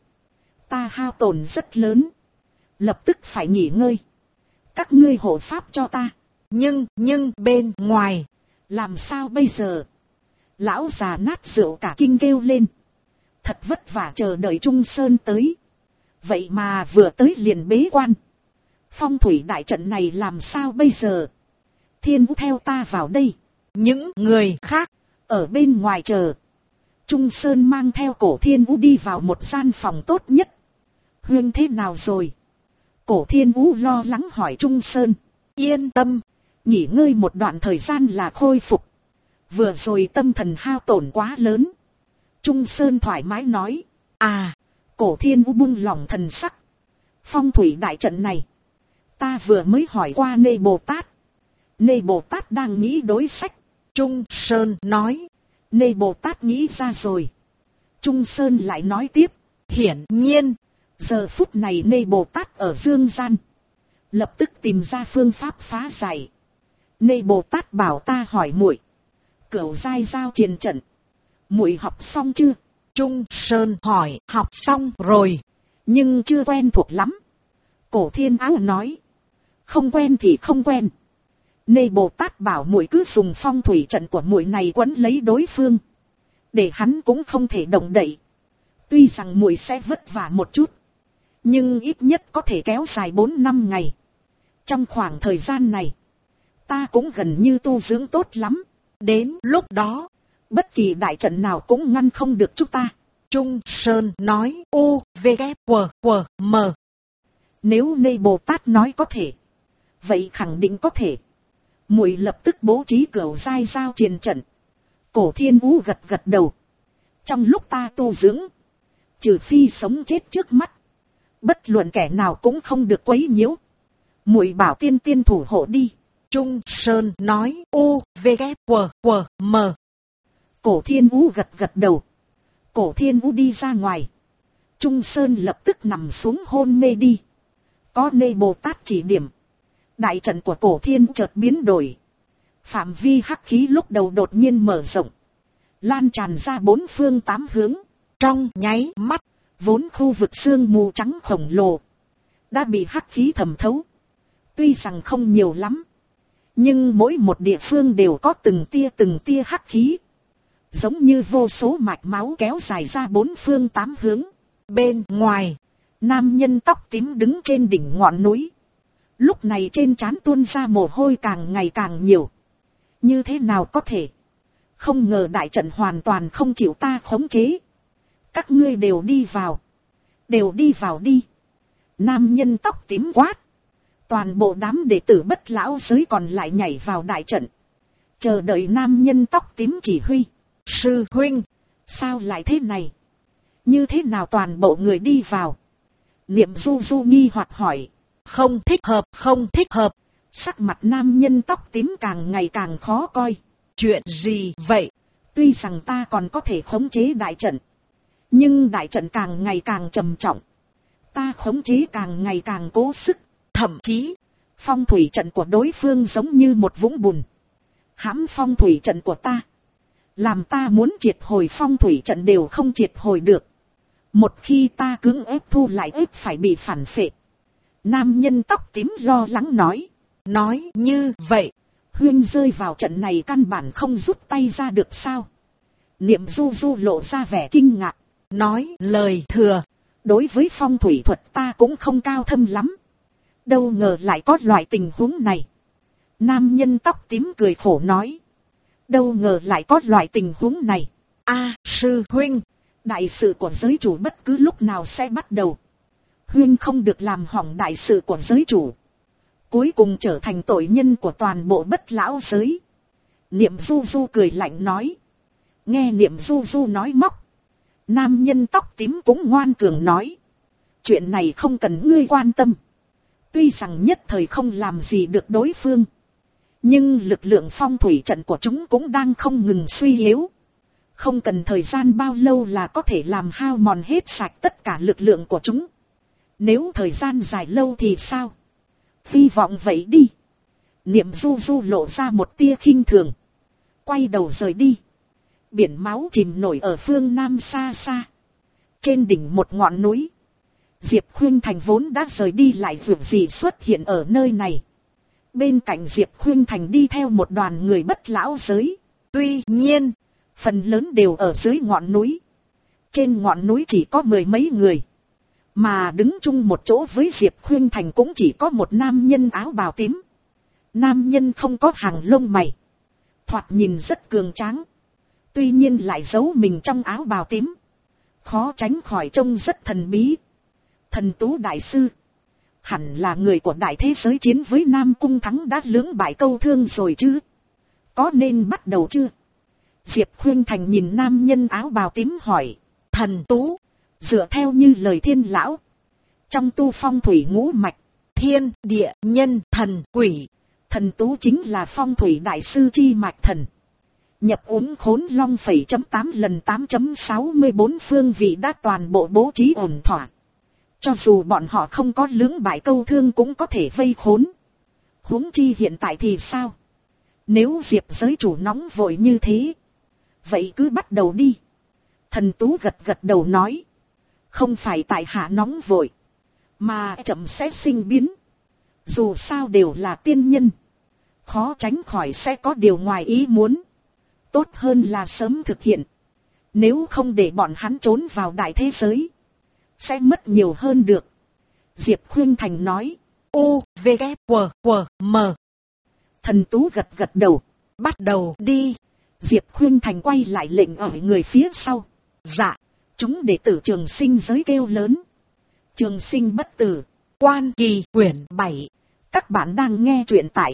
Ta hao tổn rất lớn. Lập tức phải nghỉ ngơi. Các ngươi hộ pháp cho ta. Nhưng bên ngoài, làm sao bây giờ? Lão già nát rượu cả kinh kêu lên. Thật vất vả chờ đợi Trung Sơn tới. Vậy mà vừa tới liền bế quan. Phong thủy đại trận này làm sao bây giờ? Thiên Vũ theo ta vào đây. Những người khác ở bên ngoài chờ. Trung Sơn mang theo Cổ Thiên Vũ đi vào một gian phòng tốt nhất. Huynh thế nào rồi? Cổ Thiên Vũ lo lắng hỏi Trung Sơn. Yên tâm, nghỉ ngơi một đoạn thời gian là khôi phục. Vừa rồi tâm thần hao tổn quá lớn. Trung Sơn thoải mái nói. À, Cổ Thiên Vũ buông lỏng thần sắc. Phong thủy đại trận này, ta vừa mới hỏi qua Nê Bồ Tát. Nê Bồ Tát đang nghĩ đối sách. Trung Sơn nói. Nê Bồ Tát nghĩ ra rồi. Trung Sơn lại nói tiếp. Hiển nhiên, giờ phút này Nê Bồ Tát ở dương gian. Lập tức tìm ra phương pháp phá giải. Nê Bồ Tát bảo ta hỏi muội, Cửu giai giao triền trận, muội học xong chưa? Trung Sơn hỏi. Học xong rồi, nhưng chưa quen thuộc lắm. Cổ Thiên Áo nói. Không quen thì không quen. Nê Bồ Tát bảo muội cứ dùng phong thủy trận của muội này quấn lấy đối phương, để hắn cũng không thể động đậy. Tuy rằng muội sẽ vất vả một chút, nhưng ít nhất có thể kéo dài 4 năm ngày. Trong khoảng thời gian này, ta cũng gần như tu dưỡng tốt lắm. Đến lúc đó, Bất kỳ đại trận nào cũng ngăn không được chúng ta. Trung Sơn nói U, V, K, W, W, M. Nếu Nê Bồ Tát nói có thể, vậy khẳng định có thể. Muội lập tức bố trí cửu giai giao triền trận. Cổ Thiên Vũ gật gật đầu. Trong lúc ta tu dưỡng, trừ phi sống chết trước mắt, bất luận kẻ nào cũng không được quấy nhiễu. Muội bảo tiên tiên thủ hộ đi. Trung Sơn nói U, V, K, W, W, M. Cổ Thiên Vũ gật gật đầu. Cổ Thiên Vũ đi ra ngoài. Trung Sơn lập tức nằm xuống hôn mê đi. Có Nê Bồ Tát chỉ điểm, đại trận của Cổ Thiên chợt biến đổi. Phạm vi hắc khí lúc đầu đột nhiên mở rộng, lan tràn ra bốn phương tám hướng. Trong nháy mắt, vốn khu vực sương mù trắng khổng lồ đã bị hắc khí thẩm thấu. Tuy rằng không nhiều lắm, nhưng mỗi một địa phương đều có từng tia hắc khí, giống như vô số mạch máu kéo dài ra bốn phương tám hướng. Bên ngoài, nam nhân tóc tím đứng trên đỉnh ngọn núi. Lúc này trên trán tuôn ra mồ hôi càng ngày càng nhiều. Như thế nào có thể? Không ngờ đại trận hoàn toàn không chịu ta khống chế. Các ngươi đều đi vào. Đều đi vào đi. Nam nhân tóc tím quát. Toàn bộ đám đệ tử Bất Lão giới còn lại nhảy vào đại trận, chờ đợi nam nhân tóc tím chỉ huy. Sư huynh, sao lại thế này? Như thế nào toàn bộ người đi vào? Niệm Du Du nghi hoặc hỏi. Không thích hợp, không thích hợp. Sắc mặt nam nhân tóc tím càng ngày càng khó coi. Chuyện gì vậy? Tuy rằng ta còn có thể khống chế đại trận, nhưng đại trận càng ngày càng trầm trọng. Ta khống chế càng ngày càng cố sức. Thậm chí, phong thủy trận của đối phương giống như một vũng bùn, hãm phong thủy trận của ta. Làm ta muốn triệt hồi phong thủy trận đều không triệt hồi được. Một khi ta cưỡng ép thu lại ép phải bị phản phệ. Nam nhân tóc tím lo lắng nói. Nói như vậy, Huyên rơi vào trận này căn bản không rút tay ra được sao? Niệm Du Du lộ ra vẻ kinh ngạc. Nói lời thừa. Đối với phong thủy thuật ta cũng không cao thâm lắm. Đâu ngờ lại có loại tình huống này. Nam nhân tóc tím cười khổ nói. Đâu ngờ lại có loại tình huống này. Sư huynh, đại sự của giới chủ bất cứ lúc nào sẽ bắt đầu. Huyên không được làm hỏng đại sự của giới chủ, cuối cùng trở thành tội nhân của toàn bộ Bất Lão giới. Niệm Du Du cười lạnh nói. Nghe Niệm Du Du nói móc, nam nhân tóc tím cũng ngoan cường nói. Chuyện này không cần ngươi quan tâm. Tuy rằng nhất thời không làm gì được đối phương, nhưng lực lượng phong thủy trận của chúng cũng đang không ngừng suy yếu. Không cần thời gian bao lâu là có thể làm hao mòn hết sạch tất cả lực lượng của chúng. Nếu thời gian dài lâu thì sao? Hy vọng vậy đi. Niệm Du Du lộ ra một tia khinh thường, quay đầu rời đi. Biển máu chìm nổi ở phương nam xa xa. Trên đỉnh một ngọn núi, Diệp Khuynh Thành vốn đã rời đi lại dường gì xuất hiện ở nơi này. Bên cạnh Diệp Khuynh Thành đi theo một đoàn người Bất Lão giới. Tuy nhiên, phần lớn đều ở dưới ngọn núi. Trên ngọn núi chỉ có mười mấy người. Mà đứng chung một chỗ với Diệp Khuynh Thành cũng chỉ có một nam nhân áo bào tím. Nam nhân không có hàng lông mày, thoạt nhìn rất cường tráng. Tuy nhiên lại giấu mình trong áo bào tím, khó tránh khỏi trông rất thần bí. Thần Tú đại sư, hẳn là người của đại thế giới chiến với Nam Cung Thắng đã lưỡng bại câu thương rồi chứ? Có nên bắt đầu chưa? Diệp Khuynh Thành nhìn nam nhân áo bào tím hỏi. Thần Tú, dựa theo như lời Thiên lão, trong tu phong thủy ngũ mạch, thiên, địa, nhân, thần, quỷ, Thần Tú chính là phong thủy đại sư chi mạch thần. Nhập uống khốn long phẩy chấm 8 lần 8.64 phương vị đã toàn bộ bố trí ổn thỏa. Cho dù bọn họ không có lưỡng bại câu thương cũng có thể vây khốn. Huống chi hiện tại thì sao? Nếu Diệp giới chủ nóng vội như thế, vậy cứ bắt đầu đi. Thần Tú gật gật đầu nói. Không phải tại hạ nóng vội, mà chậm sẽ sinh biến. Dù sao đều là tiên nhân, khó tránh khỏi sẽ có điều ngoài ý muốn. Tốt hơn là sớm thực hiện. Nếu không để bọn hắn trốn vào đại thế giới, sẽ mất nhiều hơn được. Diệp Khuynh Thành nói. U, V, K, W, W, M. Thần Tú gật gật đầu. Bắt đầu đi. Diệp Khuynh Thành quay lại lệnh ở người phía sau. Dạ, chúng đệ tử Trường Sinh giới kêu lớn. Trường Sinh bất tử, Quan Kỳ quyển 7. Các bạn đang nghe truyện tại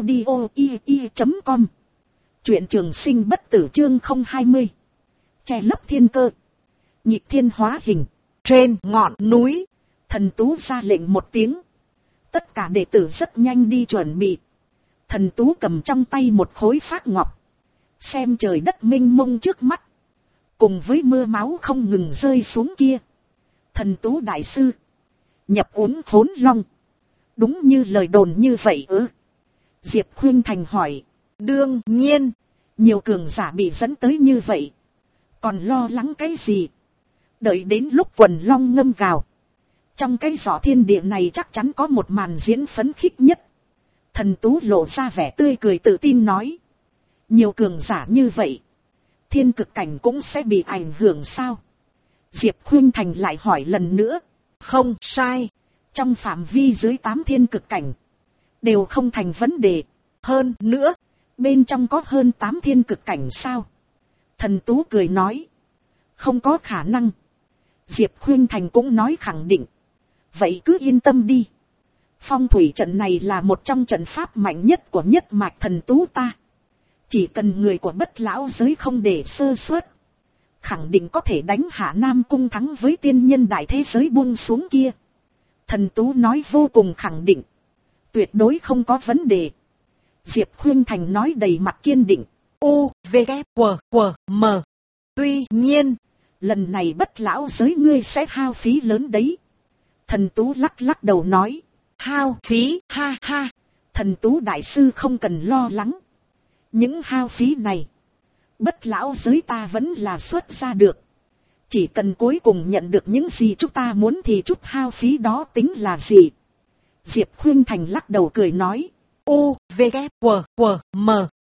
audio.com. Truyện Trường Sinh bất tử chương 020. Che lấp thiên cơ, nhịp thiên hóa hình. Trên ngọn núi, Thần Tú ra lệnh một tiếng. Tất cả đệ tử rất nhanh đi chuẩn bị. Thần Tú cầm trong tay một khối phác ngọc. Xem trời đất mênh mông trước mắt. Cùng với mưa máu không ngừng rơi xuống kia. Thần Tú đại sư, nhập uốn khốn long. Đúng như lời đồn như vậy ư? Diệp Khuynh Thành hỏi. Đương nhiên. Nhiều cường giả bị dẫn tới như vậy, còn lo lắng cái gì? Đợi đến lúc quần long ngâm gào, trong cái giỏ thiên địa này chắc chắn có một màn diễn phấn khích nhất. Thần Tú lộ ra vẻ tươi cười tự tin nói. Nhiều cường giả như vậy, thiên cực cảnh cũng sẽ bị ảnh hưởng sao? Diệp Khuynh Thành lại hỏi lần nữa. Không sai. Trong phạm vi dưới 8 thiên cực cảnh, đều không thành vấn đề. Hơn nữa, bên trong có hơn 8 thiên cực cảnh sao? Thần Tú cười nói. Không có khả năng. Diệp Khuynh Thành cũng nói khẳng định. Vậy cứ yên tâm đi. Phong thủy trận này là một trong trận pháp mạnh nhất của nhất mạch Thần Tú ta. Chỉ cần người của Bất Lão giới không để sơ suất, khẳng định có thể đánh hạ Nam Cung thắng với tiên nhân đại thế giới buông xuống kia. Thần Tú nói vô cùng khẳng định. Tuyệt đối không có vấn đề. Diệp Khuynh Thành nói đầy mặt kiên định. U, V, K, W, M. Tuy nhiên, lần này Bất Lão giới ngươi sẽ hao phí lớn đấy. Thần Tú lắc lắc đầu nói. Hao phí, ha ha. Thần Tú đại sư không cần lo lắng. Những hao phí này, Bất Lão giới ta vẫn là xuất ra được. Chỉ cần cuối cùng nhận được những gì chúng ta muốn thì chút hao phí đó tính là gì? Diệp Khuynh Thành lắc đầu cười nói. U, V, K, W, M.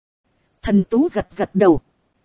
Thần Tú gật gật đầu.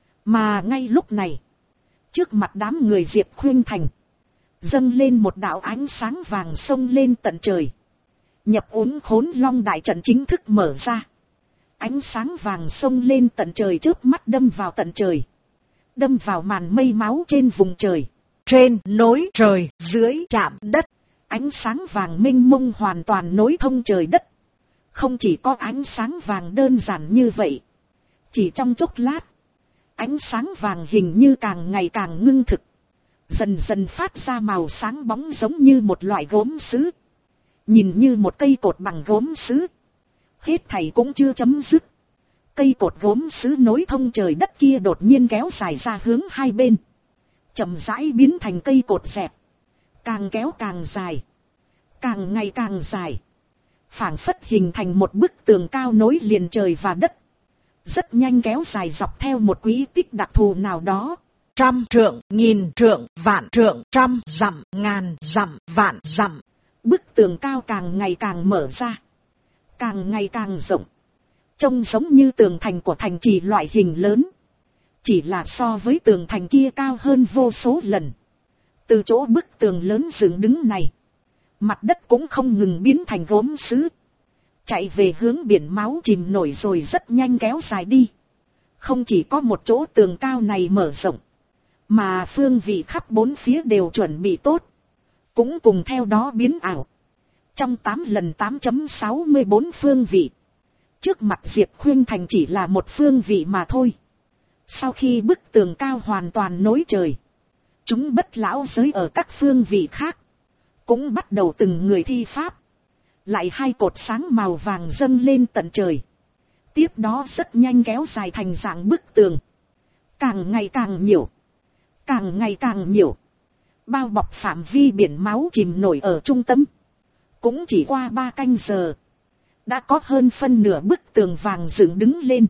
Mà ngay lúc này, trước mặt đám người Diệp Khuynh Thành, dâng lên một đạo ánh sáng vàng xông lên tận trời. Nhập uốn khốn long đại trận chính thức mở ra. Ánh sáng vàng xông lên tận trời trước mắt đâm vào tận trời. Đâm vào màn mây máu trên vùng trời. Trên nối trời, dưới chạm đất. Ánh sáng vàng mênh mông hoàn toàn nối thông trời đất. Không chỉ có ánh sáng vàng đơn giản như vậy. Chỉ trong chốc lát, ánh sáng vàng hình như càng ngày càng ngưng thực. Dần dần phát ra màu sáng bóng giống như một loại gốm sứ. Nhìn như một cây cột bằng gốm sứ. Hết thảy cũng chưa chấm dứt. Cây cột gốm sứ nối thông trời đất kia đột nhiên kéo dài ra hướng hai bên. Chậm rãi biến thành cây cột dẹp. Càng kéo càng dài. Càng ngày càng dài. Phảng phất hình thành một bức tường cao nối liền trời và đất. Rất nhanh kéo dài dọc theo một quỹ tích đặc thù nào đó. 100 trượng, 1000 trượng, vạn trượng, 100 dặm, 1000 dặm, vạn dặm. Bức tường cao càng ngày càng mở ra. Càng ngày càng rộng. Trông giống như tường thành của thành trì loại hình lớn. Chỉ là so với tường thành kia cao hơn vô số lần. Từ chỗ bức tường lớn dựng đứng này, mặt đất cũng không ngừng biến thành gốm sứ. Chạy về hướng biển máu chìm nổi rồi rất nhanh kéo dài đi. Không chỉ có một chỗ tường cao này mở rộng, mà phương vị khắp bốn phía đều chuẩn bị tốt. Cũng cùng theo đó biến ảo. Trong 8 lần 8.64 phương vị, trước mặt Diệp Khuynh Thành chỉ là một phương vị mà thôi. Sau khi bức tường cao hoàn toàn nối trời, chúng Bất Lão giới ở các phương vị khác cũng bắt đầu từng người thi pháp. Lại hai cột sáng màu vàng dâng lên tận trời. Tiếp đó rất nhanh kéo dài thành dạng bức tường. Càng ngày càng nhiều. Càng ngày càng nhiều. Bao bọc phạm vi biển máu chìm nổi ở trung tâm. Cũng chỉ qua 3 canh giờ, đã có hơn phân nửa bức tường vàng dựng đứng lên.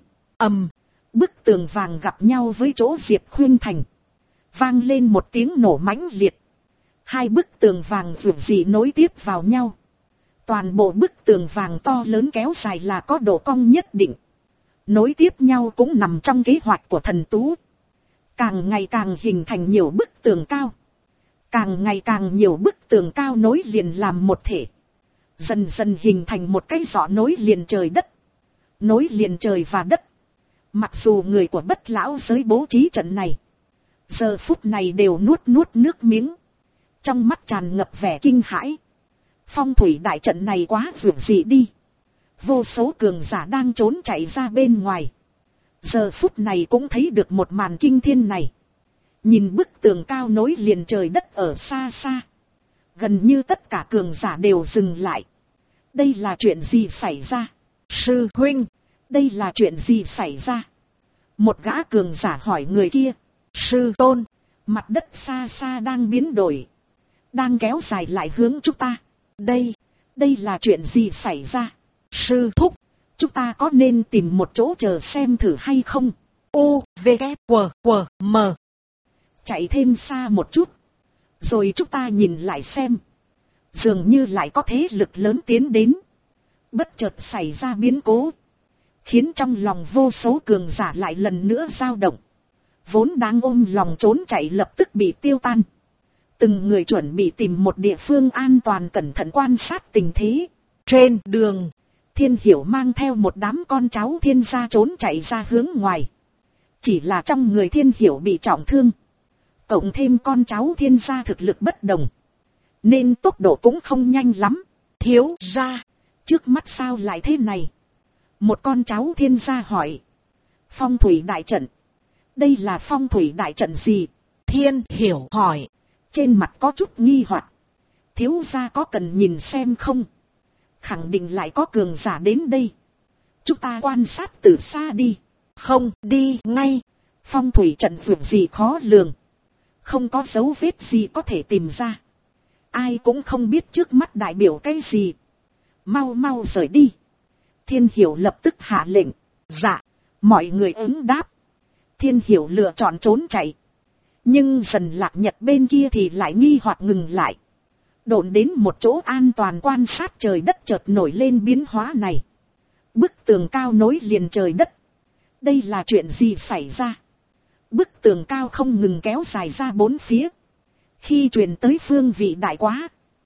Bức tường vàng gặp nhau với chỗ Diệp Khuynh Thành. Vang lên một tiếng nổ mãnh liệt. Hai bức tường vàng vượt dị nối tiếp vào nhau. Toàn bộ bức tường vàng to lớn kéo dài là có độ cong nhất định. Nối tiếp nhau cũng nằm trong kế hoạch của Thần Tú. Càng ngày càng hình thành nhiều bức tường cao. Càng ngày càng nhiều bức tường cao nối liền làm một thể. Dần dần hình thành một cái giỏ nối liền trời đất. Nối liền trời và đất. Mặc dù người của bất lão giới bố trí trận này, giờ phút này đều nuốt nước miếng, trong mắt tràn ngập vẻ kinh hãi. Phong thủy đại trận này quá vượt dị đi. Vô số cường giả đang trốn chạy ra bên ngoài, giờ phút này cũng thấy được một màn kinh thiên này. Nhìn bức tường cao nối liền trời đất ở xa xa, gần như tất cả cường giả đều dừng lại. Đây là chuyện gì xảy ra? Sư huynh, đây là chuyện gì xảy ra? Một gã cường giả hỏi người kia. Sư tôn, mặt đất xa xa đang biến đổi, đang kéo dài lại hướng chúng ta. Đây là chuyện gì xảy ra? Sư thúc, chúng ta có nên tìm một chỗ chờ xem thử hay không? U, V, K, W, M. Chạy thêm xa một chút, rồi chúng ta nhìn lại xem. Dường như lại có thế lực lớn tiến đến. Bất chợt xảy ra biến cố, khiến trong lòng vô số cường giả lại lần nữa dao động. Vốn đang ôm lòng trốn chạy lập tức bị tiêu tan. Từng người chuẩn bị tìm một địa phương an toàn cẩn thận quan sát tình thế. Trên đường, Thiên Hiểu mang theo một đám con cháu Thiên gia trốn chạy ra hướng ngoài. Chỉ là trong người Thiên Hiểu bị trọng thương, cộng thêm con cháu Thiên gia thực lực bất đồng, nên tốc độ cũng không nhanh lắm. Thiếu gia, trước mắt sao lại thế này? Một con cháu Thiên gia hỏi. Phong thủy đại trận. Đây là phong thủy đại trận gì? Thiên Hiểu hỏi, trên mặt có chút nghi hoặc. Thiếu gia có cần nhìn xem không? Khẳng định lại có cường giả đến đây. Chúng ta quan sát từ xa đi. Không, đi ngay. Phong thủy trận vượt gì khó lường, không có dấu vết gì có thể tìm ra. Ai cũng không biết trước mắt đại biểu cái gì. Mau mau rời đi. Thiên Hiểu lập tức hạ lệnh. Dạ. Mọi người ứng đáp. Thiên Hiểu lựa chọn trốn chạy. Nhưng dần Lạc Nhật bên kia thì lại nghi hoặc ngừng lại. Độn đến một chỗ an toàn quan sát trời đất chợt nổi lên biến hóa này. Bức tường cao nối liền trời đất. Đây là chuyện gì xảy ra? Bức tường cao không ngừng kéo dài ra bốn phía. Khi truyền tới phương vị đại quá,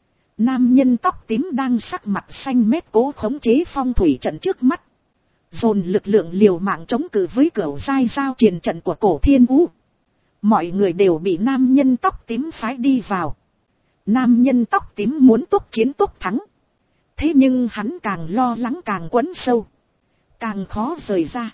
nam nhân tóc tím đang sắc mặt xanh mét cố khống chế phong thủy trận trước mắt, dồn lực lượng liều mạng chống cự với cửu giai giao triền trận của cổ Thiên Vũ. Mọi người đều bị nam nhân tóc tím phái đi vào. Nam nhân tóc tím muốn tốc chiến tốc thắng. Thế nhưng hắn càng lo lắng càng quấn sâu, càng khó rời ra.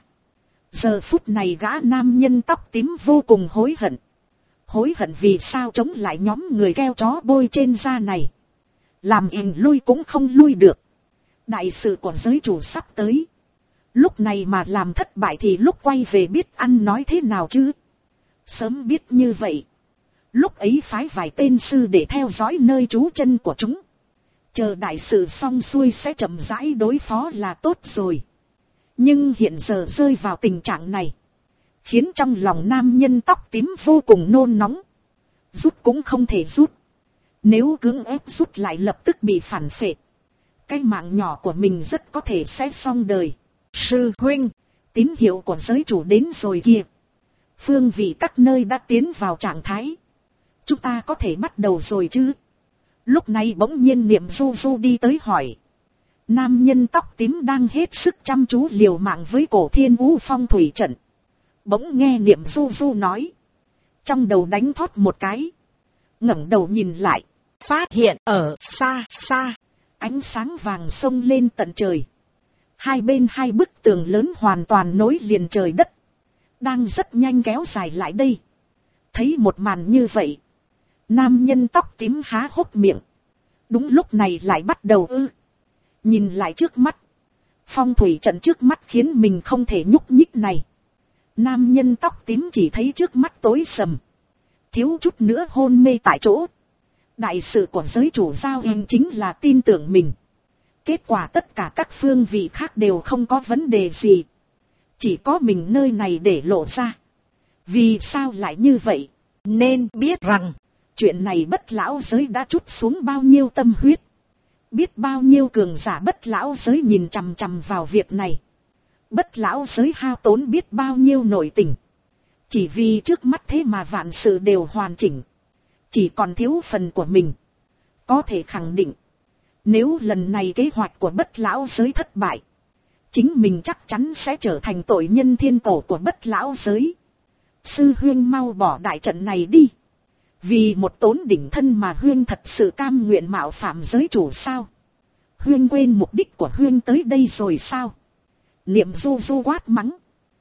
Giờ phút này gã nam nhân tóc tím vô cùng hối hận. Hối hận vì sao chống lại nhóm người keo chó bôi trên da này. Làm ình lui cũng không lui được. Đại sự của giới chủ sắp tới. Lúc này mà làm thất bại thì lúc quay về biết ăn nói thế nào chứ? Sớm biết như vậy, lúc ấy phái vài tên sư để theo dõi nơi trú chân của chúng. Chờ đại sự xong xuôi sẽ chậm rãi đối phó là tốt rồi. Nhưng hiện giờ rơi vào tình trạng này, khiến trong lòng nam nhân tóc tím vô cùng nôn nóng. Rút cũng không thể rút. Nếu cưỡng ép rút lại lập tức bị phản phệ. Cái mạng nhỏ của mình rất có thể sẽ xong đời. Sư huynh, tín hiệu của giới chủ đến rồi kìa. Phương vị các nơi đã tiến vào trạng thái. Chúng ta có thể bắt đầu rồi chứ? Lúc này bỗng nhiên Niệm Du Du đi tới hỏi. Nam nhân tóc tím đang hết sức chăm chú liều mạng với cổ Thiên Vũ phong thủy trận. Bỗng nghe Niệm Du Du nói. Trong đầu đánh thót một cái. ngẩng đầu nhìn lại. Phát hiện ở xa xa, ánh sáng vàng sông lên tận trời. Hai bên hai bức tường lớn hoàn toàn nối liền trời đất, đang rất nhanh kéo dài lại đây. Thấy một màn như vậy, nam nhân tóc tím há hốc miệng. Đúng lúc này lại bắt đầu nhìn lại trước mắt. Phong thủy trận trước mắt khiến mình không thể nhúc nhích này. Nam nhân tóc tím chỉ thấy trước mắt tối sầm, thiếu chút nữa hôn mê tại chỗ. Đại sự của giới chủ giao hình chính là tin tưởng mình. Kết quả tất cả các phương vị khác đều không có vấn đề gì. Chỉ có mình nơi này để lộ ra. Vì sao lại như vậy? Nên biết rằng, chuyện này bất lão giới đã trút xuống bao nhiêu tâm huyết. Biết bao nhiêu cường giả bất lão giới nhìn chằm chằm vào việc này. Bất lão giới hao tốn biết bao nhiêu nội tình. Chỉ vì trước mắt thế mà vạn sự đều hoàn chỉnh. Chỉ còn thiếu phần của mình. Có thể khẳng định, nếu lần này kế hoạch của bất lão giới thất bại, chính mình chắc chắn sẽ trở thành tội nhân thiên cổ của Bất Lão giới. Sư huynh mau bỏ đại trận này đi. Vì một tốn đỉnh thân mà huynh thật sự cam nguyện mạo phạm giới chủ sao? Huynh quên mục đích của huynh tới đây rồi sao? Niệm Du Du quát mắng.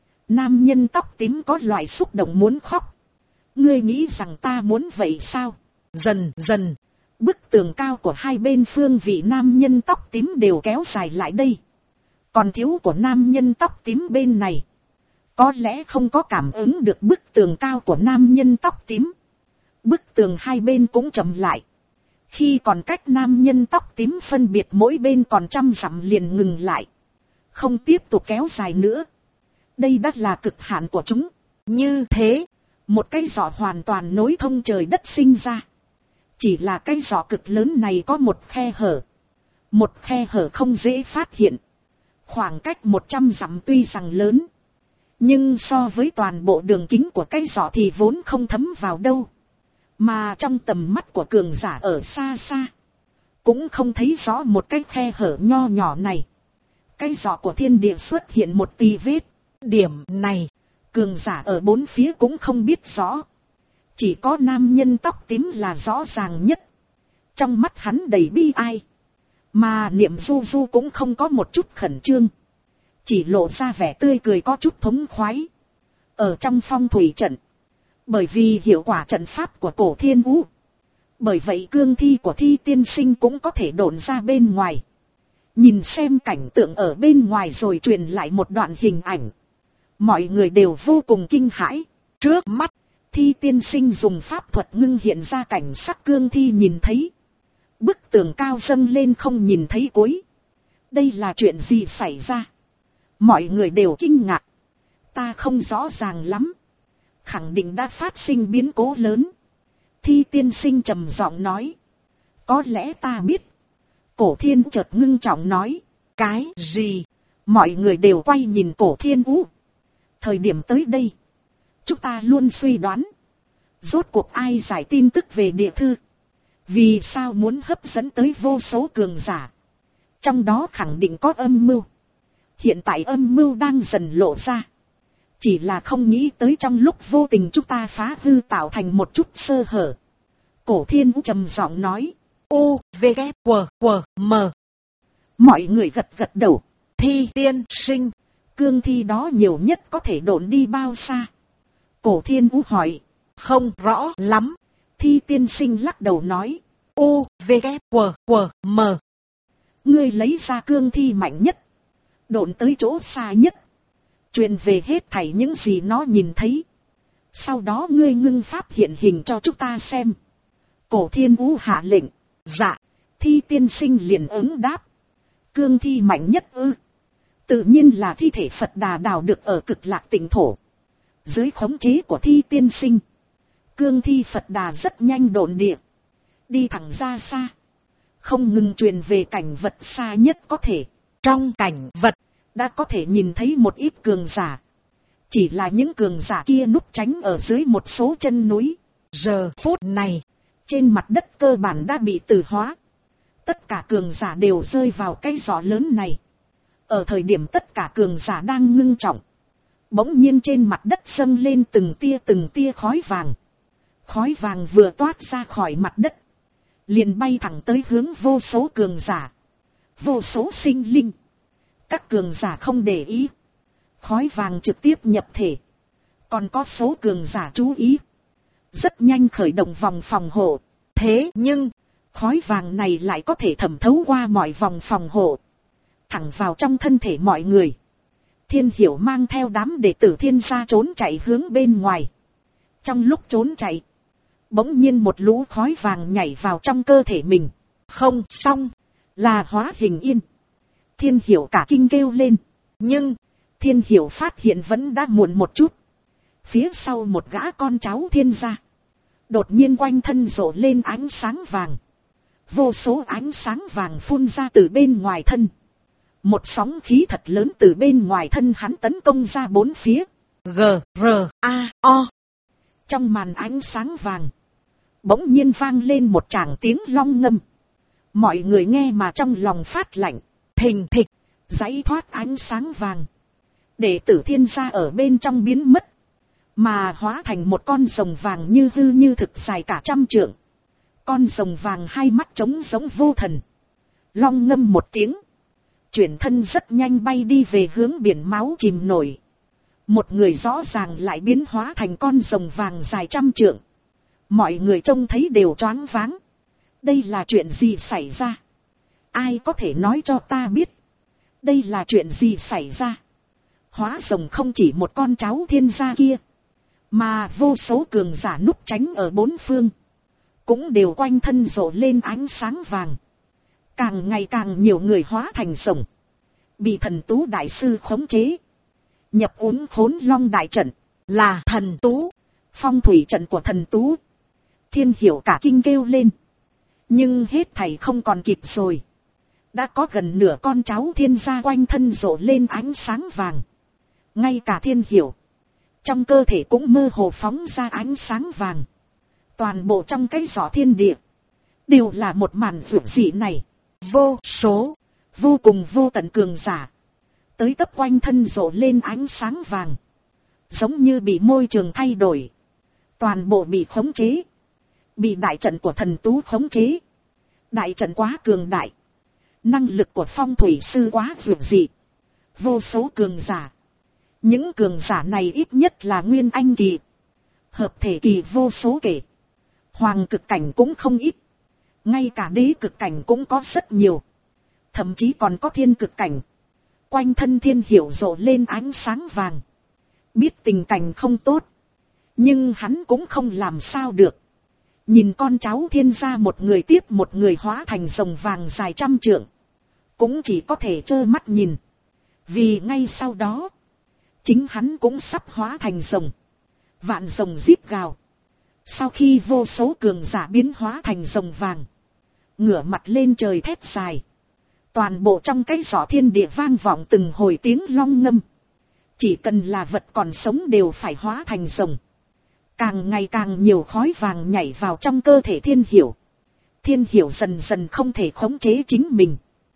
Nam nhân tóc tím có loại xúc động muốn khóc. Ngươi nghĩ rằng ta muốn vậy sao? Dần dần, bức tường cao của hai bên phương vị nam nhân tóc tím đều kéo dài lại đây. Còn thiếu của nam nhân tóc tím bên này, có lẽ không có cảm ứng được bức tường cao của nam nhân tóc tím. Bức tường hai bên cũng chậm lại. Khi còn cách nam nhân tóc tím phân biệt mỗi bên còn 100 dặm liền ngừng lại. Không tiếp tục kéo dài nữa. Đây đã là cực hạn của chúng. Như thế, một cái giỏ hoàn toàn nối thông trời đất sinh ra. Chỉ là cái giỏ cực lớn này có một khe hở. Một khe hở không dễ phát hiện. Khoảng cách 100 dặm tuy rằng lớn, nhưng so với toàn bộ đường kính của cái giỏ thì vốn không thấm vào đâu. Mà trong tầm mắt của cường giả ở xa xa, cũng không thấy rõ một cái khe hở nho nhỏ này. Cái giỏ của thiên địa xuất hiện một tì vết. Điểm này, cường giả ở bốn phía cũng không biết rõ. Chỉ có nam nhân tóc tím là rõ ràng nhất. Trong mắt hắn đầy bi ai. Mà Niệm Du Du cũng không có một chút khẩn trương. Chỉ lộ ra vẻ tươi cười có chút thống khoái. Ở trong phong thủy trận, bởi vì hiệu quả trận pháp của Cổ Thiên Vũ, bởi vậy cương thi của Thi tiên sinh cũng có thể độn ra bên ngoài. Nhìn xem cảnh tượng ở bên ngoài rồi truyền lại một đoạn hình ảnh. Mọi người đều vô cùng kinh hãi. Trước mắt, Thi tiên sinh dùng pháp thuật ngưng hiện ra cảnh sắc cương thi nhìn thấy. Bức tường cao dâng lên không nhìn thấy cuối. Đây là chuyện gì xảy ra? Mọi người đều kinh ngạc. Ta không rõ ràng lắm. Khẳng định đã phát sinh biến cố lớn. Thi tiên sinh trầm giọng nói. Có lẽ ta biết. Cổ Thiên chợt ngưng trọng nói. Cái gì? Mọi người đều quay nhìn Cổ Thiên Vũ. Thời điểm tới đây, chúng ta luôn suy đoán. Rốt cuộc ai giải tin tức về địa thư? Vì sao muốn hấp dẫn tới vô số cường giả? Trong đó khẳng định có âm mưu. Hiện tại âm mưu đang dần lộ ra. Chỉ là không nghĩ tới trong lúc vô tình chúng ta phá hư tạo thành một chút sơ hở. Cổ Thiên Vũ trầm giọng nói. U, V, K, W, W, M. Mọi người gật gật đầu. Thi tiên sinh, cương thi đó nhiều nhất có thể độn đi bao xa? Cổ Thiên Vũ hỏi. Không rõ lắm. Thi tiên sinh lắc đầu nói. U, V, K, W, W, M. Ngươi lấy ra cương thi mạnh nhất, độn tới chỗ xa nhất, truyền về hết thảy những gì nó nhìn thấy. Sau đó ngươi ngưng pháp hiện hình cho chúng ta xem. Cổ Thiên Vũ hạ lệnh. Dạ. Thi tiên sinh liền ứng đáp. Cương thi mạnh nhất ư? Tự nhiên là thi thể Phật Đà đào được ở Cực Lạc Tịnh thổ. Dưới khống chế của Thi tiên sinh, cương thi Phật Đà rất nhanh độn địa, đi thẳng ra xa, không ngừng truyền về cảnh vật xa nhất có thể. Trong cảnh vật, đã có thể nhìn thấy một ít cường giả. Chỉ là những cường giả kia núp tránh ở dưới một số chân núi. Giờ phút này, trên mặt đất cơ bản đã bị tử hóa. Tất cả cường giả đều rơi vào cái giỏ lớn này. Ở thời điểm tất cả cường giả đang ngưng trọng, bỗng nhiên trên mặt đất dâng lên từng tia khói vàng. Khói vàng vừa toát ra khỏi mặt đất, liền bay thẳng tới hướng vô số cường giả, vô số sinh linh. Các cường giả không để ý, khói vàng trực tiếp nhập thể. Còn có số cường giả chú ý, rất nhanh khởi động vòng phòng hộ. Thế nhưng, khói vàng này lại có thể thẩm thấu qua mọi vòng phòng hộ, thẳng vào trong thân thể mọi người. Thiên Hiểu mang theo đám đệ tử Thiên gia trốn chạy hướng bên ngoài. Trong lúc trốn chạy, bỗng nhiên một lũ khói vàng nhảy vào trong cơ thể mình. Không xong, là hóa hình yên. Thiên Hiểu cả kinh kêu lên. Nhưng, Thiên Hiểu phát hiện vẫn đã muộn một chút. Phía sau một gã con cháu Thiên gia, đột nhiên quanh thân rộ lên ánh sáng vàng. Vô số ánh sáng vàng phun ra từ bên ngoài thân. Một sóng khí thật lớn từ bên ngoài thân hắn tấn công ra bốn phía. G, R, A, O. Trong màn ánh sáng vàng, bỗng nhiên vang lên một tràng tiếng long ngâm. Mọi người nghe mà trong lòng phát lạnh. Thình thịch, dãy thoát ánh sáng vàng. Đệ tử Thiên gia ở bên trong biến mất, mà hóa thành một con rồng vàng như hư như thực dài cả 100 trượng. Con rồng vàng hai mắt trống giống vô thần. Long ngâm một tiếng, chuyển thân rất nhanh bay đi về hướng biển máu chìm nổi. Một người rõ ràng lại biến hóa thành con rồng vàng dài 100 trượng. Mọi người trông thấy đều choáng váng. Đây là chuyện gì xảy ra? Ai có thể nói cho ta biết? Đây là chuyện gì xảy ra? Hóa rồng không chỉ một con cháu Thiên gia kia, mà vô số cường giả núp tránh ở bốn phương, cũng đều quanh thân rộ lên ánh sáng vàng. Càng ngày càng nhiều người hóa thành rồng, bị thần tú đại sư khống chế, nhập uốn khốn long đại trận. Là thần tú, phong thủy trận của thần tú. Thiên Hiểu cả kinh kêu lên. Nhưng hết thảy không còn kịp rồi. Đã có gần nửa con cháu Thiên gia quanh thân rộ lên ánh sáng vàng. Ngay cả Thiên Hiểu, trong cơ thể cũng mơ hồ phóng ra ánh sáng vàng. Toàn bộ trong cái giỏ thiên địa, đều là một màn dữ dị này. Vô số, vô cùng vô tận cường giả, tới tấp quanh thân rộ lên ánh sáng vàng. Giống như bị môi trường thay đổi. Toàn bộ bị khống chế. Bị đại trận của thần tú khống chế. Đại trận quá cường đại. Năng lực của phong thủy sư quá dữ dị. Vô số cường giả. Những cường giả này ít nhất là nguyên anh kỳ, hợp thể kỳ vô số kể. Hoàng cực cảnh cũng không ít. Ngay cả đế cực cảnh cũng có rất nhiều. Thậm chí còn có thiên cực cảnh. Quanh thân Thiên Hiểu rộ lên ánh sáng vàng. Biết tình cảnh không tốt, nhưng hắn cũng không làm sao được. Nhìn con cháu Thiên gia một người tiếp một người hóa thành rồng vàng dài 100 trượng, cũng chỉ có thể trơ mắt nhìn. Vì ngay sau đó, chính hắn cũng sắp hóa thành rồng. Vạn rồng rít gào. Sau khi vô số cường giả biến hóa thành rồng vàng, ngửa mặt lên trời thét dài. Toàn bộ trong cái giỏ thiên địa vang vọng từng hồi tiếng long ngâm. Chỉ cần là vật còn sống đều phải hóa thành rồng. Càng ngày càng nhiều khói vàng nhảy vào trong cơ thể Thiên Hiểu. Thiên Hiểu dần dần không thể khống chế chính mình,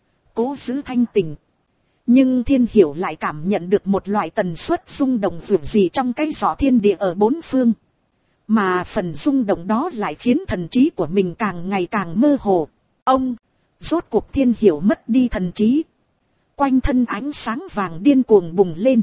cố giữ thanh tỉnh. Nhưng Thiên Hiểu lại cảm nhận được một loại tần suất rung động dữ dị trong cái giỏ thiên địa ở bốn phương. Mà phần rung động đó lại khiến thần trí của mình càng ngày càng mơ hồ. Ông, rốt cuộc Thiên Hiểu mất đi thần trí. Quanh thân ánh sáng vàng điên cuồng bùng lên.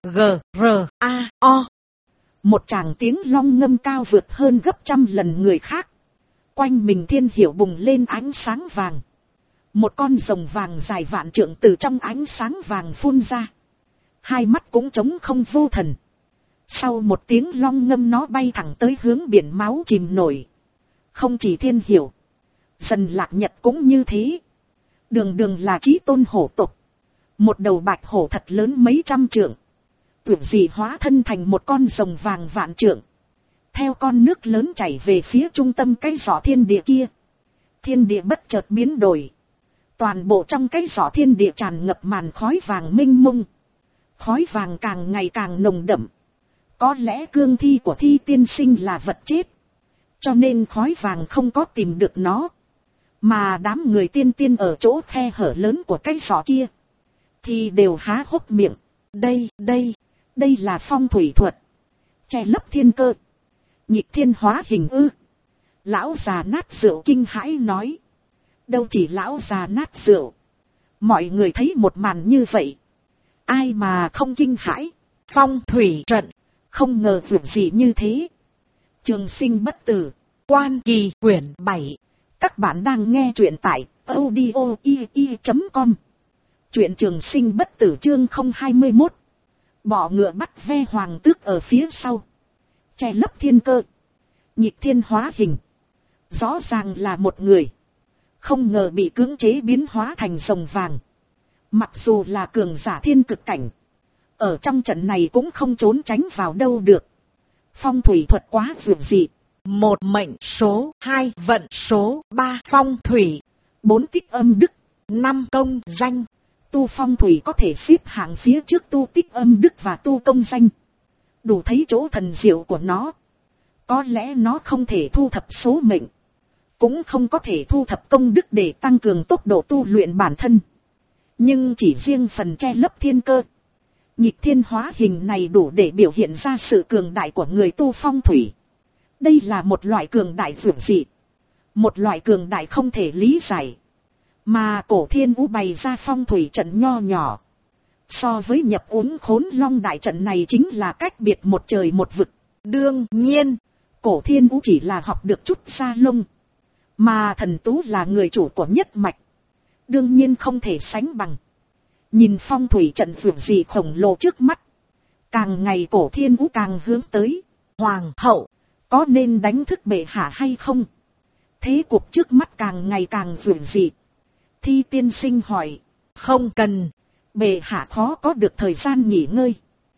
G-R-A-O. Một tràng tiếng long ngâm cao vượt hơn gấp 100 lần người khác. Quanh mình Thiên Hiểu bùng lên ánh sáng vàng. Một con rồng vàng dài vạn trượng từ trong ánh sáng vàng phun ra. Hai mắt cũng trống không vô thần. Sau một tiếng long ngâm nó bay thẳng tới hướng biển máu chìm nổi. Không chỉ Thiên Hiểu, Dần Lạc Nhật cũng như thế. Đường đường là chí tôn hổ tộc. Một đầu bạch hổ thật lớn mấy 100 trượng. Tưởng gì hóa thân thành một con rồng vàng vạn trượng. Theo con nước lớn chảy về phía trung tâm cái giỏ thiên địa kia. Thiên địa bất chợt biến đổi. Toàn bộ trong cái giỏ thiên địa tràn ngập màn khói vàng mênh mông. Khói vàng càng ngày càng nồng đậm. Có lẽ cương thi của Thi tiên sinh là vật chết, cho nên khói vàng không có tìm được nó. Mà đám người tiên tiên ở chỗ khe hở lớn của cái giỏ kia thì đều há hốc miệng. Đây là phong thủy thuật, che lấp thiên cơ, nhịp thiên hóa hình ư? Lão già nát rượu kinh hãi nói. Đâu chỉ lão già nát rượu, mọi người thấy một màn như vậy, ai mà không kinh hãi. Phong thủy trận, không ngờ việc gì như thế. Trường sinh bất tử, Quan Kỳ quyển 7. Các bạn đang nghe truyện tại audio.com. Truyện Trường sinh bất tử chương 021. Bỏ ngựa bắt ve hoàng tước ở phía sau, che lấp thiên cơ, nhịp thiên hóa hình. Rõ ràng là một người, không ngờ bị cưỡng chế biến hóa thành rồng vàng. Mặc dù là cường giả thiên cực cảnh, ở trong trận này cũng không trốn tránh vào đâu được. Phong thủy thuật quá dữ dị. 1 mệnh số, 2 vận số, 3 phong thủy, 4 tích âm đức, 5 công danh. Tu phong thủy có thể xếp hạng phía trước tu tích âm đức và tu công danh. Đủ thấy chỗ thần diệu của nó. Có lẽ nó không thể thu thập số mệnh, cũng không có thể thu thập công đức để tăng cường tốc độ tu luyện bản thân. Nhưng chỉ riêng phần che lấp thiên cơ, nhịp thiên hóa hình này đủ để biểu hiện ra sự cường đại của người tu phong thủy. Đây là một loại cường đại vượt dị, một loại cường đại không thể lý giải. Mà cổ thiên vũ bày ra phong thủy trận nho nhỏ, so với nhập uốn khốn long đại trận này chính là cách biệt một trời một vực. Đương nhiên, cổ thiên vũ chỉ là học được chút da lông, mà thần tú là người chủ của nhất mạch, đương nhiên không thể sánh bằng. Nhìn phong thủy trận vượt dị khổng lồ trước mắt, càng ngày cổ thiên vũ càng hướng tới. Hoàng hậu, có nên đánh thức bệ hạ hay không? Thế cuộc trước mắt càng ngày càng vượt dị. Thi tiên sinh hỏi. Không cần, bệ hạ khó có được thời gian nghỉ ngơi,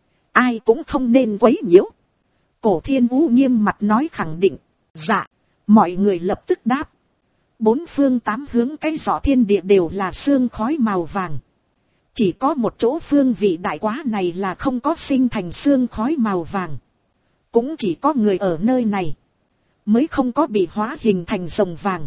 ai cũng không nên quấy nhiễu. Cổ thiên vũ nghiêm mặt nói khẳng định. Dạ. Mọi người lập tức đáp. Bốn phương tám hướng cái giỏ thiên địa đều là sương khói màu vàng. Chỉ có một chỗ phương vị đại quá này là không có sinh thành sương khói màu vàng. Cũng chỉ có người ở nơi này mới không có bị hóa hình thành rồng vàng.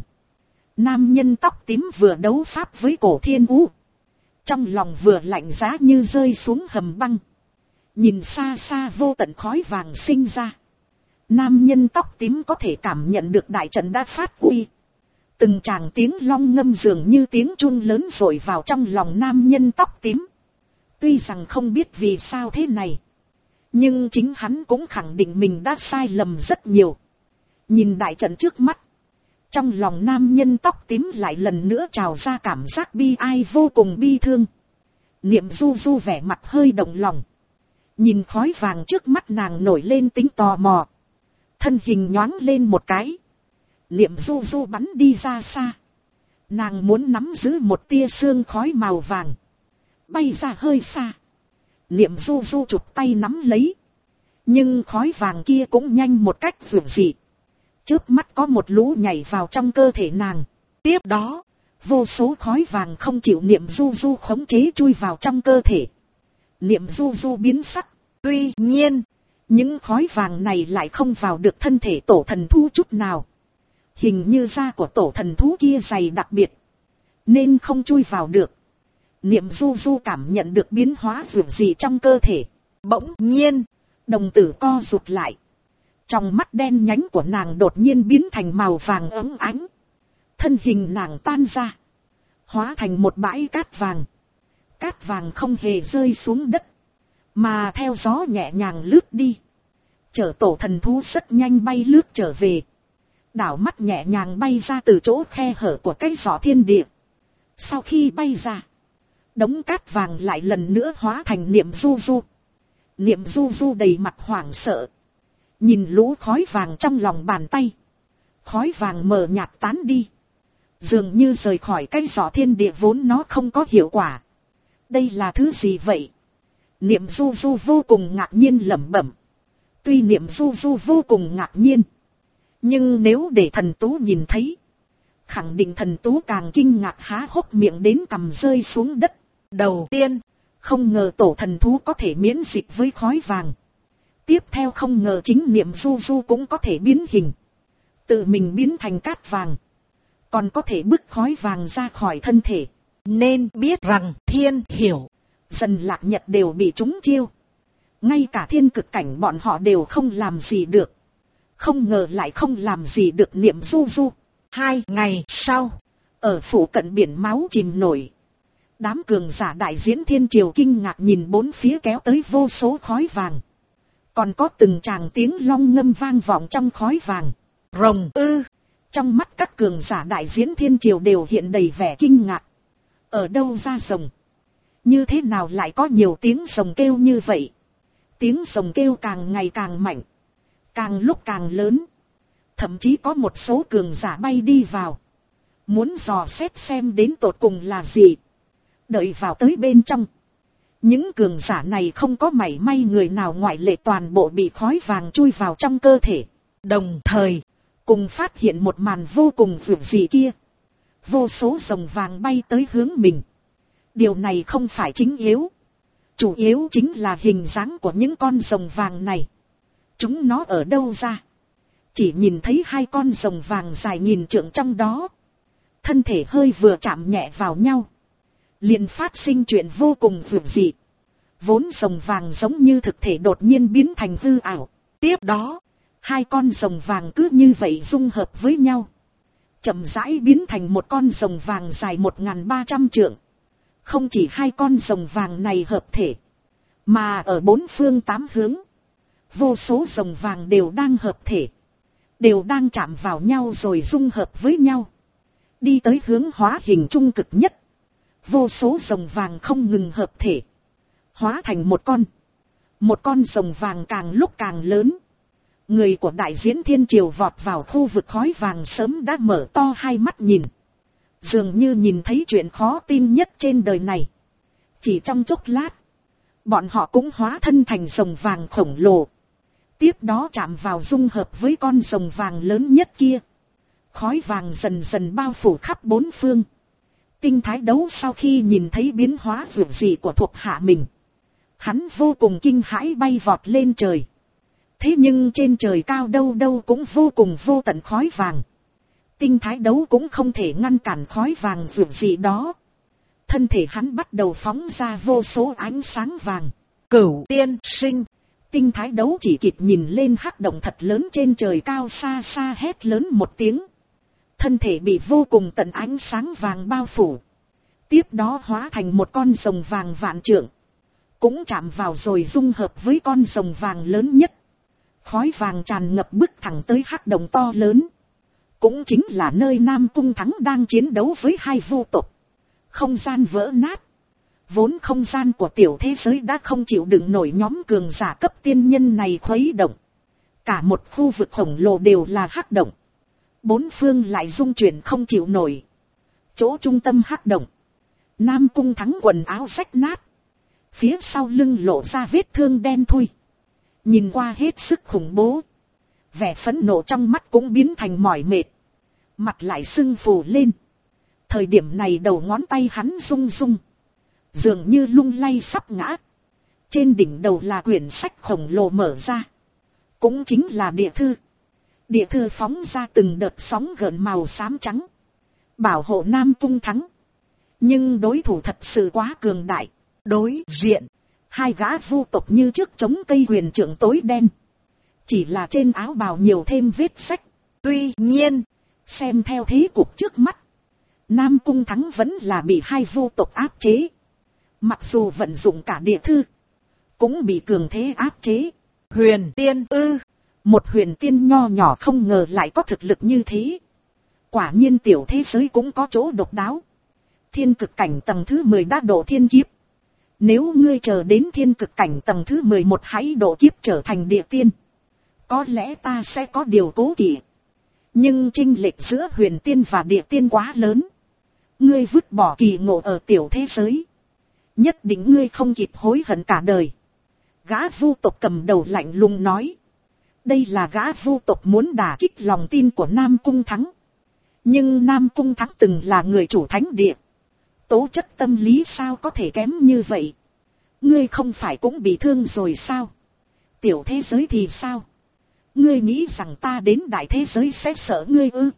Nam nhân tóc tím vừa đấu pháp với cổ thiên vũ, trong lòng vừa lạnh giá như rơi xuống hầm băng. Nhìn xa xa vô tận khói vàng sinh ra, nam nhân tóc tím có thể cảm nhận được đại trận đã phát uy. Từng tràng tiếng long ngâm dường như tiếng chuông lớn rội vào trong lòng nam nhân tóc tím. Tuy rằng không biết vì sao thế này, nhưng chính hắn cũng khẳng định mình đã sai lầm rất nhiều. Nhìn đại trận trước mắt, trong lòng nam nhân tóc tím lại lần nữa trào ra cảm giác bi ai vô cùng bi thương. Niệm Du Du vẻ mặt hơi động lòng, nhìn khói vàng trước mắt nàng nổi lên tính tò mò. Thân hình nhoáng lên một cái, Niệm Du Du bắn đi ra xa. Nàng muốn nắm giữ một tia sương khói màu vàng, bay ra hơi xa. Niệm Du Du chụp tay nắm lấy, nhưng khói vàng kia cũng nhanh một cách vượt dị. Chớp mắt có một lũ nhảy vào trong cơ thể nàng. Tiếp đó, vô số khói vàng không chịu Niệm Du Du khống chế chui vào trong cơ thể. Niệm Du Du biến sắc. Tuy nhiên, những khói vàng này lại không vào được thân thể tổ thần thú chút nào. Hình như da của tổ thần thú kia dày đặc biệt, nên không chui vào được. Niệm Du Du cảm nhận được biến hóa vượt dị trong cơ thể. Bỗng nhiên, đồng tử co rụt lại. Trong mắt đen nhánh của nàng đột nhiên biến thành màu vàng óng ánh. Thân hình nàng tan ra, hóa thành một bãi cát vàng. Cát vàng không hề rơi xuống đất, mà theo gió nhẹ nhàng lướt đi. Chở tổ thần thú rất nhanh bay lướt trở về. Đảo mắt nhẹ nhàng bay ra từ chỗ khe hở của cái giỏ thiên địa. Sau khi bay ra, đống cát vàng lại lần nữa hóa thành Niệm Du Du. Niệm Du Du đầy mặt hoảng sợ, nhìn lũ khói vàng trong lòng bàn tay. Khói vàng mờ nhạt tán đi, dường như rời khỏi cái giỏ thiên địa vốn nó không có hiệu quả. Đây là thứ gì vậy? Niệm Du Du vô cùng ngạc nhiên lẩm bẩm. Tuy Niệm Du Du vô cùng ngạc nhiên, nhưng nếu để thần tú nhìn thấy, khẳng định thần tú càng kinh ngạc há hốc miệng đến cằm rơi xuống đất. Đầu tiên, không ngờ tổ thần thú có thể miễn dịch với khói vàng. Tiếp theo không ngờ chính Niệm Du Du cũng có thể biến hình, tự mình biến thành cát vàng, còn có thể bức khói vàng ra khỏi thân thể. Nên biết rằng Thiên Hiểu, Dần Lạc Nhật đều bị trúng chiêu. Ngay cả thiên cực cảnh bọn họ đều không làm gì được. Không ngờ lại không làm gì được Niệm Du Du. 2 ngày sau, ở phủ cận biển máu chìm nổi, đám cường giả đại diễn thiên triều kinh ngạc nhìn bốn phía kéo tới vô số khói vàng. Còn có từng tràng tiếng long ngâm vang vọng trong khói vàng. Rồng ư! Trong mắt các cường giả đại diễn thiên triều đều hiện đầy vẻ kinh ngạc. Ở đâu ra rồng? Như thế nào lại có nhiều tiếng rồng kêu như vậy? Tiếng rồng kêu càng ngày càng mạnh, càng lúc càng lớn. Thậm chí có một số cường giả bay đi vào, muốn dò xét xem đến tột cùng là gì. Đợi vào tới bên trong, những cường giả này không có mảy may người nào ngoại lệ, toàn bộ bị khói vàng chui vào trong cơ thể. Đồng thời, cùng phát hiện một màn vô cùng vượt dị kia. Vô số rồng vàng bay tới hướng mình. Điều này không phải chính yếu. Chủ yếu chính là hình dáng của những con rồng vàng này. Chúng nó ở đâu ra? Chỉ nhìn thấy hai con rồng vàng dài nghìn trượng trong đó. Thân thể hơi vừa chạm nhẹ vào nhau, liền phát sinh chuyện vô cùng vượt dị. Vốn rồng vàng giống như thực thể đột nhiên biến thành hư ảo. Tiếp đó, hai con rồng vàng cứ như vậy dung hợp với nhau. Chậm rãi biến thành một con rồng vàng dài 1300 trượng. Không chỉ hai con rồng vàng này hợp thể, mà ở bốn phương tám hướng, vô số rồng vàng đều đang hợp thể, đều đang chạm vào nhau rồi dung hợp với nhau, đi tới hướng hóa hình trung cực nhất. Vô số rồng vàng không ngừng hợp thể, hóa thành một con rồng vàng càng lúc càng lớn. Người của đại diễn thiên triều vọt vào khu vực khói vàng sớm đã mở to hai mắt nhìn, dường như nhìn thấy chuyện khó tin nhất trên đời này. Chỉ trong chốc lát, bọn họ cũng hóa thân thành rồng vàng khổng lồ, tiếp đó chạm vào dung hợp với con rồng vàng lớn nhất kia. Khói vàng dần dần bao phủ khắp bốn phương. Tinh Thái Đấu sau khi nhìn thấy biến hóa vượt dị của thuộc hạ mình, hắn vô cùng kinh hãi, bay vọt lên trời. Thế nhưng trên trời cao đâu đâu cũng vô cùng vô tận khói vàng. Tinh Thái Đấu cũng không thể ngăn cản khói vàng vượt dị đó. Thân thể hắn bắt đầu phóng ra vô số ánh sáng vàng. Cửu tiên sinh. Tinh Thái Đấu chỉ kịp nhìn lên hắc động thật lớn trên trời cao xa xa, hét lớn một tiếng. Thân thể bị vô cùng tận ánh sáng vàng bao phủ. Tiếp đó hóa thành một con rồng vàng vạn trượng, cũng chạm vào rồi dung hợp với con rồng vàng lớn nhất. Khói vàng tràn ngập bước thẳng tới hắc động to lớn, cũng chính là nơi Nam Cung Thắng đang chiến đấu với hai vô tộc. Không gian vỡ nát. Vốn không gian của tiểu thế giới đã không chịu đựng nổi nhóm cường giả cấp tiên nhân này khuấy động. Cả một khu vực khổng lồ đều là hắc động, bốn phương lại rung chuyển không chịu nổi. Chỗ trung tâm hắc động, Nam Cung Thắng quần áo rách nát, phía sau lưng lộ ra vết thương đen thui, nhìn qua hết sức khủng bố. Vẻ phẫn nộ trong mắt cũng biến thành mỏi mệt, mặt lại sưng phù lên. Thời điểm này đầu ngón tay hắn rung rung, dường như lung lay sắp ngã. Trên đỉnh đầu là quyển sách khổng lồ mở ra, cũng chính là địa thư. Địa thư phóng ra từng đợt sóng gợn màu xám trắng, bảo hộ Nam Cung Thắng. Nhưng đối thủ thật sự quá cường đại. Đối diện, hai gã vu tộc như trước chống cây huyền trượng tối đen, chỉ là trên áo bào nhiều thêm vết sách. Tuy nhiên, xem theo thế cục trước mắt, Nam Cung Thắng vẫn là bị hai vu tộc áp chế. Mặc dù vận dụng cả địa thư, cũng bị cường thế áp chế. Huyền tiên ư? Một huyền tiên nho nhỏ không ngờ lại có thực lực như thế. Quả nhiên tiểu thế giới cũng có chỗ độc đáo. Thiên cực cảnh tầng thứ 10 đã độ thiên kiếp. Nếu ngươi chờ đến thiên cực cảnh tầng thứ 11 hãy độ kiếp trở thành địa tiên, có lẽ ta sẽ có điều cố kỵ. Nhưng chênh lệch giữa huyền tiên và địa tiên quá lớn. Ngươi vứt bỏ kỳ ngộ ở tiểu thế giới, nhất định ngươi không kịp hối hận cả đời. Gã vu tộc cầm đầu lạnh lùng nói. Đây là gã vu tộc muốn đả kích lòng tin của Nam Cung Thắng. Nhưng Nam Cung Thắng từng là người chủ thánh địa, tố chất tâm lý sao có thể kém như vậy? Ngươi không phải cũng bị thương rồi sao? Tiểu thế giới thì sao? Ngươi nghĩ rằng ta đến đại thế giới sẽ sợ ngươi ư?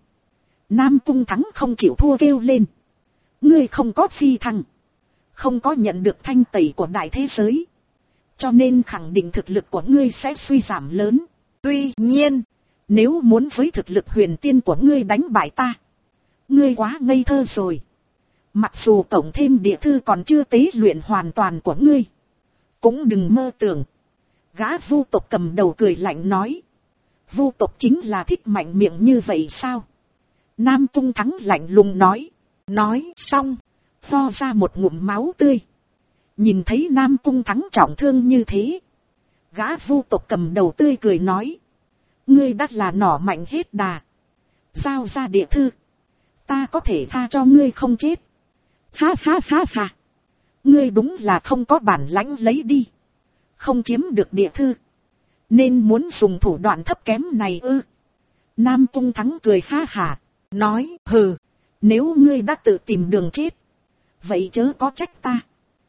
Nam Cung Thắng không chịu thua kêu lên. Ngươi không có phi thăng, không có nhận được thanh tẩy của đại thế giới, cho nên khẳng định thực lực của ngươi sẽ suy giảm lớn. Tuy nhiên, nếu muốn với thực lực huyền tiên của ngươi đánh bại ta, ngươi quá ngây thơ rồi. Mặc dù cộng thêm địa thư còn chưa tế luyện hoàn toàn của ngươi, cũng đừng mơ tưởng. Gã vu tộc cầm đầu cười lạnh nói. Vu tộc chính là thích mạnh miệng như vậy sao? Nam Cung Thắng lạnh lùng nói. Nói xong, ho ra một ngụm máu tươi. Nhìn thấy Nam Cung Thắng trọng thương như thế, gã vu tộc cầm đầu tươi cười nói. Ngươi đắt là nỏ mạnh hết đà, giao ra địa thư, ta có thể tha cho ngươi không chết. Ha ha ha ha, ngươi đúng là không có bản lãnh lấy đi, không chiếm được địa thư, nên muốn dùng thủ đoạn thấp kém này ư? Nam Cung Thắng cười ha hả, nói hừ, nếu ngươi đã tự tìm đường chết, vậy chớ có trách ta.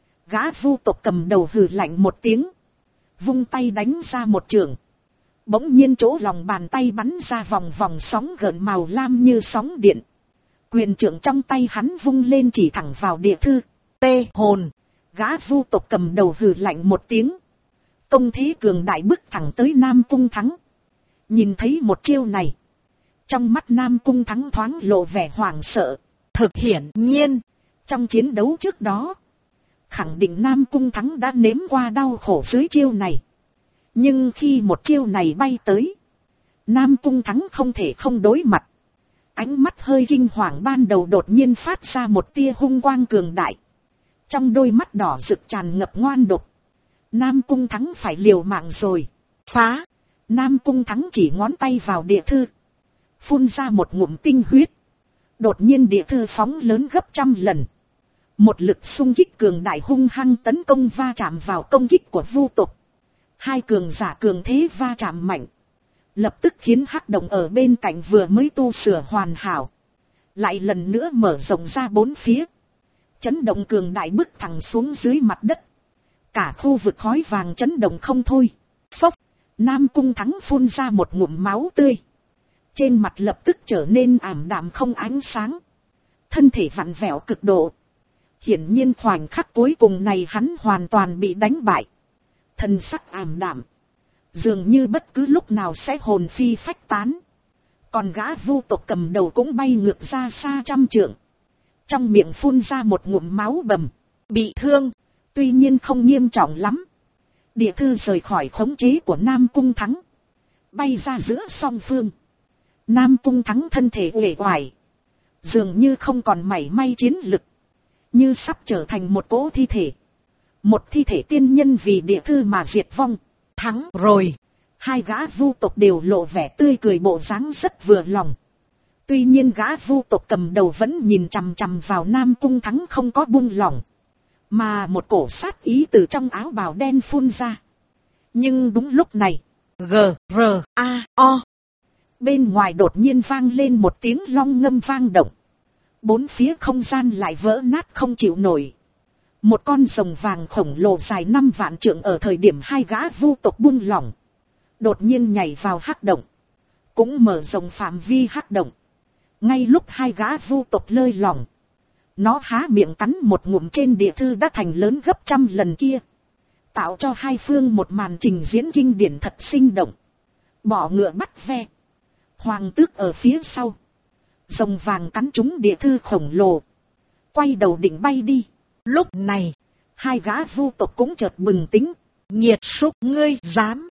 Gã vu tộc cầm đầu hừ lạnh một tiếng, vung tay đánh ra một chưởng. Bỗng nhiên chỗ lòng bàn tay bắn ra vòng vòng sóng gợn màu lam như sóng điện. Quyền trượng trong tay hắn vung lên chỉ thẳng vào địa thư. tê hồn. Gã vu tộc cầm đầu hừ lạnh một tiếng. Công thế cường đại bước thẳng tới Nam Cung Thắng. Nhìn thấy một chiêu này. Trong mắt Nam Cung Thắng thoáng lộ vẻ hoảng sợ. Thực hiển nhiên, trong chiến đấu trước đó, khẳng định Nam Cung Thắng đã nếm qua đau khổ dưới chiêu này. Nhưng khi một chiêu này bay tới, Nam Cung Thắng không thể không đối mặt. Ánh mắt hơi kinh hoàng ban đầu đột nhiên phát ra một tia hung quang cường đại. Trong đôi mắt đỏ rực tràn ngập ngoan độc. Nam Cung Thắng phải liều mạng rồi. Phá! Nam Cung Thắng chỉ ngón tay vào địa thư. Phun ra một ngụm tinh huyết. Đột nhiên địa thư phóng lớn gấp 100 lần. Một lực xung kích cường đại hung hăng tấn công va chạm vào công kích của vu tộc. Hai cường giả cường thế va chạm mạnh. Lập tức khiến hắc động ở bên cạnh vừa mới tu sửa hoàn hảo. Lại lần nữa mở rộng ra bốn phía. Chấn động cường đại bước thẳng xuống dưới mặt đất. Cả khu vực khói vàng chấn động không thôi. Phốc, Nam Cung Thắng phun ra một ngụm máu tươi. Trên mặt lập tức trở nên ảm đạm không ánh sáng. Thân thể vặn vẹo cực độ. Hiển nhiên khoảnh khắc cuối cùng này hắn hoàn toàn bị đánh bại. Thân sắc ảm đạm. Dường như bất cứ lúc nào sẽ hồn phi phách tán. Còn gã vu tộc cầm đầu cũng bay ngược ra xa 100 trượng. Trong miệng phun ra một ngụm máu bầm. Bị thương, tuy nhiên không nghiêm trọng lắm. Địa thư rời khỏi khống chế của Nam Cung Thắng. Bay ra giữa song phương. Nam Cung Thắng thân thể uể oải. Dường như không còn mảy may chiến lực. Như sắp trở thành một cỗ thi thể. Một thi thể tiên nhân vì địa thư mà diệt vong. Thắng rồi. Hai gã vu tộc đều lộ vẻ tươi cười bộ dáng rất vừa lòng. Tuy nhiên gã vu tộc cầm đầu vẫn nhìn chằm chằm vào Nam Cung Thắng không có buông lỏng. Mà một cổ sát ý từ trong áo bào đen phun ra. Nhưng đúng lúc này. G-R-A-O. Bên ngoài đột nhiên vang lên một tiếng long ngâm vang động. Bốn phía không gian lại vỡ nát không chịu nổi. Một con rồng vàng khổng lồ dài 5 vạn trượng ở thời điểm hai gã vu tộc buông lỏng. Đột nhiên nhảy vào hắc động. Cũng mở rộng phạm vi hắc động. Ngay lúc hai gã vu tộc lơi lỏng. Nó há miệng cắn một ngụm trên địa thư đã thành lớn gấp 100 lần kia. Tạo cho hai phương một màn trình diễn kinh điển thật sinh động. Bỏ ngựa bắt ve. Hoàng tước ở phía sau. Rồng vàng cắn trúng địa thư khổng lồ. Quay đầu định bay đi. Lúc này, hai gã vu tộc cũng chợt bừng tỉnh. Nhiệt súc ngươi dám